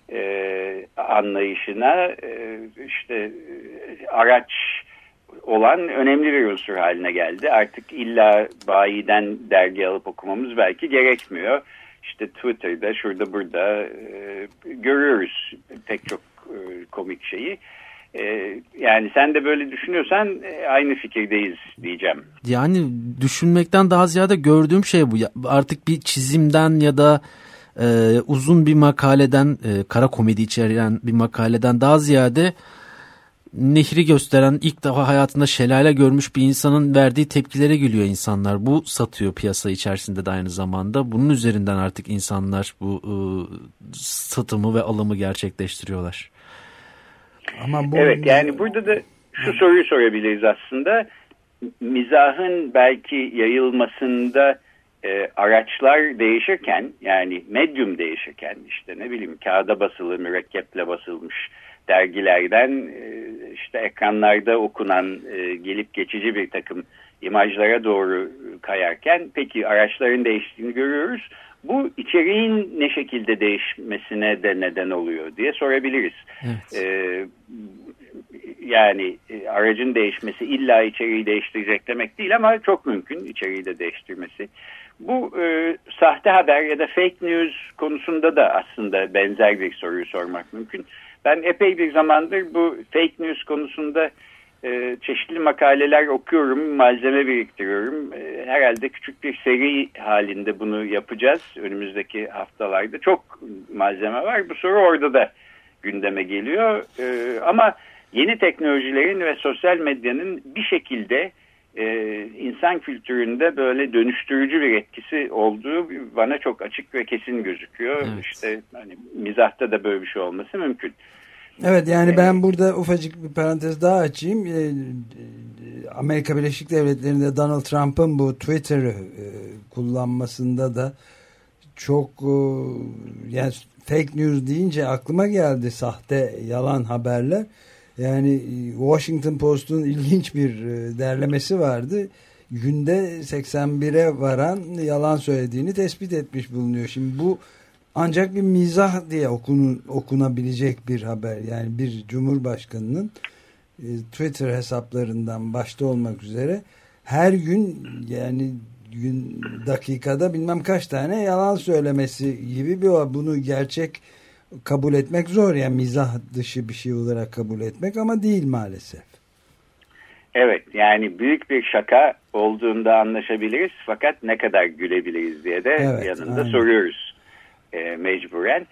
anlayışına işte araç olan önemli bir unsur haline geldi. Artık illa bayiden dergi alıp okumamız belki gerekmiyor. İşte Twitter'da, şurada burada görüyoruz pek çok komik şeyi. Yani sen de böyle düşünüyorsan aynı fikirdeyiz diyeceğim. Yani düşünmekten daha ziyade gördüğüm şey bu. Artık bir çizimden ya da uzun bir makaleden, kara komedi içeren bir makaleden daha ziyade nehri gösteren, ilk defa hayatında şelale görmüş bir insanın verdiği tepkilere gülüyor insanlar. Bu satıyor piyasa içerisinde de aynı zamanda. Bunun üzerinden artık insanlar bu satımı ve alımı gerçekleştiriyorlar. Ama bu... Evet, yani burada da şu soruyu sorabiliriz aslında. Mizahın belki yayılmasında araçlar değişirken, yani medyum değişirken, işte ne bileyim kağıda basılı, mürekkeple basılmış dergilerden işte ekranlarda okunan gelip geçici bir takım imajlara doğru kayarken peki araçların değiştiğini görüyoruz. Bu içeriğin ne şekilde değişmesine de neden oluyor diye sorabiliriz. Evet. Yani aracın değişmesi illa içeriği değiştirecek demek değil ama çok mümkün içeriği de değiştirmesi. Bu sahte haber ya da fake news konusunda da aslında benzer bir soruyu sormak mümkün. Ben epey bir zamandır bu fake news konusunda çeşitli makaleler okuyorum, malzeme biriktiriyorum. Herhalde küçük bir seri halinde bunu yapacağız önümüzdeki haftalarda. Çok malzeme var. Bu soru orada da gündeme geliyor. Ama yeni teknolojilerin ve sosyal medyanın bir şekilde insan kültüründe böyle dönüştürücü bir etkisi olduğu bana çok açık ve kesin gözüküyor. Evet. İşte hani mizahta da böyle bir şey olması mümkün. Evet, yani ben burada ufacık bir parantez daha açayım. Amerika Birleşik Devletleri'nde Donald Trump'ın bu Twitter'ı kullanmasında da çok yani fake news deyince aklıma geldi, sahte yalan haberler. Yani Washington Post'un ilginç bir derlemesi vardı. Günde 81'e varan yalan söylediğini tespit etmiş bulunuyor. Şimdi bu ancak bir mizah diye okunabilecek bir haber. Yani bir cumhurbaşkanının Twitter hesaplarından başta olmak üzere her gün, yani dakikada bilmem kaç tane yalan söylemesi gibi bunu gerçek kabul etmek zor. Yani mizah dışı bir şey olarak kabul etmek ama değil maalesef. Evet, yani büyük bir şaka olduğunda anlaşabiliriz fakat ne kadar gülebiliriz diye de yanında soruyoruz mecburen.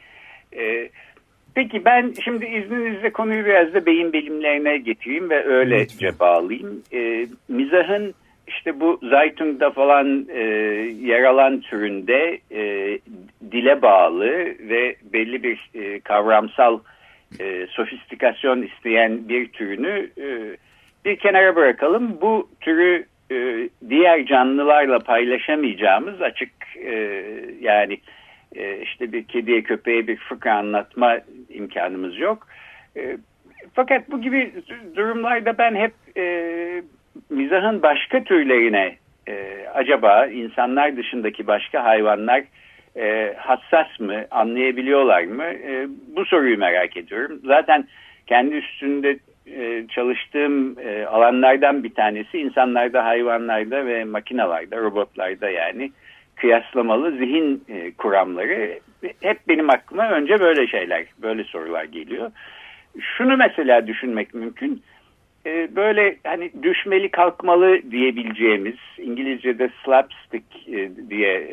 Peki ben şimdi izninizle konuyu biraz da beyin bilimlerine getireyim ve öylece bağlayayım. Mizahın işte bu Zeitung'da falan yer alan türünde dile bağlı ve belli bir kavramsal sofistikasyon isteyen bir türünü bir kenara bırakalım. Bu türü diğer canlılarla paylaşamayacağımız açık yani işte bir kediye köpeğe bir fıkra anlatma imkanımız yok. Fakat bu gibi durumlarda ben hep mizahın başka türlerine acaba insanlar dışındaki başka hayvanlar hassas mı, anlayabiliyorlar mı? Bu soruyu merak ediyorum. Zaten kendi üstünde çalıştığım alanlardan bir tanesi insanlarda, hayvanlarda ve makinalarda, robotlarda yani kıyaslamalı zihin kuramları. Hep benim aklıma önce böyle şeyler, böyle sorular geliyor. Şunu mesela düşünmek mümkün. Böyle hani düşmeli kalkmalı diyebileceğimiz, İngilizce'de slapstick diye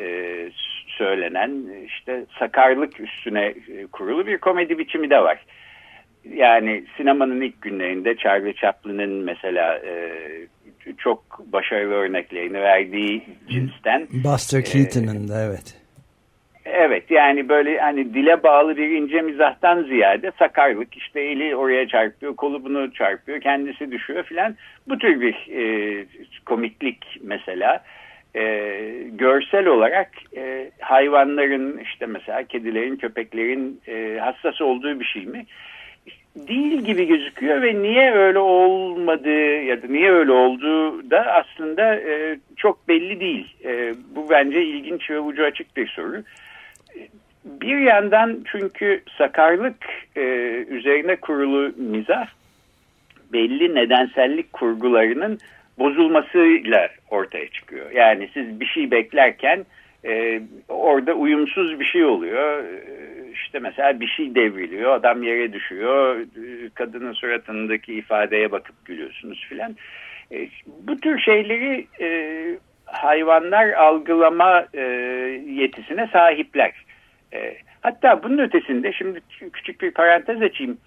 söylenen işte sakarlık üstüne kurulu bir komedi biçimi de var. Yani sinemanın ilk günlerinde Charlie Chaplin'in mesela çok başarılı örneklerini verdiği cinsten. Buster Keaton'ın da evet. Evet, yani böyle hani dile bağlı bir ince mizahtan ziyade sakarlık, işte eli oraya çarpıyor, kolu bunu çarpıyor, kendisi düşüyor filan. Bu tür bir komiklik mesela görsel olarak hayvanların, işte mesela kedilerin, köpeklerin hassas olduğu bir şey mi? Değil gibi gözüküyor ve niye öyle olmadığı ya da niye öyle olduğu da aslında çok belli değil. Bu bence ilginç ve ucu açık bir soru. Bir yandan çünkü sakarlık üzerine kurulu mizah belli nedensellik kurgularının bozulmasıyla ortaya çıkıyor. Yani siz bir şey beklerken orada uyumsuz bir şey oluyor. İşte mesela bir şey devriliyor, adam yere düşüyor, kadının suratındaki ifadeye bakıp gülüyorsunuz filan. Bu tür şeyleri hayvanlar algılama yetisine sahipler. Hatta bunun ötesinde şimdi küçük bir parantez açayım.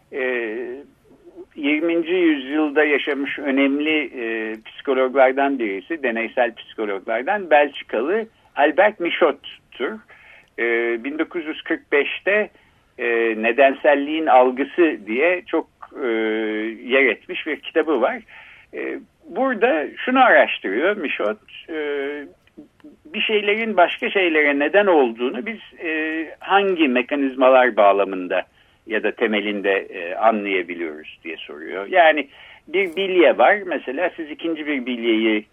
20. yüzyılda yaşamış önemli psikologlardan birisi, deneysel psikologlardan Belçikalı Albert Michot'tur. 1945'te nedenselliğin algısı diye çok yer etmiş bir kitabı var. Burada şunu araştırıyor Michot, bir şeylerin başka şeylere neden olduğunu biz hangi mekanizmalar bağlamında ya da temelinde anlayabiliyoruz diye soruyor. Yani bir bilye var, mesela siz ikinci bir bilyeyi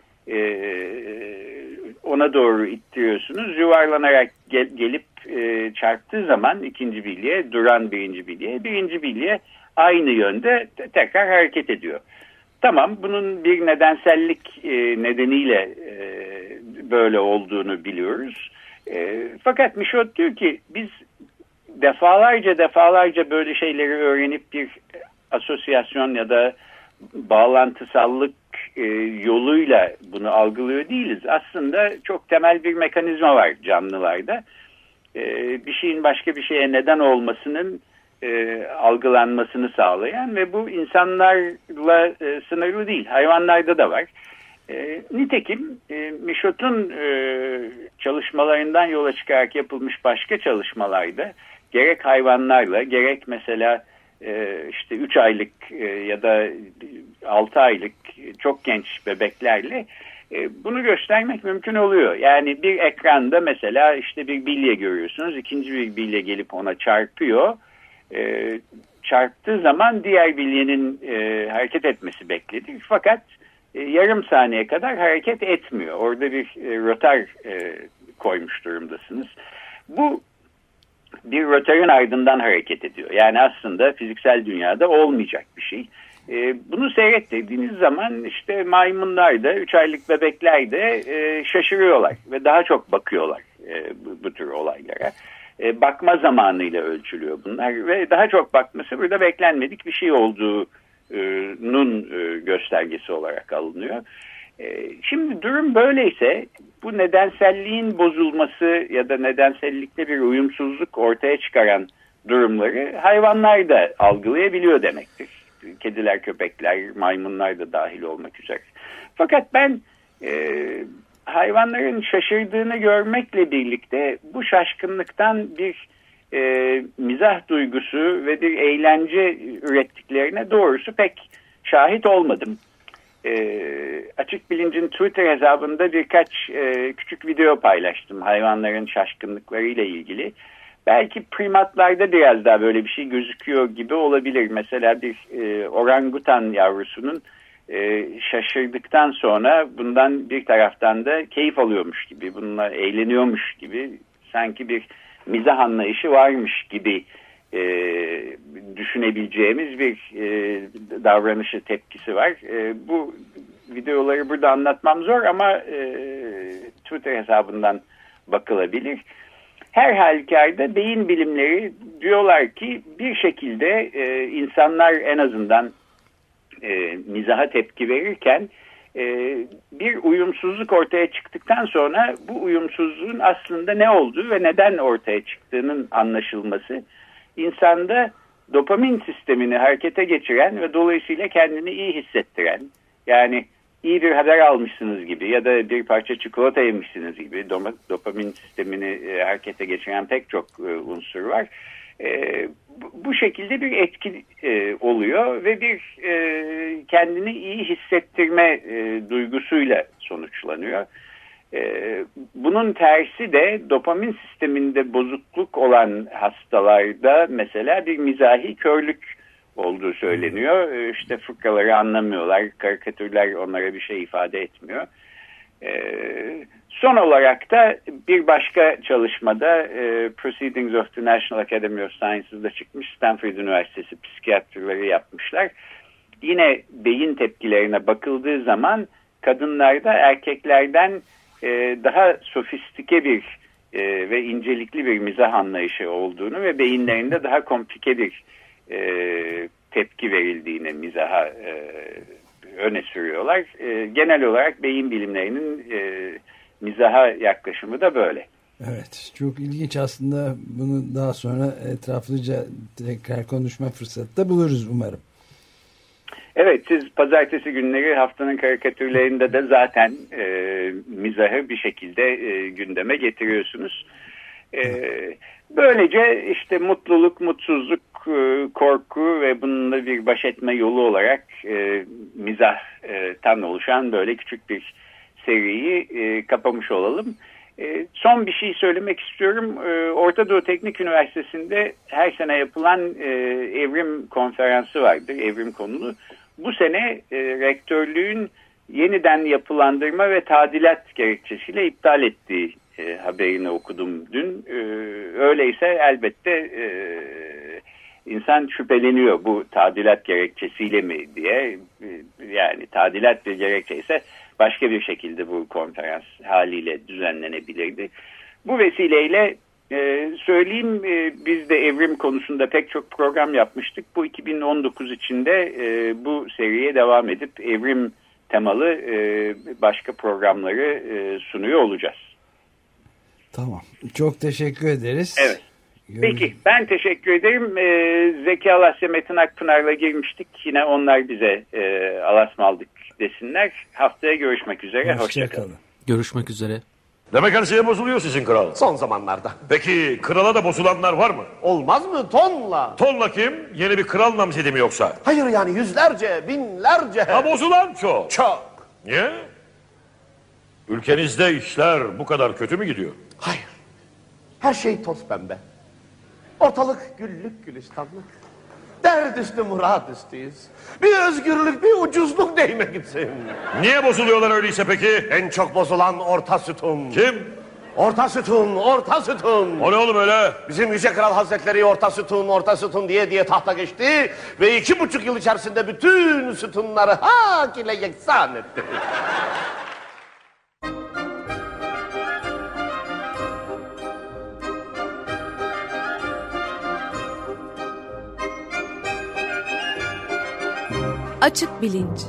ona doğru ittiriyorsunuz, yuvarlanarak gelip çarptığı zaman ikinci bilye, duran birinci bilye aynı yönde tekrar hareket ediyor. Tamam, bunun bir nedensellik nedeniyle böyle olduğunu biliyoruz. Fakat Michot diyor ki biz defalarca böyle şeyleri öğrenip bir asosyasyon ya da bağlantısallık yoluyla bunu algılıyor değiliz. Aslında çok temel bir mekanizma var canlılarda. Bir şeyin başka bir şeye neden olmasının algılanmasını sağlayan ve bu insanlarla sınırlı değil. Hayvanlarda da var. Nitekim Michot'un çalışmalarından yola çıkarak yapılmış başka çalışmalarda gerek hayvanlarla gerek mesela işte 3 aylık ya da 6 aylık çok genç bebeklerle bunu göstermek mümkün oluyor. Yani bir ekranda mesela işte bir bilye görüyorsunuz. İkinci bir bilye gelip ona çarpıyor. Çarptığı zaman diğer bilyenin hareket etmesi beklenir. Fakat yarım saniye kadar hareket etmiyor. Orada bir rötar koymuş durumdasınız. Bu bir rötarın ardından hareket ediyor. Yani aslında fiziksel dünyada olmayacak bir şey. Bunu seyrettiğiniz zaman işte maymunlar da 3 aylık bebekler de şaşırıyorlar ve daha çok bakıyorlar bu tür olaylara. Bakma zamanıyla ölçülüyor bunlar ve daha çok bakması burada beklenmedik bir şey olduğunun göstergesi olarak alınıyor. Şimdi durum böyleyse bu nedenselliğin bozulması ya da nedensellikte bir uyumsuzluk ortaya çıkaran durumları hayvanlar da algılayabiliyor demektir. Kediler, köpekler, maymunlar da dahil olmak üzere. Fakat ben hayvanların şaşırdığını görmekle birlikte bu şaşkınlıktan bir mizah duygusu ve bir eğlence ürettiklerine doğrusu pek şahit olmadım. Açık Bilinc'in Twitter hesabında birkaç küçük video paylaştım hayvanların şaşkınlıklarıyla ilgili. Belki primatlarda biraz daha böyle bir şey gözüküyor gibi olabilir. Mesela bir orangutan yavrusunun şaşırdıktan sonra bundan bir taraftan da keyif alıyormuş gibi, bununla eğleniyormuş gibi, sanki bir mizah anlayışı varmış gibi düşünebileceğimiz bir davranışı, tepkisi var. Bu videoları burada anlatmam zor ama Twitter hesabından bakılabilir. Her halükarda beyin bilimleri diyorlar ki bir şekilde insanlar en azından mizaha tepki verirken bir uyumsuzluk ortaya çıktıktan sonra bu uyumsuzluğun aslında ne olduğu ve neden ortaya çıktığının anlaşılması insanda dopamin sistemini harekete geçiren ve dolayısıyla kendini iyi hissettiren, yani iyi bir haber almışsınız gibi ya da bir parça çikolata yemişsiniz gibi dopamin sistemini harekete geçiren pek çok unsur var. Bu şekilde bir etki oluyor ve bir kendini iyi hissettirme duygusuyla sonuçlanıyor. Bunun tersi de dopamin sisteminde bozukluk olan hastalarda mesela bir mizahi körlük olduğu söyleniyor. İşte fıkraları anlamıyorlar, karikatürler onlara bir şey ifade etmiyor. Son olarak da bir başka çalışmada Proceedings of the National Academy of Sciences'da çıkmış, Stanford Üniversitesi psikiyatrları yapmışlar. Yine beyin tepkilerine bakıldığı zaman kadınlarda erkeklerden daha sofistike bir ve incelikli bir mizah anlayışı olduğunu ve beyinlerinde daha komplike bir tepki verildiğini mizaha öne sürüyorlar. Genel olarak beyin bilimlerinin mizaha yaklaşımı da böyle. Evet, çok ilginç aslında. Bunu daha sonra etraflıca tekrar konuşma fırsatı da buluruz umarım. Evet, siz pazartesi günleri haftanın karikatürlerinde de zaten mizahı bir şekilde gündeme getiriyorsunuz. Böylece işte mutluluk, mutsuzluk, korku ve bununla bir baş etme yolu olarak mizahtan oluşan böyle küçük bir seriyi kapamış olalım. Son bir şey söylemek istiyorum. Orta Doğu Teknik Üniversitesi'nde her sene yapılan evrim konferansı vardır, evrim konulu. Bu sene rektörlüğün yeniden yapılandırma ve tadilat gerekçesiyle iptal ettiği haberini okudum dün. Öyleyse elbette insan şüpheleniyor bu tadilat gerekçesiyle mi diye. Yani tadilat bir gerekçe ise başka bir şekilde bu konferans haliyle düzenlenebilirdi. Bu vesileyle söyleyeyim, biz de evrim konusunda pek çok program yapmıştık. Bu 2019 içinde bu seriye devam edip evrim temalı başka programları sunuyor olacağız. Tamam. Çok teşekkür ederiz. Evet. Peki ben teşekkür ederim. Zeki Alasya, Metin Akpınar'la girmiştik. Yine onlar bize alasmaldık desinler. Haftaya görüşmek üzere. Hoşçakalın. Görüşmek üzere. Demek her şeye bozuluyor sizin kral. Son zamanlarda. Peki krala da bozulanlar var mı? Olmaz mı? Tonla. Tonla kim? Yeni bir kral namzedi mi yoksa? Hayır yani yüzlerce, binlerce. Ha, bozulan çok. Çok. Niye? Ülkenizde işler bu kadar kötü mü gidiyor? Hayır. Her şey toz pembe. Ortalık güllük gülistanlık. Derd üstü murad üstüyüz. Bir özgürlük, bir ucuzluk değme gitsin. Niye bozuluyorlar öyleyse peki? En çok bozulan orta sütun. Kim? Orta sütun, orta sütun. O ne oğlum öyle? Bizim Yüce Kral Hazretleri orta sütun, orta sütun diye tahta geçti. Ve 2,5 yıl içerisinde bütün sütunları hak ile yeksan etti. Açık Bilinç.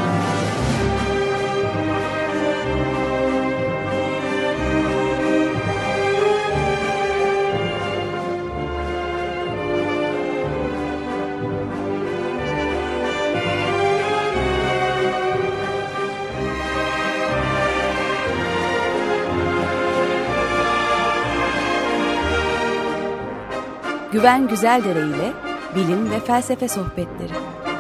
Güven Güzeldere ile bilim ve felsefe sohbetleri.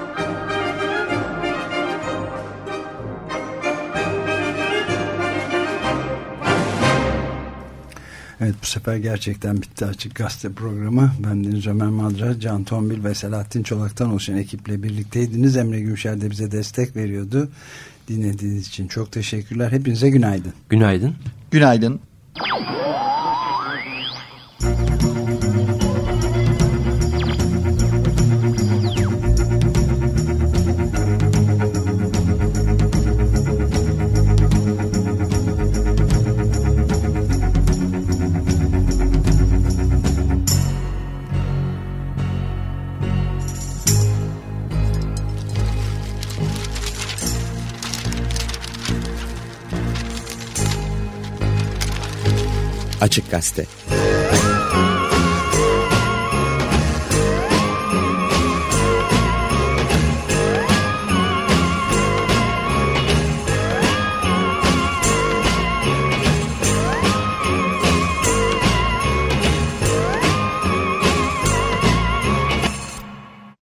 Evet, bu sefer gerçekten bitti Açık Gazete programı. Ben Deniz Ömer Madra, Can Tombil ve Selahattin Çolak'tan oluşan ekiple birlikteydiniz. Emre Gümşer de bize destek veriyordu. Dinlediğiniz için çok teşekkürler. Hepinize günaydın. Günaydın. Günaydın. Açık Gazete.